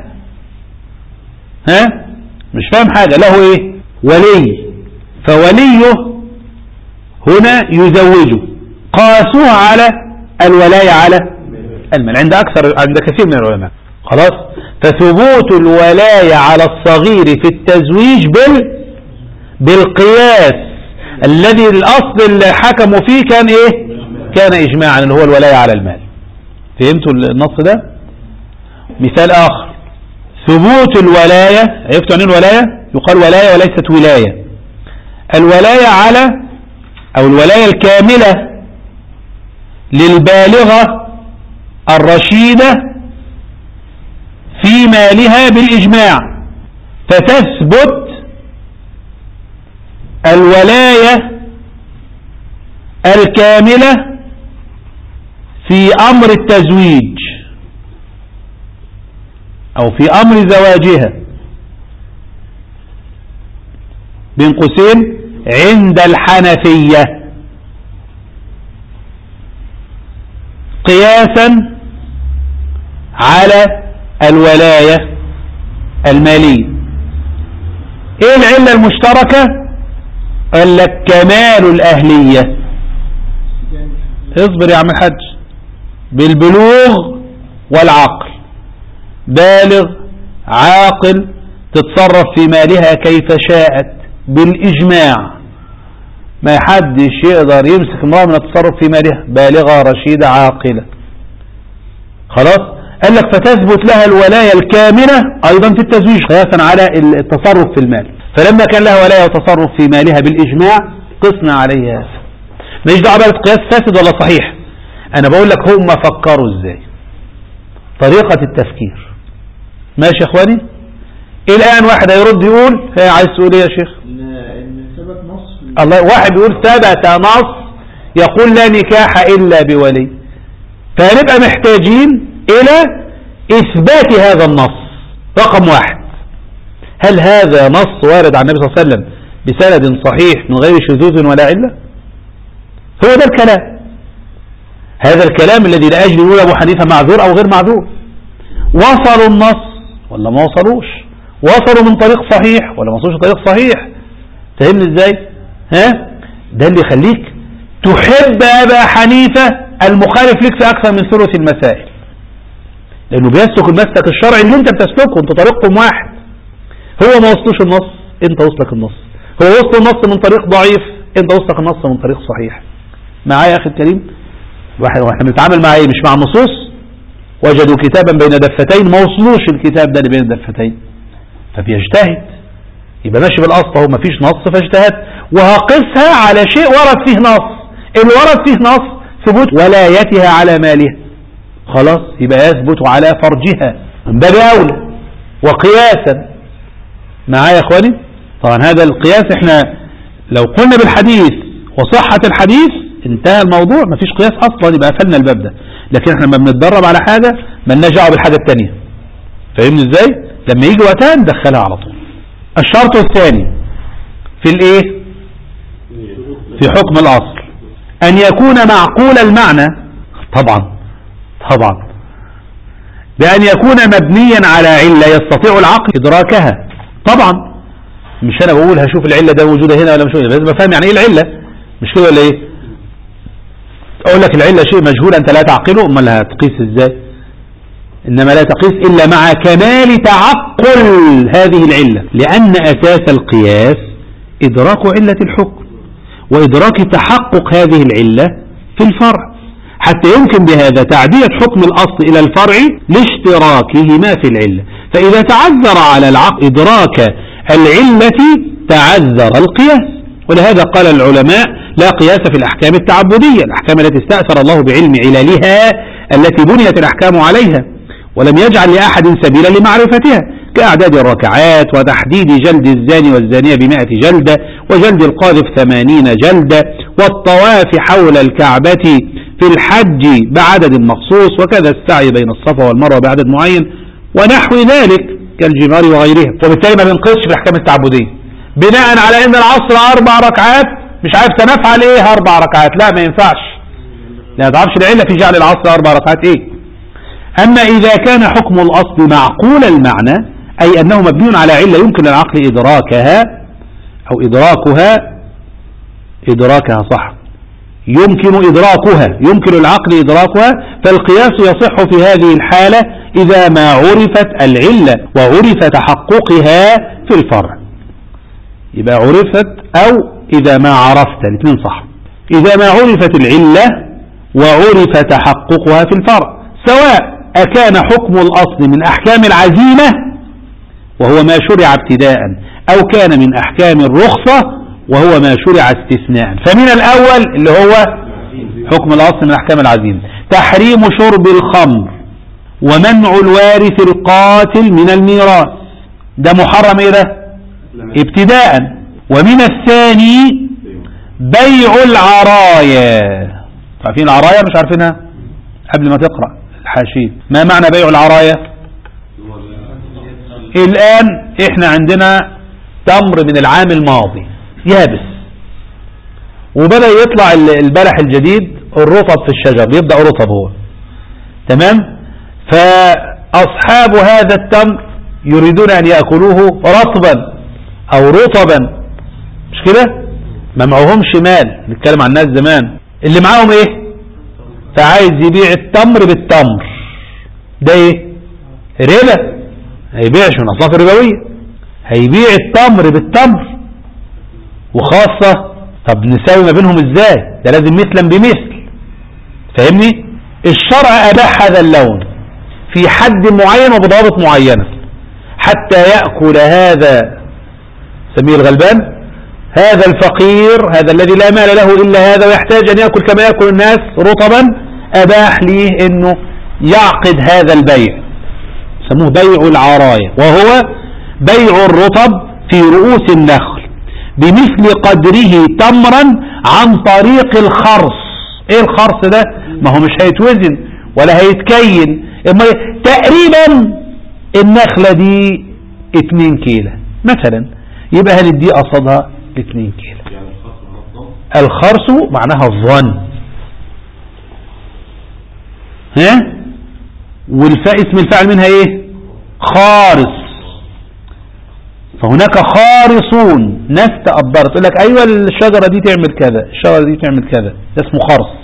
[SPEAKER 1] مش فاهم حاجة. له ايه؟ ولي، فوليه هنا يزوجه. قاسوها على الولاية على المال عند كثير من العلماء. خلاص. فثبوت الولاية على الصغير في التزويج بالقياس الذي الأصل اللي حكموا فيه كان ايه؟ كان إجماعا اللي هو الولاية على المال. فهمتوا النص ده؟ مثال آخر، ثبوت الولاية، عرفتوا عن الولاية؟ يقال ولاية وليست ولاية. الولاية على أو الولاية الكاملة للبالغة الرشيدة في مالها بالإجماع، فتثبت الولاية الكاملة في أمر التزويج أو في أمر زواجها بين قوسين عند الحنفية. قياسا على الولاية المالية. ايه العلة المشتركة؟ قال لك كمال الأهلية. اصبر يا عم الحاج. بالبلوغ والعقل، بالغ عاقل تتصرف في مالها كيف شاءت بالإجماع، ما حدش يقدر يمسك امرأة من التصرف في مالها، بالغة رشيدة عاقلة. خلاص. قال لك فتثبت لها الولاية الكاملة أيضا في التزويج قياسا على التصرف في المال. فلما كان لها ولاية وتصرف في مالها بالإجماع قسنا عليها. مش دعوة بقى قياس فاسد ولا صحيح، أنا بقول لك هم فكروا إزاي، طريقة التفكير. ماشي يا إخواني؟ الآن واحد هيرد يقول عايز تقول إيه يا شيخ؟ الله. واحد يقول ثبت نص يقول لا نكاح إلا بولي، فهنبقى محتاجين إلى إثبات هذا النص. رقم واحد، هل هذا نص وارد عن النبي صلى الله عليه وسلم بسند صحيح من غير شذوذ ولا علة؟ هو ده الكلام. هذا الكلام الذي لأجل يقول أبو حنيفة معذور أو غير معذور. وصلوا النص ولا ما وصلوش؟ وصلوا من طريق صحيح ولا ما وصلوش من طريق صحيح؟ فهمني ازاي؟ ده اللي يخليك تحب أبا حنيفة المخالف لك في أكثر من ثلث المسائل، لأنه بيسلك المسلك الشرعي اللي انت بتسلكه، انت طريقكم واحد. هو ما وصلوش النص، انت وصلك النص. هو وصل النص من طريق ضعيف، انت وصلك النص من طريق صحيح. معايا يا أخي الكريم؟ واحنا بنتعامل مع ايه؟ مش مع النصوص. وجدوا كتابا بين دفتين، ما وصلوش الكتاب ده اللي بين الدفتين، فبيجتهد. يبقى ماشي بالأصل، هو ما فيش نص فاجتهد، وهقسها على شيء ورد فيه نص. اللي ورد فيه نص ثبوت ولايتها على مالها، خلاص يبقى يثبت على فرجها من باب أولى وقياسا. معايا يا اخواني؟ طبعا هذا القياس احنا لو قلنا بالحديث وصحة الحديث انتهى الموضوع، مفيش قياس اصلا، يبقى قفلنا الباب ده. لكن احنا لما بنتدرب على حاجة مالناش دعوه بالحاجة التانية. فاهمني ازاي؟ لما يجي وقتها ندخلها على طول. الشرط الثاني في الايه؟ في حكم الاصل ان يكون معقول المعنى، طبعا بأن يكون مبنيا على علة يستطيع العقل إدراكها. طبعا مش أنا بقول هشوف العلة ده موجودة هنا ولا مش موجودة، لازم أفهم يعني إيه العلة، مش كده ولا إيه؟ أقول لك العلة شيء مجهول أنت لا تعقله، أمال هتقيس إزاي؟ إنما لا تقيس إلا مع كمال تعقل هذه العلة، لأن أساس القياس إدراك علة الحكم وإدراك تحقق هذه العلة في الفرع، حتى يمكن بهذا تعدية حكم الأصل إلى الفرع لاشتراكهما في العلة. فإذا تعذر على العقل إدراك العلة تعذر القياس. ولهذا قال العلماء لا قياس في الأحكام التعبدية، الأحكام التي استأثر الله بعلم عللها التي بنيت الأحكام عليها، ولم يجعل لأحد سبيلا لمعرفتها، كأعداد الركعات وتحديد جلد الزاني والزانية ب100 جلدة، وجلد القاذف 80 جلدة، والطواف حول الكعبة في الحج بعدد مخصوص، وكذا السعي بين الصفا والمروة بعدد معين، ونحو ذلك كالجمار وغيرها. وبالتالي ما بنقصش في الأحكام التعبدية بناء على ان العصر 4 ركعات، مش عارف تنفعل ايه 4 ركعات، لا ما ينفعش، لا تعرفش العلة في جعل العصر 4 ركعات ايه. اما اذا كان حكم الاصل معقول المعنى، اي انه مبني على علة يمكن العقل ادراكها او ادراكها صح، يمكن العقل إدراكها، فالقياس يصح في هذه الحالة إذا ما عرفت العلة وعرف تحققها في الفرع. يبقى عرفت أو إذا ما عرفت، الاثنين صح. إذا ما عرفت العلة وعرف تحققها في الفرع، سواء أكان حكم الأصل من أحكام العزيمة وهو ما شرع ابتداء، أو كان من أحكام الرخصة وهو ما شرع استثناء. فمن الأول اللي هو حكم الأصل من أحكام العزيمة تحريم شرب الخمر ومنع الوارث القاتل من الميراث، ده محرم ايه ده؟ ابتداء. ومن الثاني بيع العرايا. عارفين العرايا مش عارفينها؟ قبل ما تقرأ الحاشية، ما معنى بيع العرايا؟ الآن احنا عندنا تمر من العام الماضي يابس، وبدأ يطلع البلح الجديد الرطب في الشجر، بيبدأ رطب هو تمام. فأصحاب هذا التمر يريدون أن يأكلوه رطبا أو رطبا، مش كده؟ ما معهمش مال، نتكلم عن الناس زمان اللي معاهم ايه؟ فعايز يبيع التمر بالتمر، ده ايه؟ ربا، هيبيعش من أصناف الربوية، هيبيع التمر بالتمر. وخاصة طب نساوي ما بينهم ازاي؟ ده لازم مثلا بمثل، فاهمني؟ الشرع أباح هذا اللون في حد معين وبضوابط معينة، حتى يأكل هذا سميه الغلبان، هذا الفقير، هذا الذي لا مال له إلا هذا ويحتاج أن يأكل كما يأكل الناس رطبا، أباح ليه أنه يعقد هذا البيع، سموه بيع العراية، وهو بيع الرطب في رؤوس النخل بمثل قدره تمرا عن طريق الخرص. ايه الخرص ده؟ ما هو مش هيتوزن ولا هيتكين، تقريبا النخلة دي 2 كيلو مثلا، يبقى هندي قصدها 2 كيلو. الخرص معناها الظن، ها؟ اسم الفاعل منها ايه؟ خارص. فهناك خارصون، ناس تقدرت تقول لك ايوه الشجرة دي تعمل كذا، الشجرة دي تعمل كذا، ده اسمه خرص.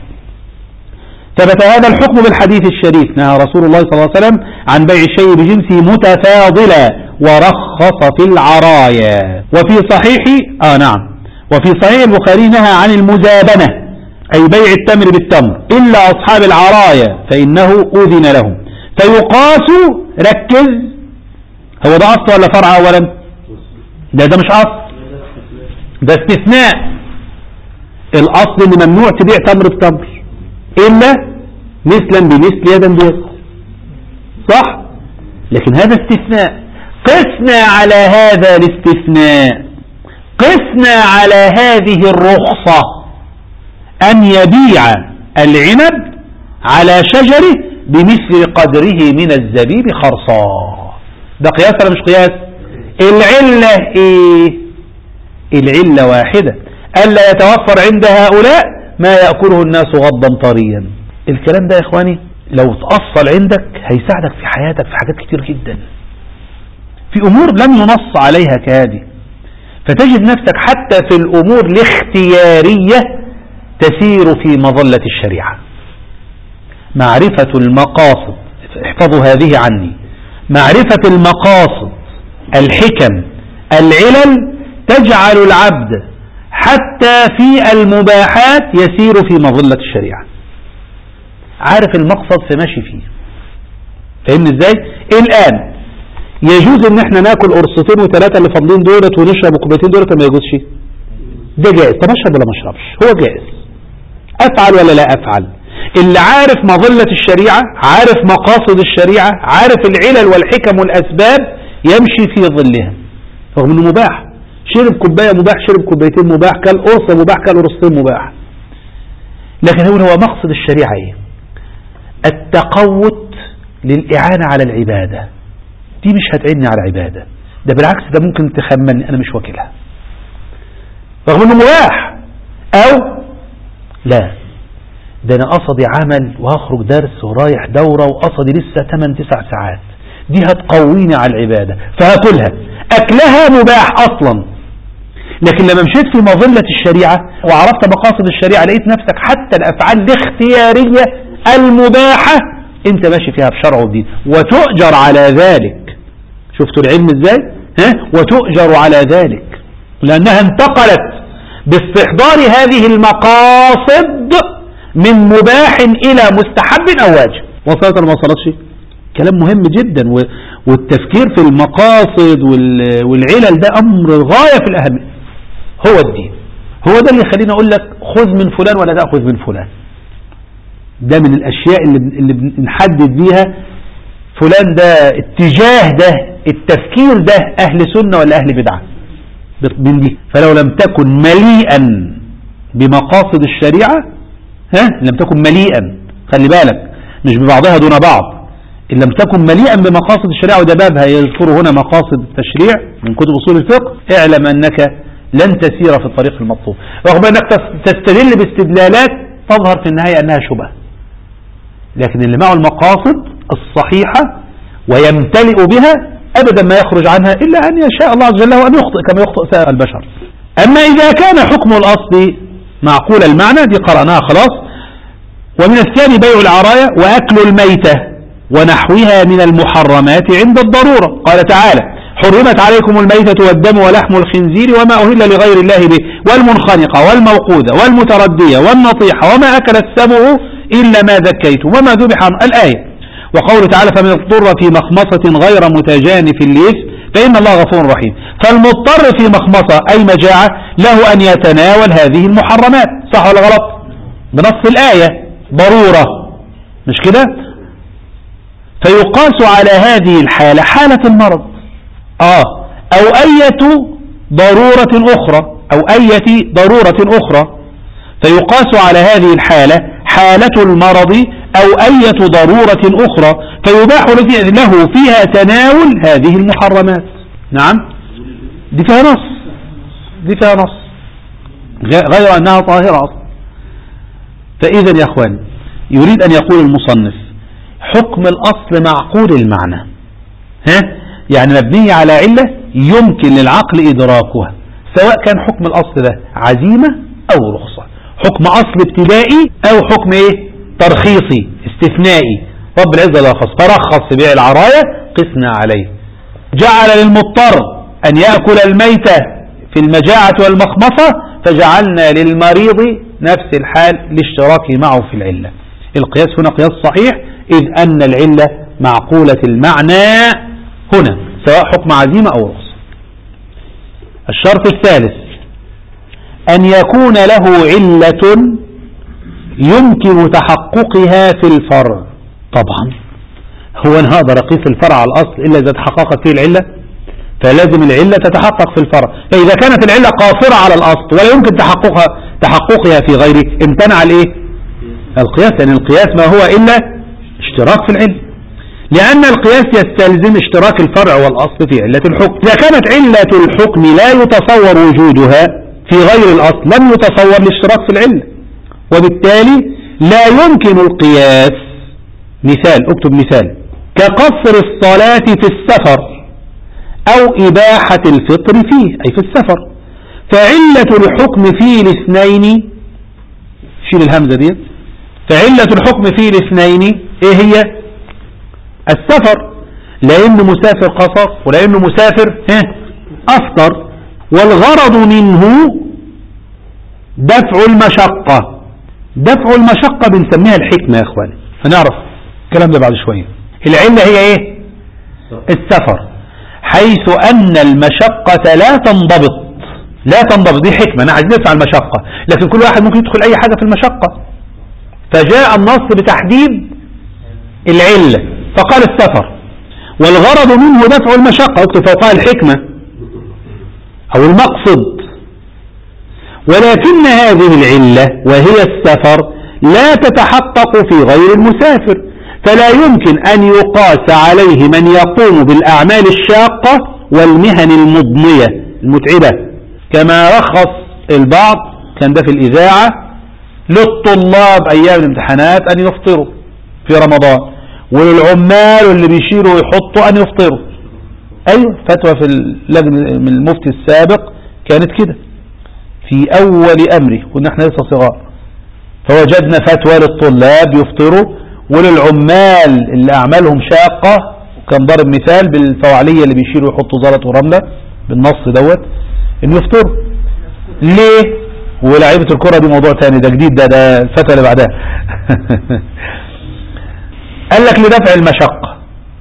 [SPEAKER 1] ثبت هذا الحكم بالحديث الشريف، نهى رسول الله صلى الله عليه وسلم عن بيع الشيء بجنسه متفاضلا ورخص في العرايا. وفي صحيح وفي صحيح البخاري نهى عن المزابنة، أي بيع التمر بالتمر، إلا أصحاب العرايا فإنه أذن لهم. فيقاس، ركز، هو ده أصل ولا فرع أولا؟ ده مش أصل، ده استثناء. الأصل إن ممنوع تبيع تمر بتمر إلا مثلا بمثل يدا بيد، صح؟ لكن هذا استثناء، قسنا على هذا الاستثناء، قسنا على هذه الرخصة أن يبيع العنب على شجره بمثل قدره من الزبيب خرصا. ده قياس ولا مش قياس؟ العلة ايه؟ العلة واحدة، ألا يتوفر عند هؤلاء ما يأكله الناس غضا طريا. الكلام ده يا إخواني لو تأصل عندك هيساعدك في حياتك في حاجات كتير جدا، في أمور لم ينص عليها كهذه، فتجد نفسك حتى في الأمور الاختيارية تسير في مظلة الشريعة. معرفة المقاصد، احفظوا هذه عني، معرفة المقاصد، الحكم، العلل، تجعل العبد حتى في المباحات يسير في مظلة الشريعة، عارف المقصد فماشي فيه. فاهمني ازاي؟ الآن يجوز ان احنا ناكل قرصتين وثلاثة اللي فاضلين دولت ونشرب كوبايتين دولت، ما يجوزش؟ ده جائز. طب اشرب ولا ما اشربش؟ هو جائز. افعل ولا لا افعل؟ اللي عارف مظلة الشريعة، عارف مقاصد الشريعة، عارف العلل والحكم والاسباب، يمشي في ظلها رغم انه مباح. شرب كوباية مباح، شرب كوبايتين مباح، كل قرصة مباح، كل قرصتين مباح. لكن هو مقصد الشريعة ايه؟ التقوت للإعانة على العبادة. دي مش هتعيني على العبادة، ده بالعكس ده ممكن تخمني أنا مش واكلها رغم أنه مباح. أو لا، ده أنا قصدي عمل وهخرج درس ورايح دورة وقصدي لسه 8-9 ساعات، دي هتقويني على العبادة فهاكلها. أكلها مباح أصلا، لكن لما مشيت في مظلة الشريعة وعرفت مقاصد الشريعة لقيت نفسك حتى الأفعال الاختيارية المباحة انت ماشي فيها بشرع ودين وتؤجر على ذلك. شفتوا العلم ازاي؟ وتؤجر على ذلك لأنها انتقلت باستحضار هذه المقاصد من مباح إلى مستحب أو واجب. وصلت ولا ما وصلتش؟ كلام مهم جدا، والتفكير في المقاصد والعلل ده أمر غاية في الأهمية. هو الدين، هو ده اللي يخلينا أقول لك خذ من فلان ولا تأخذ من فلان. ده من الأشياء اللي بنحدد بيها فلان ده اتجاه، ده التفكير ده أهل سنة ولا أهل بدعة من دي. فلو لم تكن مليئا بمقاصد الشريعة، لم تكن مليئا، خلي بالك مش ببعضها دون بعض، إن لم تكن مليئا بمقاصد الشريعة، وده بابها يذكر هنا مقاصد التشريع من كتب أصول الفقه، اعلم أنك لن تسير في الطريق المطلوب، رغم أنك تستدل باستدلالات تظهر في النهاية أنها شبهة. لكن اللي معه المقاصد الصحيحة ويمتلئ بها أبدا ما يخرج عنها إلا أن يشاء الله عز وجل وأن يخطئ كما يخطئ سائر البشر. أما إذا كان حكم الأصل معقول المعنى دي قرأناها خلاص. ومن الثاني بيع العرايا وأكل الميتة ونحوها من المحرمات عند الضرورة. قال تعالى حرمت عليكم الميتة والدم ولحم الخنزير وما أهل لغير الله به والمنخنقة والموقوذة والمتردية والنطيحة وما أكل السبع إلا ما ذكيتم وما ذبح عن الآية. وقوله تعالى فمن اضطر في مخمصة غير متجانف لإثم فإن الله غفور رحيم. فالمضطر في مخمصة أي مجاعة له أن يتناول هذه المحرمات، صح ولا غلط؟ بنص الآية ضرورة، مش كده؟ فيقاس على هذه الحالة حالة المرض أو أية ضرورة أخرى فيقاس على هذه الحالة حالة المرض أو أية ضرورة أخرى فيباح له فيها تناول هذه المحرمات. نعم دي فيها نص غير أنها طاهرة أصلا. فإذا يا أخوان يريد أن يقول المصنف حكم الأصل معقول المعنى، يعني مبنية على علة يمكن للعقل إدراكها، سواء كان حكم الأصل ده عزيمة أو رخصة، حكم أصل ابتدائي أو حكم ترخيصي استثنائي. رب العزة لا خص فرخص في بيع العراية قسنا عليه، جعل للمضطر أن يأكل الميتة في المجاعة والمخمصة فجعلنا للمريض نفس الحال لاشتراكه معه في العلة. القياس هنا قياس صحيح إذ أن العلة معقولة المعنى هنا سواء حكم عزيمة أو رخصة. الشرط الثالث أن يكون له علة يمكن تحققها في الفرع. طبعا هو أنا هقدر أقيس الفرع على الأصل إلا إذا تحققت فيه العلة، فلازم العلة تتحقق في الفرع. فإذا كانت العلة قاصرة على الأصل ولا يمكن تحققها في غيره امتنع القياس، لأن القياس ما هو إلا اشتراك في العلة، لأن القياس يستلزم اشتراك الفرع والأصل في علة الحكم. إذا كانت علة الحكم لا يتصور وجودها في غير الأصل لم يتصور الاشتراك في العلة، وبالتالي لا يمكن القياس. مثال، اكتب مثال كقصر الصلاة في السفر أو إباحة الفطر فيه أي في السفر. فعلة الحكم فيه الاثنين، شيل الهمزة دي، فعلة الحكم فيه الاثنين ايه هي؟ السفر، لأنه مسافر قصر ولأنه مسافر أفطر، والغرض منه دفع المشقة. دفع المشقة بنسميها الحكمة يا اخواني، هنعرف الكلام ده بعد شوية. العلة هي ايه؟ السفر، حيث أن المشقة لا تنضبط، دي حكمة، أنا عايز ندفع المشقة، لكن كل واحد ممكن يدخل أي حاجة في المشقة، فجاء النص بتحديد العلة فقال السفر، والغرض منه دفع المشقة، اكتب فوقها الحكمة أو المقصد. ولكن هذه العلة وهي السفر لا تتحقق في غير المسافر، فلا يمكن أن يقاس عليه من يقوم بالأعمال الشاقة والمهن المضنية المتعبة، كما رخص البعض كان ده في الإذاعة للطلاب أيام الامتحانات أن يفطروا في رمضان، وللعمال اللي بيشيروا ويحطوا أن يفطروا. أيوة فتوى في اللجنة من المفتي السابق كانت كده في أول أمره، كنا احنا لسه صغار، فوجدنا فتوى للطلاب يفطروا وللعمال اللي أعمالهم شاقة، وكان ضرب مثال بالفوعلية اللي بيشيروا يحطوا زلط ورملة بالنص دوت إن يفطروا. ليه؟ ولاعيبة الكرة دي موضوع تاني، ده جديد، ده الفتوى اللي بعدها قال لك لدفع المشقة.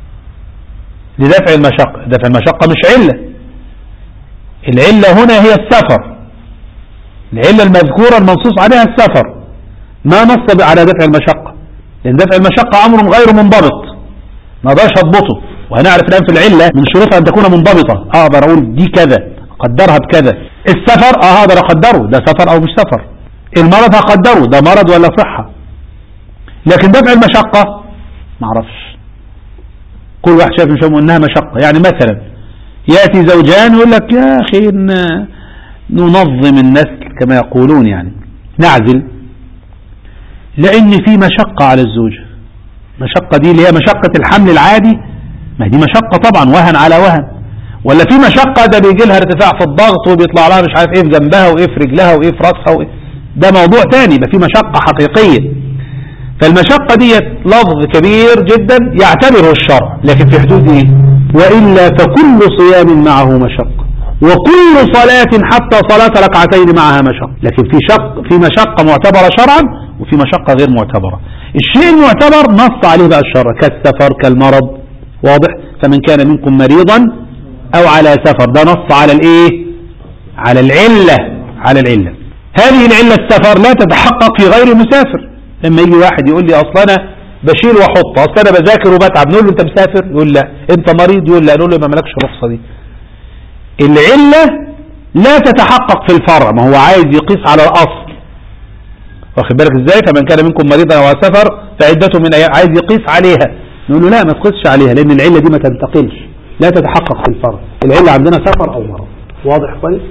[SPEAKER 1] دفع المشقة مش علة، العلة هنا هي السفر، العلة المذكورة المنصوص عليها السفر، ما نص على دفع المشقة، لأن دفع المشقة أمر غير منضبط ما اقدرش اضبطه، وهنعرف الآن في العلة من شروطها أن تكون منضبطة، أقدر أقول دي كذا أقدرها بكذا. السفر أقدر أقدره ده سفر أو مش سفر، المرض هقدره ده مرض ولا صحة، لكن دفع المشقة معرفش، كل واحد شايف مش انها مشقة. يعني مثلا يأتي زوجان ويقول لك يا أخي ننظم النسل كما يقولون، يعني نعزل، لأن في مشقة على الزوجة، مشقة دي اللي هي مشقة الحمل العادي، ما دي مشقة طبعا، وهن على وهن. ولا في مشقة ده بيجي لها ارتفاع في الضغط وبيطلع لها مش عارف ايه في جنبها وايه في رجلها وايه في راسها وإيه. ده موضوع تاني، يبقى في مشقة حقيقية. فالمشقة دي لفظ كبير جدا يعتبره الشرع، لكن في حدود ايه؟ وإلا فكل صيام معه مشقة، وكل صلاة حتى صلاة ركعتين معها مشقة. لكن في مشقة معتبرة شرعا وفي مشقة غير معتبرة. الشيء المعتبر نص عليه بقى الشرع كالسفر كالمرض، واضح؟ فمن كان منكم مريضا او على سفر، ده نص على الايه؟ على العلة. هذه العلة السفر لا تتحقق في غير مسافر. لما يجي واحد يقول لي اصلا انا بشيل واحط، اصلا انا بذاكر وبتعب، نقول له انت مسافر؟ يقول لا. انت مريض؟ يقول لا. نقول له ما مالكش الرخصة دي. العلة لا تتحقق في الفرع، ما هو عايز يقيس على الاصل، واخد بالك ازاي؟ فمن كان منكم مريضا او على سفر فعدته من ايام، عايز يقيس عليها. نقول له لا، ما تقيسش عليها، لان العلة دي ما تنتقلش، لا تتحقق في الفرع. العلة عندنا سفر او مرض. واضح كويس؟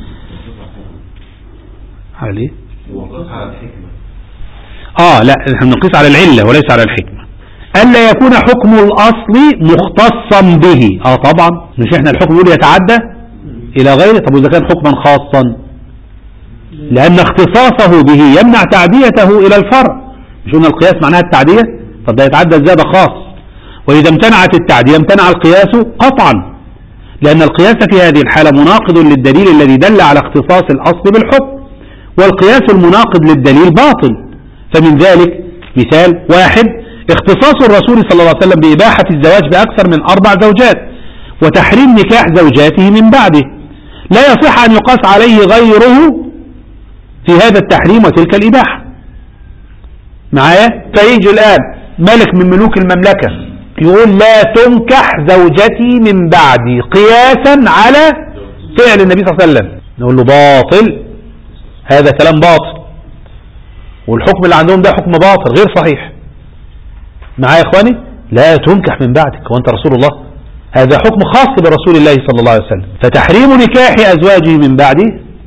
[SPEAKER 1] عليه لا، احنا بنقيس على العلة وليس على الحكمة. ألا يكون حكم الأصل مختصا به. طبعا، مش احنا الحكم يقول يتعدى إلى غيره؟ طب وإذا كان حكما خاصا، لأن اختصاصه به يمنع تعديته إلى الفرع. مش قلنا القياس معناها التعدية؟ طب ده يتعدى ازاي؟ ده خاص. وإذا امتنعت التعدية امتنع القياس قطعا، لأن القياس في هذه الحالة مناقض للدليل الذي دل على اختصاص الأصل بالحكم، والقياس المناقض للدليل باطل. فمن ذلك مثال واحد: اختصاص الرسول صلى الله عليه وسلم بإباحة الزواج بأكثر من 4 زوجات وتحريم نكاح زوجاته من بعده، لا يصح أن يقاس عليه غيره في هذا التحريم وتلك الإباحة. معايا؟ فيجي الآن ملك من ملوك المملكة يقول لا تنكح زوجتي من بعدي قياسا على فعل النبي صلى الله عليه وسلم، نقول له باطل، هذا كلام باطل، والحكم اللي عندهم ده حكم باطل غير صحيح. معايا يا اخواني؟ لا تنكح من بعدك، وانت رسول الله، هذا حكم خاص برسول الله صلى الله عليه وسلم. فتحريم نكاح ازواجه من بعده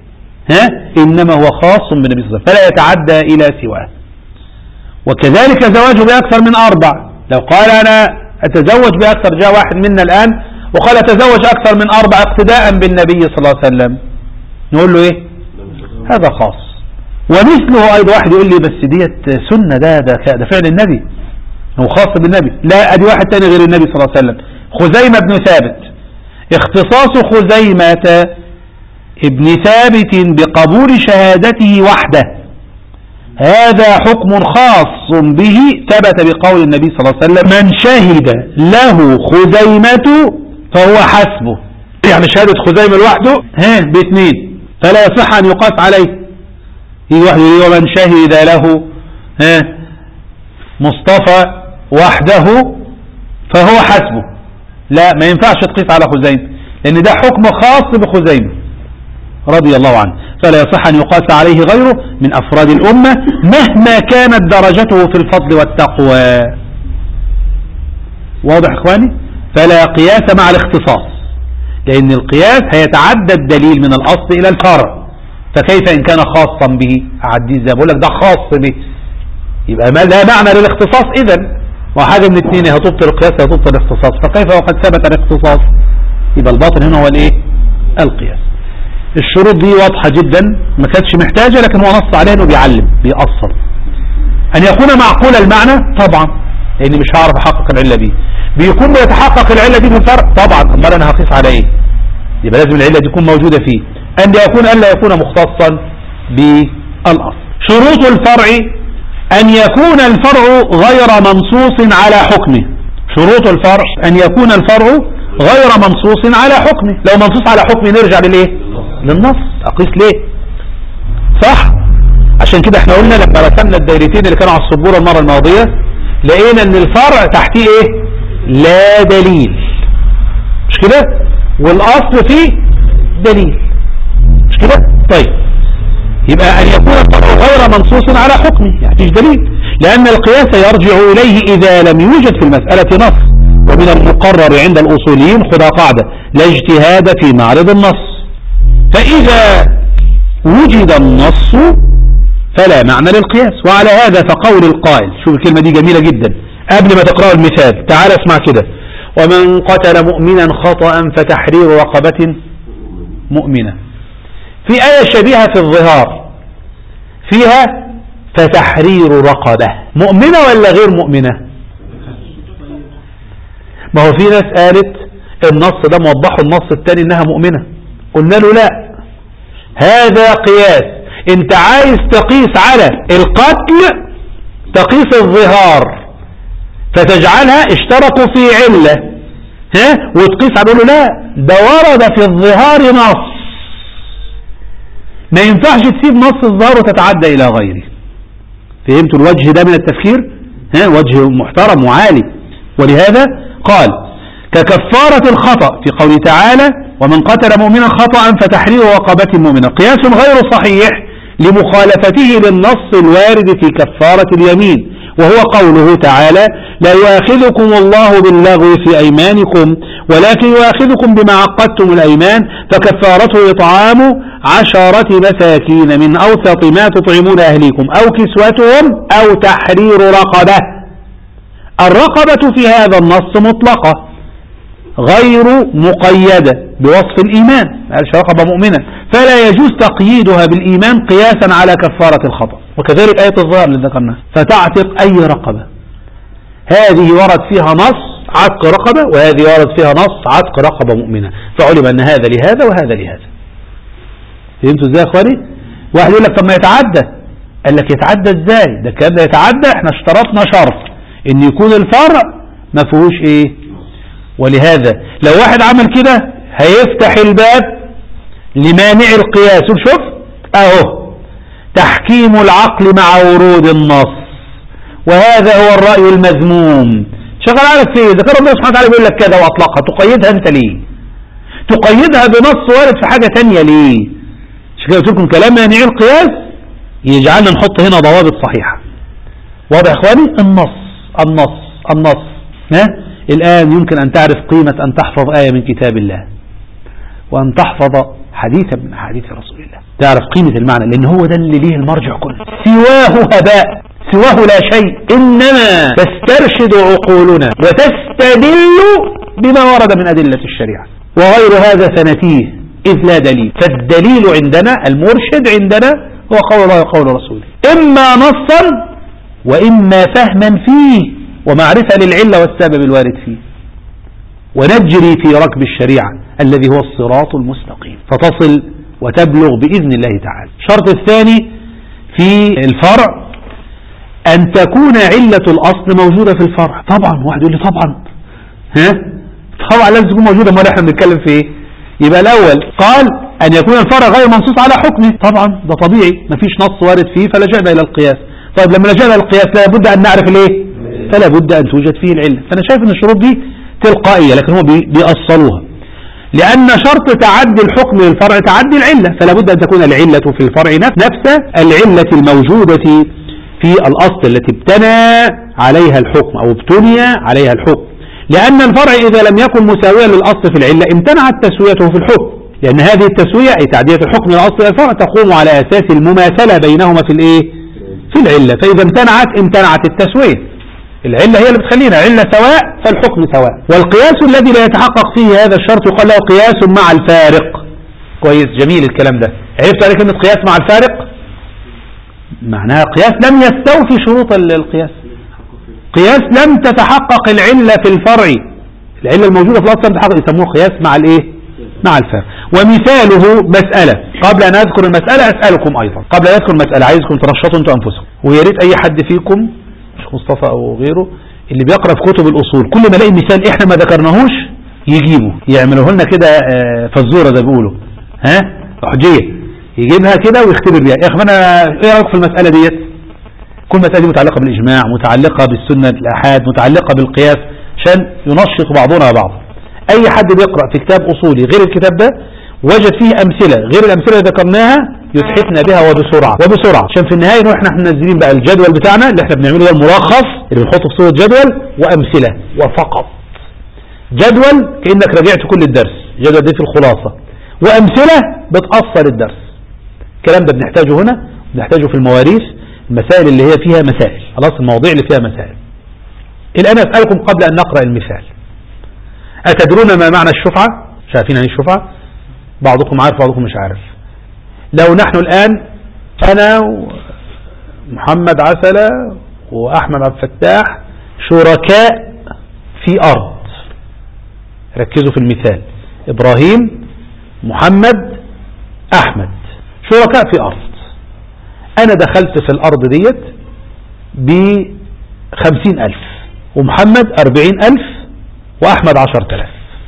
[SPEAKER 1] انما هو خاص بالنبي صلى الله عليه وسلم، فلا يتعدى الى سواه. وكذلك زواجه باكثر من 4، لو قال انا اتزوج باكثر، جاء واحد منا الان وقال اتزوج اكثر من 4 اقتداء بالنبي صلى الله عليه وسلم، نقول له ايه؟ هذا خاص. ومثله ايضا واحد يقول لي بس ديت سنة، ده فعل النبي، هو خاص بالنبي. لا، ادي واحد تاني غير النبي صلى الله عليه وسلم، خزيمة بن ثابت. اختصاص خزيمة ابن ثابت بقبول شهادته وحده، هذا حكم خاص به ثبت بقول النبي صلى الله عليه وسلم: من شهد له خزيمة فهو حسبه. يعني شهادة خزيمة لوحده ب2، فلا يصح ان يقاس عليه. ومن شهد له مصطفى وحده فهو حسبه. لا، ما ينفعش تقيس على خزيمة، لان ده حكم خاص بخزيمة رضي الله عنه، فلا يصح ان يقاس عليه غيره من افراد الامة مهما كانت درجته في الفضل والتقوى. واضح اخواني؟ فلا قياس مع الاختصاص، لان القياس هيتعدى الدليل من الاصل الى الفرع، فكيف ان كان خاصا به؟ اعديه زي بقول لك ده خاص به، يبقى ما لا معنى للاختصاص اذا، وحاجه من الاثنين، يا تبطل القياس يا تبطل الاختصاص، فكيف وقد ثبت الاختصاص؟ يبقى الباطل هنا هو الايه؟ القياس. الشروط دي واضحه جدا، ما كانتش محتاجه، لكن هو نص عليها انه بيعلم بيأصل. ان يكون معقول المعنى طبعا، لاني مش هعرف احقق العله دي. بيكون بيتحقق العله دي في الفرق طبعا، امال انا هقيس على ايه؟ يبقى لازم العله دي تكون موجوده فيه. ان يكون الا يكون مختصا بالاصل. شروط الفرع: ان يكون الفرع غير منصوص على حكمه. شروط الفرع ان يكون الفرع غير منصوص على حكمه. لو منصوص على حكمه نرجع للايه؟ للنص. اقيس ليه؟ صح؟ عشان كده احنا قلنا لما رسمنا الدايرتين اللي كانوا على السبوره المره الماضيه، لقينا ان الفرع تحتيه ايه؟ لا دليل، مش كده؟ والاصل فيه دليل، مش كده؟ طيب، يبقى ان يكون الفرع غير منصوص على حكمه، يعني مفيش دليل، لان القياس يرجع اليه اذا لم يوجد في المسألة نص. ومن المقرر عند الاصوليين خذها قاعدة: لا اجتهاد في معرض النص، فاذا وجد النص فلا معنى للقياس. وعلى هذا فقول القائل، شوف الكلمة دي جميلة جدا:
[SPEAKER 2] قبل ما تقرأ المثال تعال اسمع كده: ومن قتل مؤمنا خطأ فتحرير رقبة مؤمنة. في آية شبيهة في الظهار فيها فتحرير رقبة مؤمنة ولا غير مؤمنة؟ ما هو في ناس قالت النص ده موضحه النص التاني انها مؤمنة. قلنا له لا، هذا قياس. انت عايز تقيس على القتل تقيس الظهار فتجعلها اشتركوا في علة، وتقيس على له لا، ده ورد في الظهار نص، ما ينفعش تسيب نص الظهار وتتعدى الى غيره. فهمتوا الوجه ده من التفكير؟ وجه محترم وعالي. ولهذا قال ككفارة الخطأ في قوله تعالى ومن قتل مؤمنا خطأ فتحرير رقبة مؤمنة، قياس غير صحيح لمخالفته للنص الوارد في كفارة اليمين، وهو قوله تعالى لا يؤاخذكم الله باللغو في أيمانكم ولكن يؤاخذكم بما عقدتم الأيمان فكفارته إطعام 10 مساكين من أوسط ما تطعمون أهليكم أو كسوتهم أو تحرير رقبة. الرقبة في هذا النص مطلقة غير مقيدة بوصف الإيمان، رقبة مؤمنة، فلا يجوز تقييدها بالإيمان قياسا على كفارة الخطأ. وكذلك آية الظهار اللي ذكرناها فتعتق أي رقبة، هذه ورد فيها نص عتق رقبة وهذه ورد فيها نص عتق رقبة مؤمنة، فعلم أن هذا لهذا وهذا لهذا. فهمتوا ازاي يا اخواني؟ واحد يقول لك طب ما يتعدى، قال لك يتعدى ازاي؟ ده الكلام ده يتعدى احنا اشترطنا شرط ان يكون الفرع ما فيهوش ايه. ولهذا لو واحد عمل كده هيفتح الباب لمانع القياس. شوف اهو تحكيم العقل مع ورود النص، وهذا هو الرأي المذموم. شغل عليك فيه، إذا كان ربنا سبحانه وتعالى بيقول لك كده واطلقها تقيدها انت ليه؟ تقيدها بنص وارد في حاجة تانية ليه؟ عشان كده قلت لكم كلام مانع القياس يجعلنا نحط هنا ضوابط صحيحة. واضح يا اخواني؟ النص الآن يمكن أن تعرف قيمة أن تحفظ آية من كتاب الله وأن تحفظ حديثا من أحاديث رسول الله، تعرف قيمة المعنى، لأن هو ده اللي ليه المرجع كله. سواه هباء، سواه لا شيء، إنما تسترشد عقولنا وتستدل بما ورد من أدلة الشريعة، وغير هذا سنتيه إذ لا دليل. فالدليل عندنا المرشد عندنا هو قول الله وقول رسوله، إما نصا وإما فهما فيه ومعرفة للعلة والسبب الوارد فيه، ونجري في ركب الشريعة الذي هو الصراط المستقيم فتصل وتبلغ بإذن الله تعالى. الشرط الثاني في الفرع أن تكون علة الأصل موجودة في الفرع. طبعا واحد يقول لي طبعا لازم تكون موجودة، ما احنا بنتكلم في ايه؟ يبقى الأول قال أن يكون الفرع غير منصوص على حكمه، طبعا ده طبيعي، مفيش نص وارد فيه فلجأنا إلى القياس. طيب لما لجأنا إلى القياس لابد أن نعرف الايه؟ فلا بد أن توجد فيه العلة. فأنا شايف أن الشروط دي تلقائية لكن هم بيأصلوها، لأن شرط تعدي الحكم للفرع تعدي العلة، فلا بد أن تكون العلة في الفرع نفس العلة الموجودة في الأصل التي ابتنى عليها الحكم أو ابتني عليها الحكم، لأن الفرع إذا لم يكن مساويا للأصل في العلة امتنعت تسويته في الحكم، لأن هذه التسوية أي تعدية الحكم من الأصل إلى الفرع تقوم على أساس المماثلة بينهما في الإيه؟ في العلة، فإذا امتنعت التسوية. العلة هي اللي بتخلينا علة سواء فالحكم سواء. والقياس الذي لا يتحقق فيه هذا الشرط يقال له قياس مع الفارق. كويس، جميل الكلام ده. عرفت عليك كلمة قياس مع الفارق؟ معناها قياس لم يستوفي شروط القياس، قياس لم تتحقق العلة في الفرع، العلة الموجودة في الأصل لم تتحقق، يسموه قياس مع الايه؟ مع الفارق. ومثاله مسألة، قبل أن أذكر المسألة أسألكم أيضا، قبل أن أذكر المسألة عايزكم ترشطوا أنتم أنفسكم، ويا ريت أي حد فيكم مصطفى أو غيره اللي بيقرأ في كتب الأصول كل ما يلاقي مثال إحنا ما ذكرناهوش يجيبه، يعملوه لنا كده فزورة زي بيقولوا، حجية، يجيبها كده ويختبر بيها. يا أخوانا إيه رأيك في المسألة ديت؟ كل مسألة دي متعلقة بالإجماع، متعلقة بالسنة الأحاد، متعلقة بالقياس، عشان ينشط بعضنا بعض. أي حد بيقرأ في كتاب أصولي غير الكتاب ده وجد فيه أمثلة غير الأمثلة اللي ذكرناها يتحفنا بها وبسرعة عشان في النهاية احنا منزلين بقى الجدول بتاعنا اللي احنا بنعمله، الملخص اللي بنحطه في صورة جدول وأمثلة وفقط. جدول كأنك راجعت كل الدرس، جدول دي في الخلاصة، وأمثلة بتأصل الدرس. الكلام ده بنحتاجه هنا، بنحتاجه في المواريث، المسائل اللي هي فيها مسائل، خلاص المواضيع اللي فيها مسائل. الآن أسألكم قبل أن نقرأ المثال، أتدرون ما معنى الشفعة؟ شايفين عن الشفعة؟ بعضكم عارف بعضكم مش عارف. لو نحن الآن أنا ومحمد عسلة وأحمد عبد الفتاح شركاء في أرض، ركزوا في المثال، إبراهيم محمد أحمد شركاء في أرض، أنا دخلت في الأرض ديت ب50,000 ومحمد 40,000 وأحمد 10,000،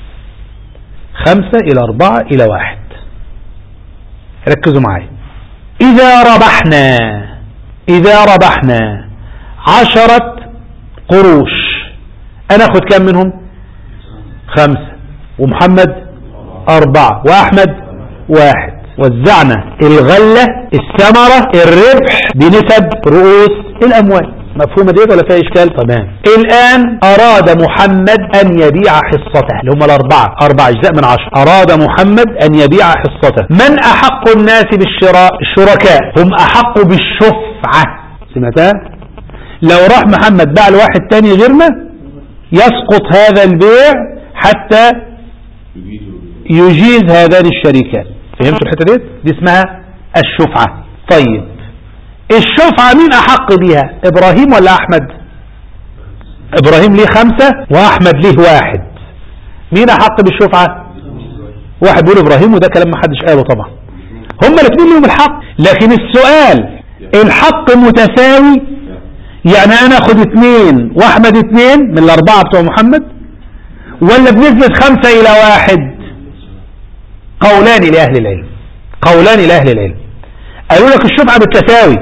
[SPEAKER 2] 5 إلى 4 إلى 1. ركزوا معي، إذا ربحنا 10 قروش، أنا أخذ كم منهم؟ 5 ومحمد 4 وأحمد 1. وزعنا الغلة الثمرة الربح بنسب رؤوس الأموال. مفهومة دي ولا فيها إشكال؟ تمام. الآن أراد محمد أن يبيع حصته اللي هم 4 أجزاء من 10. أراد محمد أن يبيع حصته. من أحق الناس بالشراء؟ الشركاء هم أحق بالشفعة. سمعتها؟ لو راح محمد باع لواحد تاني غيرنا يسقط هذا البيع حتى يجيز هذان الشريكان. فهمتوا الحتة دي اسمها الشفعة. طيب الشفعة مين أحق بيها؟ إبراهيم ولا أحمد؟ إبراهيم ليه 5 وأحمد ليه 1. مين أحق بالشفعة؟ واحد بيقول إبراهيم، وده كلام ما حدش قاله طبعا، هما الاثنين لهم الحق، لكن السؤال الحق متساوي؟ يعني أنا أخذ 2 وأحمد 2 من 4 بتوع محمد، ولا بنسبة 5 إلى 1؟ قولان لأهل العلم. قالوا لك الشفعة بالتساوي،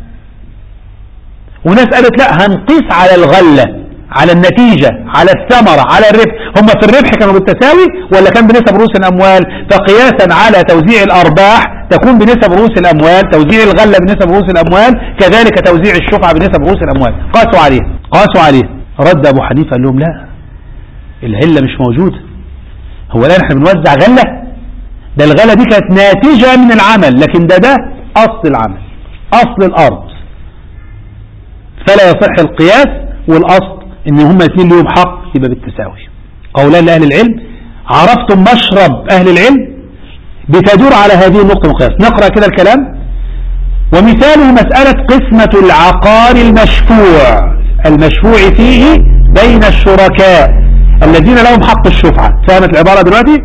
[SPEAKER 2] وناس قالت لا هنقيس على الغلة، على النتيجة، على الثمرة، على الربح. هم في الربح كانوا بالتساوي ولا كان بنسب رؤوس الأموال؟ فقياسا على توزيع الأرباح تكون بنسب رؤوس الأموال، توزيع الغلة بنسب رؤوس الأموال، كذلك توزيع الشفعة بنسب رؤوس الأموال. قاسوا عليه. رد أبو حنيفة قال لهم لا، العلة مش موجودة. هو الآن احنا بنوزع غلة؟ ده الغلة دي كانت ناتجة من العمل، لكن ده أصل العمل، أصل الأرض، فلا يصح القياس، والأصل إن هما الاثنين لهم حق يبقى بالتساوي. قولان لأهل العلم. عرفتم مشرب أهل العلم بتدور على هذه النقطة مقياس. نقرأ كده الكلام. ومثاله مسألة قسمة العقار المشفوع فيه بين الشركاء الذين لهم حق الشفعة. فهمت العبارة دلوقتي؟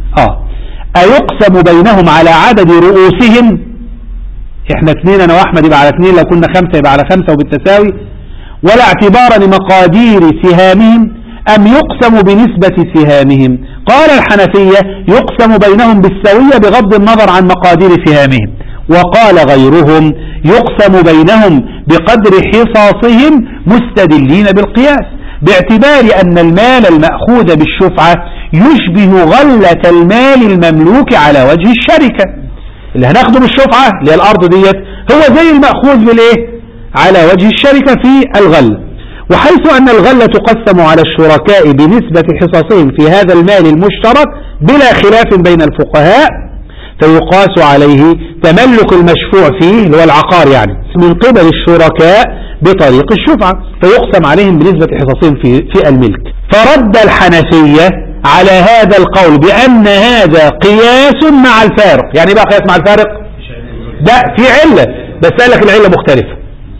[SPEAKER 2] أيقسم بينهم على عدد رؤوسهم؟ احنا 2 انا واحمد يبقى على 2، لو كنا 5 يبقى على 5 وبالتساوي، ولا اعتبار لمقادير سهامهم، ام يقسم بنسبة سهامهم؟ قال الحنفية يقسم بينهم بالسوية بغض النظر عن مقادير سهامهم. وقال غيرهم يقسم بينهم بقدر حصاصهم مستدلين بالقياس، باعتبار أن المال المأخوذ بالشفعة يشبه غلة المال المملوك على وجه الشركة. اللي هناخده بالشفعة اللي هي الأرض ديت هو زي المأخوذ بالإيه؟ على وجه الشركة في الغلة. وحيث أن الغلة تقسم على الشركاء بنسبة حصصهم في هذا المال المشترك بلا خلاف بين الفقهاء، فيقاس عليه تملك المشفوع فيه اللي هو العقار يعني من قبل الشركاء بطريق الشفعة، فيقسم عليهم بنسبة حصصهم في الملك. فرد الحنفية على هذا القول بأن هذا قياس مع الفارق. يعني بقى قياس مع الفارق؟ ده في علة، بس قال لك العلة مختلفة.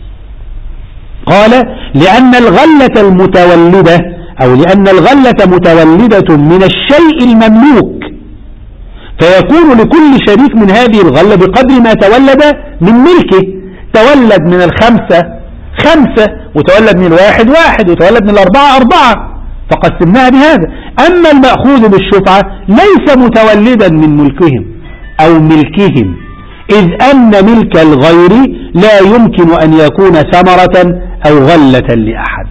[SPEAKER 2] قال لأن الغلة المتولدة أو لأن الغلة متولدة من الشيء المملوك، فيكون لكل شريك من هذه الغلة بقدر ما تولد من ملكه. تولد من 5 5 وتولد من 1 1 وتولد من 4 4، فقسمناها بهذا. أما المأخوذ بالشفعة ليس متولدا من ملكهم أو ملكهم، إذ أن ملك الغير لا يمكن أن يكون ثمرة أو غلة لأحد.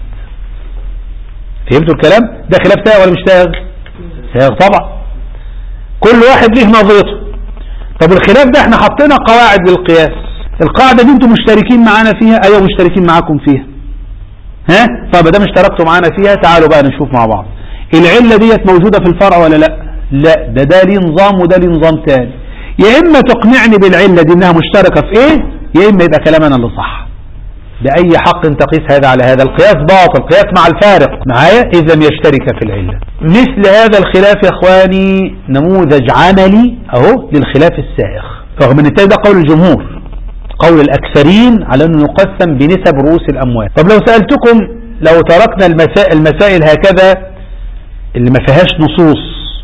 [SPEAKER 2] فهمتوا الكلام؟ ده خلاف سائغ ولا مش سائغ؟ سائغ طبعا، كل واحد له نظرته. طب الخلاف ده احنا حطينا قواعد للقياس، القاعدة دي انتم مشتركين معانا فيها؟ ايوه مشتركين معاكم فيها. ها؟ طب ده اشتركتوا معانا فيها، تعالوا بقى نشوف مع بعض العلة ديت موجودة في الفرع ولا لا؟ لا، ده ليه نظام وده ليه نظام تاني. يا اما تقنعني بالعلة دي انها مشتركة في ايه، يا اما يبقى كلام انا اللي صح. بأي حق تقيس هذا على هذا؟ القياس باطل، قياس مع الفارق معايا إذا لم يشترك في العلة. مثل هذا الخلاف يا إخواني نموذج عملي أهو للخلاف السائغ، رغم أن ده قول الجمهور، قول الأكثرين على أنه يقسم بنسب رؤوس الأموال. طب لو سألتكم لو تركنا المسائل هكذا اللي ما فيهاش نصوص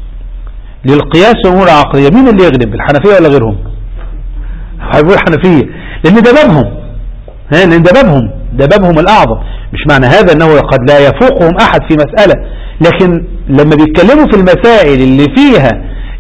[SPEAKER 2] للقياس والأمور العقلية، مين اللي يغلب، الحنفية ولا غيرهم؟ هيقول الحنفية، لأن ده بابهم، لأن ده بابهم الأعظم. مش معنى هذا أنه قد لا يفوقهم أحد في مسألة، لكن لما بيتكلموا في المسائل اللي فيها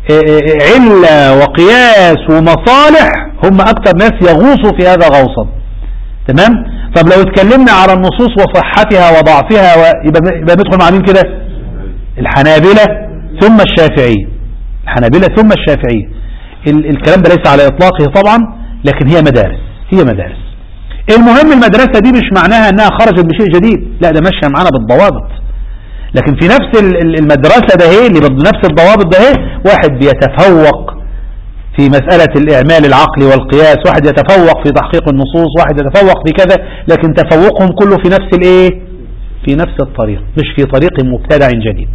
[SPEAKER 2] علة وقياس ومصالح هم أكثر ناس يغوصوا في هذا غوصا. تمام؟ طب لو اتكلمنا على النصوص وصحتها وضعفها يبقى ندخل مع مين كده؟ الحنابلة ثم الشافعية. الحنابلة ثم الشافعية. الكلام ده ليس على إطلاقه طبعا، لكن هي مدارس. المهم المدرسة دي مش معناها انها خرجت بشيء جديد، لا ده ماشية معانا بالضوابط. لكن في نفس المدرسة ده هي اللي بنفس الضوابط ده هي واحد بيتفوق في مسألة الإعمال العقلي والقياس، واحد يتفوق في تحقيق النصوص، واحد يتفوق في كذا، لكن تفوقهم كله في نفس في نفس الطريق، مش في طريق مبتدع جديد.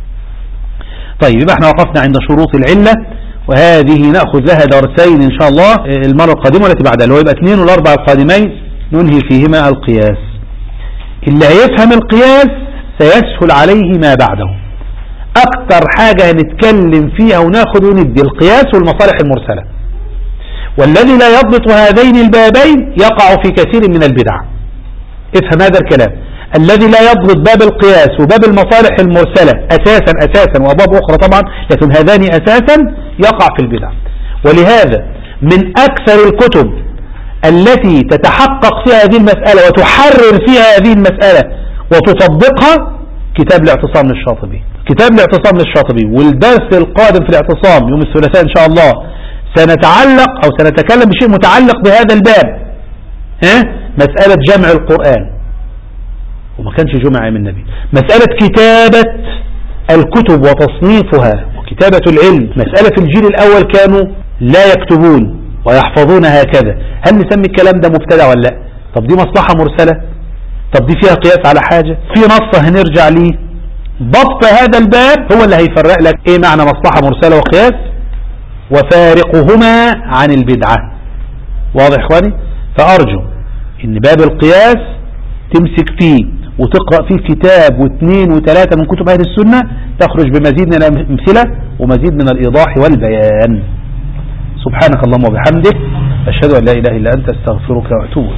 [SPEAKER 2] طيب يبقى احنا وقفنا عند شروط العلة، وهذه نأخذ لها درسين إن شاء الله المرة القادمة والتي بعدها، اللي هو يبقى 2 والأربع القادمين ننهي فيهما القياس. اللي هيفهم القياس سيسهل عليه ما بعده. أكثر حاجة هنتكلم فيها وناخد وندي القياس والمصالح المرسلة، والذي لا يضبط هذين البابين يقع في كثير من البدع. افهم هذا الكلام، الذي لا يضبط باب القياس وباب المصالح المرسلة أساسا وأبواب أخرى طبعا، لكن هذان أساسا يقع في البدع. ولهذا من أكثر الكتب التي تتحقق فيها هذه المسألة وتحرر فيها هذه المسألة وتطبقها كتاب الاعتصام للشاطبي. كتاب الاعتصام للشاطبي. والدرس القادم في الاعتصام يوم الثلاثاء إن شاء الله سنتعلق أو سنتكلم بشيء متعلق بهذا الباب، مسألة جمع القرآن، وما كانش جمع من النبي. مسألة كتابة الكتب وتصنيفها وكتابة العلم، مسألة في الجيل الأول كانوا لا يكتبون ويحفظون هكذا، هل نسمي الكلام ده مبتدع ولا لا؟ طب دي مصلحة مرسلة؟ طب دي فيها قياس على حاجة؟ في نص هنرجع ليه. ضبط هذا الباب هو اللي هيفرق لك ايه معنى مصلحة مرسلة وقياس وفارقهما عن البدعة. واضح اخواني؟ فأرجو ان باب القياس تمسك فيه وتقرأ فيه كتاب واثنين وثلاثة من كتب أهل السنة، تخرج بمزيد من الأمثلة ومزيد من الإيضاح والبيان. سبحانك اللهم وبحمدك، أشهد أن لا إله إلا أنت، استغفرك وأتوب.